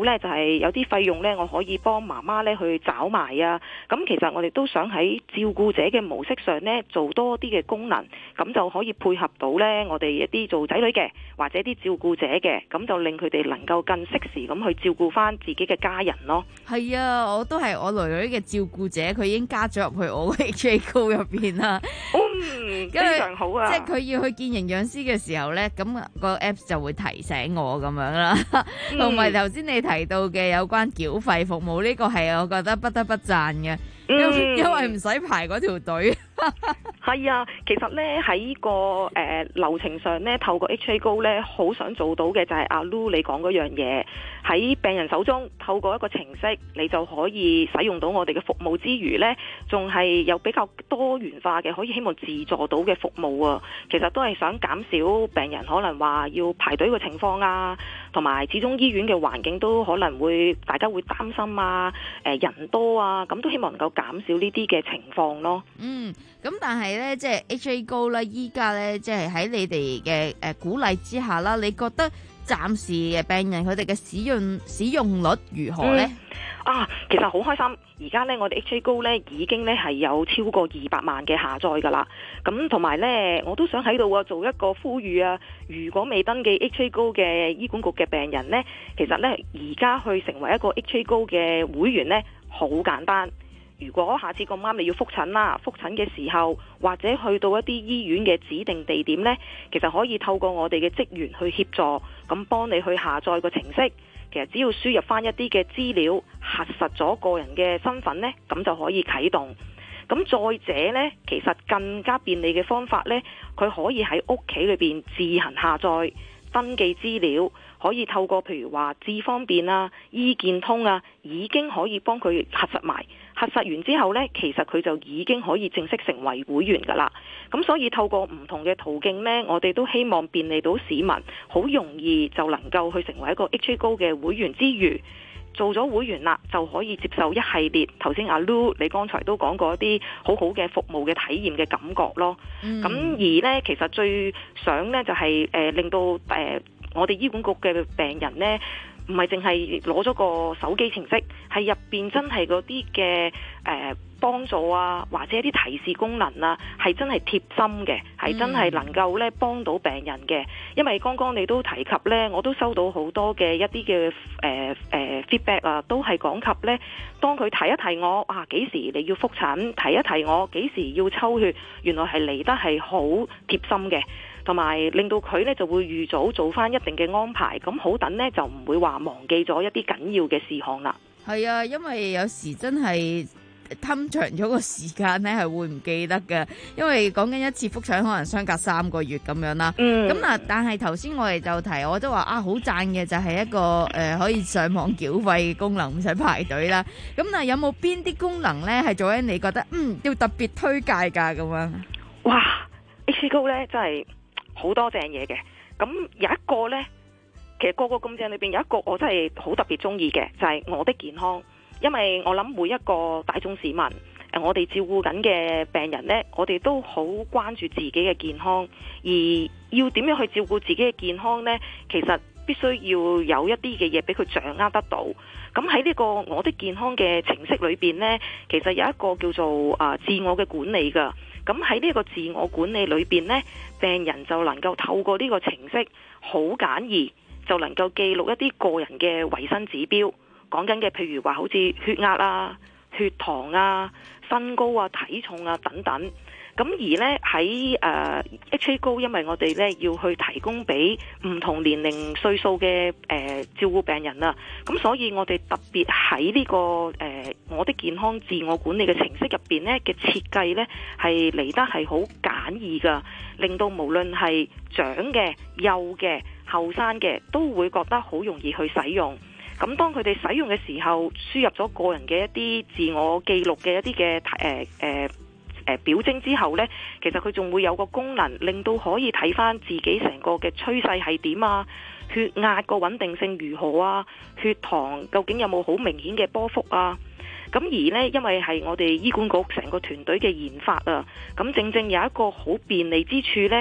係有啲費用呢，我可以幫媽媽呢去找埋啊。咁其實我哋都想喺照顧者嘅模式上呢，做多啲嘅功能，咁就可以配合到呢我哋一啲做仔女嘅或者啲照顧者嘅，咁就令佢哋能夠更適時咁去照顧翻自己嘅家人咯。 係啊，我都係我女女嘅照顧者，佢已經加咗入去我嘅 H A Go 入邊啦。 嗯，非常好啊！ 即係佢要去見營養師嘅時候呢，咁個 Apps 就會提醒我咁樣啦。同埋頭先你提到嘅有關繳費服務，呢個係我覺得不得不讚嘅。因為因為唔使排嗰條隊。 係啊，其實呢喺個誒、呃、流程上呢，透過 H A Go 呢，好想做到嘅就係阿 Lu 你講嗰樣嘢，喺病人手中透過一個程式，你就可以使用到我哋嘅服務之餘呢，仲係有比較多元化嘅，可以希望自助到嘅服務啊。其實都係想減少病人可能話要排隊嘅情況啊，同埋始終醫院嘅環境都可能會大家會擔心啊，誒、呃、人多啊，咁都希望能夠減少呢啲嘅情況咯。 嗯，咁但係咧，即係 H A Go 咧，依家咧，即係喺你哋嘅誒鼓勵之下啦，你覺得暫時病人佢哋嘅使用使用率如何咧？ 嗯、啊，其實好開心，而家咧我哋 H A Go 咧已經咧係有超過二百萬嘅下載噶啦。咁同埋咧，我都想喺度啊做一個呼籲啊，如果未登記 H A Go 嘅醫管局嘅病人咧，其實咧而家去成為一個 H A Go 嘅會員咧，好簡單。如果下次咁啱你要覆診啦，覆診嘅時候或者去到一啲醫院嘅指定地點呢，其實可以透過我哋嘅職員去協助，咁幫你去下載個程式。其實只要輸入翻一啲嘅資料，核實咗個人嘅身份呢，咁就可以啟動。咁再者呢，其實更加便利嘅方法呢，佢可以喺屋企裏邊自行下載登記資料，可以透過譬如話智方便啊、醫健通啊，已經可以幫佢核實埋。核實完之後呢，其實佢就已經可以正式成為會員㗎啦。咁所以透過唔同嘅途徑呢，我哋都希望便利到市民，好容易就能夠去成為一個 H A Go 嘅會員之餘，做咗會員啦，就可以接受一系列頭先阿 Lu 你剛才都講過一啲好好嘅服務嘅體驗嘅感覺咯。咁、嗯、而呢，其實最想呢就係、是呃、令到誒、呃、我哋醫管局嘅病人呢，唔係淨係攞咗個手機程式，係入邊真係嗰啲嘅誒幫助啊，或者一啲提示功能啊，係真係貼心嘅，係真係能夠咧幫到病人嘅。因為剛剛你都提及咧，我都收到好多嘅一啲嘅誒誒 feedback 啊，都係講及咧，當佢提一提我啊幾時你要覆診，提一提我幾時要抽血，原來係嚟得係好貼心嘅。同埋令到佢呢就會預早做翻一定嘅安排，咁好等呢就唔會話忘記咗一啲緊要嘅事項啦。 係啊，因為有時真係吞長咗個時間呢係會唔記得嘅，因為講緊一次覆診可能相隔三個月咁樣啦。嗯。咁嗱，但係頭先我哋就提，我都話啊好讚嘅就係一個誒、呃、可以上網繳費嘅功能，唔使排隊啦。咁嗱，有冇邊啲功能呢係做緊你覺得嗯要特別推介㗎咁樣？哇 ！H A Go 呢真係〜好多正嘢嘅，咁有一個呢，其實個個咁正裏邊有一個我真係好特別中意嘅，就係我的健康。因為我諗每一個大眾市民，誒我哋照顧緊嘅病人呢，我哋都好關注自己嘅健康，而要點樣去照顧自己嘅健康呢？其實必須要有一啲嘅嘢俾佢掌握得到。咁喺呢個我的健康嘅程式裏邊呢，其實有一個叫做啊自我嘅管理㗎。咁喺呢個自我管理裏邊呢，病人就能夠透過呢個程式好簡易，就能夠記錄一啲個人嘅維生指標，講緊嘅譬如話好似血壓啊、血糖啊、身高啊、體重啊等等。咁而呢，喺誒、呃、H A Go， 因為我哋呢要去提供俾唔同年齡歲數嘅誒、呃、照顧病人啦，咁所以我哋特別喺呢、這個誒、呃、我的健康自我管理嘅程式入邊呢嘅設計呢，係嚟得係好簡易噶，令到無論係長嘅、幼嘅、後生嘅都會覺得好容易去使用。咁當佢哋使用嘅時候，輸入咗個人嘅一啲自我記錄嘅一啲嘅誒誒誒表徵之後呢，其實佢仲會有個功能，令到可以睇翻自己成個嘅趨勢係點啊，血壓個穩定性如何啊，血糖究竟有冇好明顯嘅波幅啊。咁而呢，因為係我哋醫管局成個團隊嘅研發啊，咁正正有一個好便利之處呢。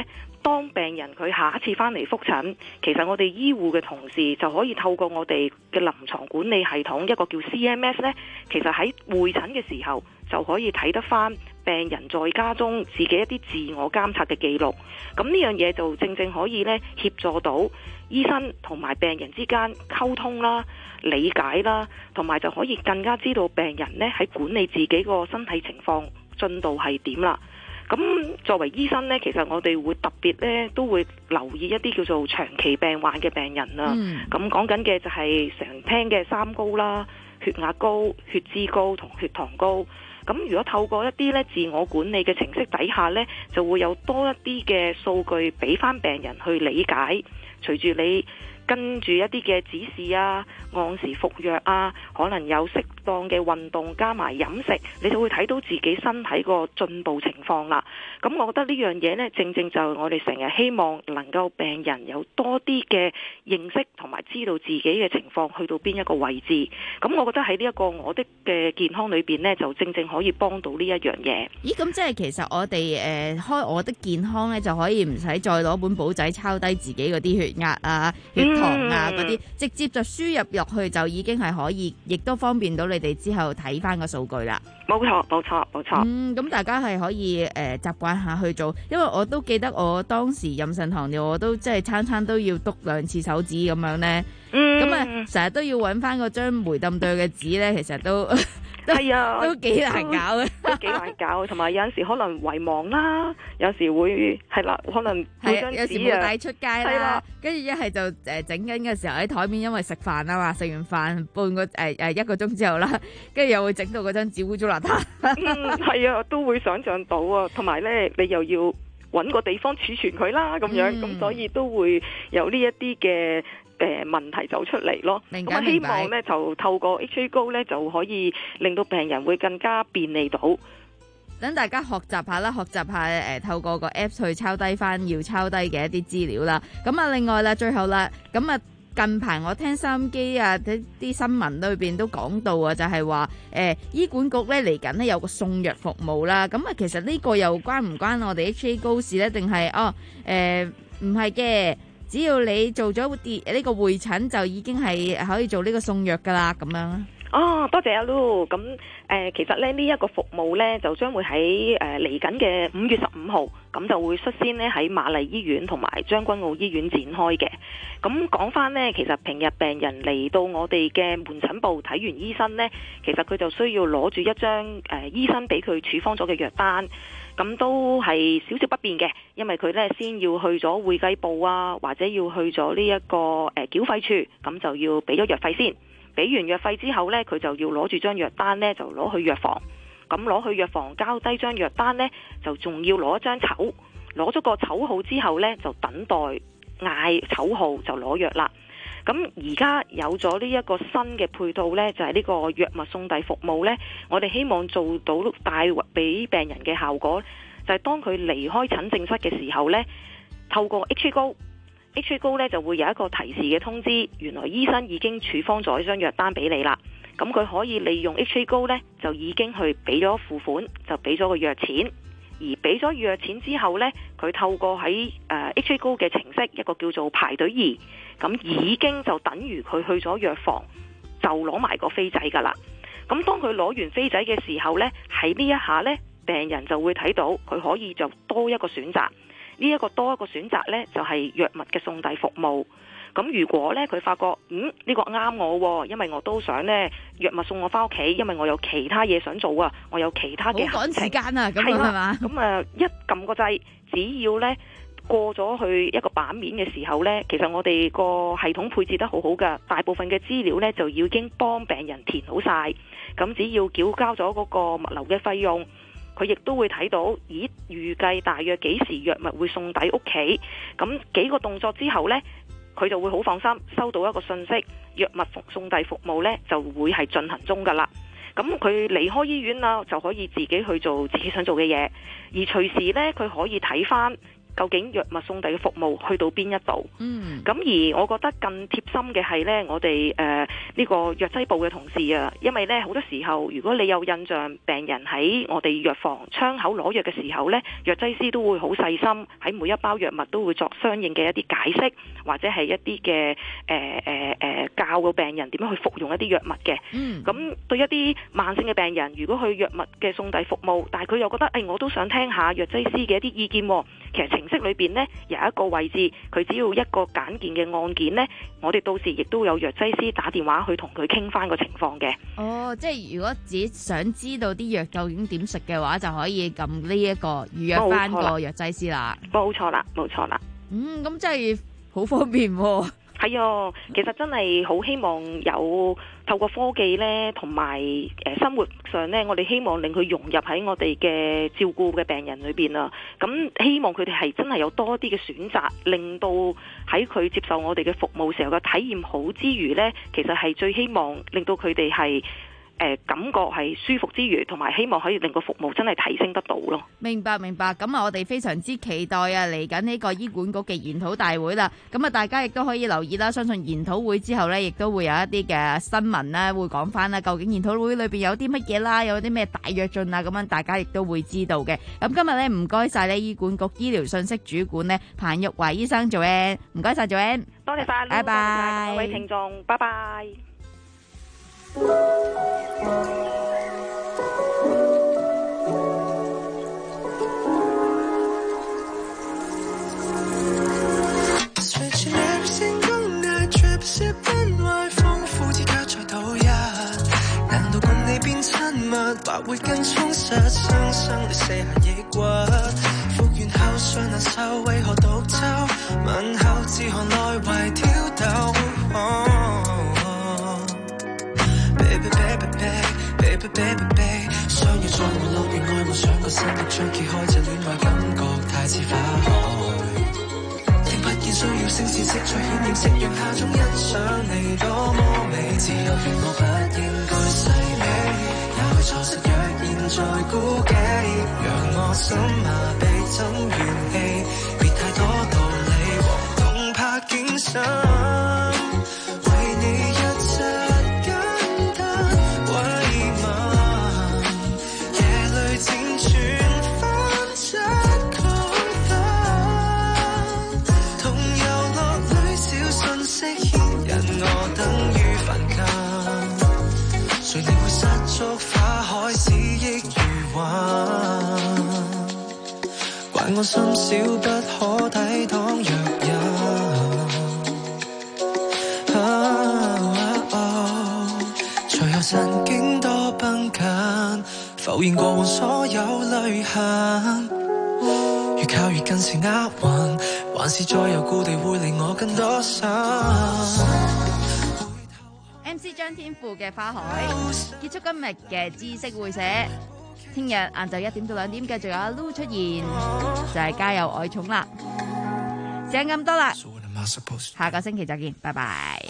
當病人佢下一次翻嚟覆診，其實我哋醫護嘅同事就可以透過我哋嘅臨床管理系統，一個叫 C M S 呢，其實喺會診嘅時候就可以睇得翻病人在家中自己一啲自我監察嘅記錄。咁呢樣嘢就正正可以呢協助到醫生同埋病人之間溝通啦、理解啦，同埋就可以更加知道病人呢喺管理自己個身體情況進度係點啦。咁作為醫生呢，其實我哋會特別呢都會留意一啲叫做長期病患嘅病人啦。咁講緊嘅就係常聽嘅三高啦，血壓高、血脂高同血糖高。咁如果透過一啲呢自我管理嘅程式底下呢，就會有多一啲嘅數據俾翻病人去理解。隨住你跟住一啲嘅指示啊，按時服藥啊，可能有適當嘅運動加埋飲食，你就會睇到自己身體個進步情況啦。咁我覺得呢樣嘢呢，正正就係我哋成日希望能夠病人有多啲嘅認識同埋知道自己嘅情況去到邊一個位置。咁我覺得喺呢一個我的嘅健康裏邊呢，就正正可以幫到呢一樣嘢。 咦，咁即係其實我哋誒、呃、開我的健康呢，就可以唔使再攞本簿仔抄低自己嗰啲血壓啊、血糖啊嗰啲、嗯，直接就輸入入去就已經係可以，亦都方便到你哋之後睇翻個數據啦。 冇錯，冇錯，冇錯。 嗯，咁大家係可以誒、呃、習慣下去做，因為我都記得我當時妊娠糖尿，我都即係餐餐都要篤兩次手指咁樣咧。嗯，咁啊成日都要揾翻嗰張梅冧對嘅紙咧，其實都係啊， 都幾難搞嘅， 都幾難搞。同埋有陣時可能遺忘啦，有時會係啦，可能係有時冇帶出街啦，跟住一係就誒整緊嘅時候喺台面，因為食飯啊嘛，食完飯半個誒誒、呃、一個鐘之後啦，跟住又會整到嗰張紙污糟邋遢。 嗯，係啊，都會想像到啊。同埋咧，你又要揾個地方儲存佢啦，咁樣咁、嗯，所以都會有呢一啲嘅誒問題走出嚟咯。咁啊，希望咧就透過 H A 高咧就可以令到病人會更加便利到。 等大家學習下啦，學習下誒、呃、透過個 Apps 去抄低翻要抄低嘅一啲資料啦。咁啊，另外啦，最後啦，咁啊。近排我聽收音機啊，啲啲新聞裏邊都講到啊，就係話誒醫管局咧嚟緊咧有個送藥服務啦。咁啊，其實呢個又關唔關我哋 H A 高事咧？定係哦誒唔係嘅，只要你做咗呢個會診就已經係可以做呢個送藥噶啦，咁樣。 哦，多謝阿 Lu。咁誒、呃，其實咧呢一、這個服務咧就將會喺誒嚟緊嘅五月十五號，咁就會率先咧喺瑪麗醫院同埋將軍澳醫院展開嘅。咁講翻呢，其實平日病人嚟到我哋嘅門診部睇完醫生呢，其實佢就需要攞住一張誒、呃、醫生俾佢處方咗嘅藥單，咁都係少少不便嘅，因為佢呢先要去咗會計部啊，或者要去咗呢一個誒、呃、繳費處，咁就要俾咗藥費先。俾完藥費之後呢，佢就要攞住張藥單呢，就攞去藥房。咁攞去藥房交低張藥單呢，就仲要攞一張籌，攞咗個籌號之後呢，就等待嗌籌號就攞藥啦。咁而家有咗呢一個新嘅配套呢，就係、是、呢個藥物送遞服務呢，我哋希望做到帶俾病人嘅效果，就係、是、當佢離開診症室嘅時候呢，透過 H A 高。H A 高咧就會有一個提示嘅通知，原來醫生已經處方咗一張藥單俾你啦。咁佢可以利用 H A 高咧，就已經去俾咗付款，就俾咗個藥錢。而俾咗藥錢之後咧，佢透過喺誒 H A 高嘅程式一個叫做排隊儀，咁已經就等於佢去咗藥房就攞埋個飛仔噶啦。咁當佢攞完飛仔嘅時候咧，喺呢一下咧，病人就會睇到佢可以就多一個選擇。呢、這、一個多一個選擇呢，就係、是、藥物嘅送遞服務。咁如果呢，佢發覺，嗯呢、這個啱我，因為我都想呢藥物送我翻屋企，因為我有其他嘢想做啊，我有其他嘅行程。好趕時間啊，咁係嘛？咁啊一撳個掣，只要呢過咗去一個版面嘅時候呢，其實我哋個系統配置得好好噶，大部分嘅資料呢，就已經幫病人填好晒。咁只要繳交咗嗰個物流嘅費用。佢亦都會睇到，咦？預計大約幾時藥物會送抵屋企？咁幾個動作之後呢，佢就會好放心，收到一個信息，藥物送遞服務呢就會係進行中㗎啦。咁佢離開醫院啦，就可以自己去做自己想做嘅嘢，而隨時呢，佢可以睇返究竟藥物送遞嘅服務去到邊一度。 嗯， 咁而我覺得更貼心嘅係呢，我哋誒呢個藥劑部嘅同事啊，因為呢好多時候，如果你有印象，病人喺我哋藥房窗口攞藥嘅時候呢，藥劑師都會好細心喺每一包藥物都會作相應嘅一啲解釋，或者係一啲嘅誒誒誒教個病人點樣去服用一啲藥物嘅。 嗯， 咁對一啲慢性嘅病人，如果去藥物嘅送遞服務，但係佢又覺得誒、哎、我都想聽下藥劑師嘅一啲意見。其實程式裏邊呢，有一個位置，佢只要一個簡件嘅案件呢，我哋到時亦都有藥劑師打電話去同佢傾翻個情況嘅。 哦，即係如果自己想知道啲藥究竟點食嘅話，就可以撳呢一個預約翻個藥劑師啦。 冇錯啦，冇錯啦。 嗯，咁真係好方便喎。 係啊，其實真係好希望有透過科技呢，同埋誒生活上呢，我哋希望令佢融入喺我哋嘅照顧嘅病人裏邊啊。咁希望佢哋係真係有多啲嘅選擇，令到喺佢接受我哋嘅服務時候嘅體驗好之餘呢，其實係最希望令到佢哋係誒感覺係舒服之餘，同埋希望可以令個服務真係提升得到咯。 明白明白，咁啊我哋非常之期待啊嚟緊呢個醫管局嘅研討大會啦。咁啊大家亦都可以留意啦，相信研討會之後呢，亦都會有一啲嘅新聞啦，會講翻啦，究竟研討會裏邊有啲乜嘢啦，有啲咩大躍進啊，咁樣大家亦都會知道嘅。咁今日呢，唔該晒呢醫管局醫療信息主管呢彭玉華醫生做嘅，唔該晒做嘅， 多謝晒， 拜拜， 各位聽眾，拜拜。 Switching every single night trip sipping wine 豐富之家再倒一，難道共你變親密，或會更充實？雙雙你卸下抑鬱，復原後尚難受，為何獨奏？問候自何內為挑逗？ Baby baby baby baby baby baby， 相約在我路邊愛我，想個新的章揭開這戀愛感覺太似花海。聽不見需要聲線色彩顯形，夕陽下中欣賞你多麼美，自由願我不應該細味，也許錯失若現在孤寂，讓我心麻痹怎怨氣，別太多道理和動魄景深，為你一切我心小不可抵擋若有，隨後神經多繃緊，浮現過往所有淚痕，越靠越近是厄運，還是再有故地會令我更多心。 M C 張天賦嘅花海結束今日嘅知識會社。聽日晏晝一點到兩點繼續有阿 Lu 出現，就係家有愛寵啦。時間咁多啦，下個星期再見，拜拜。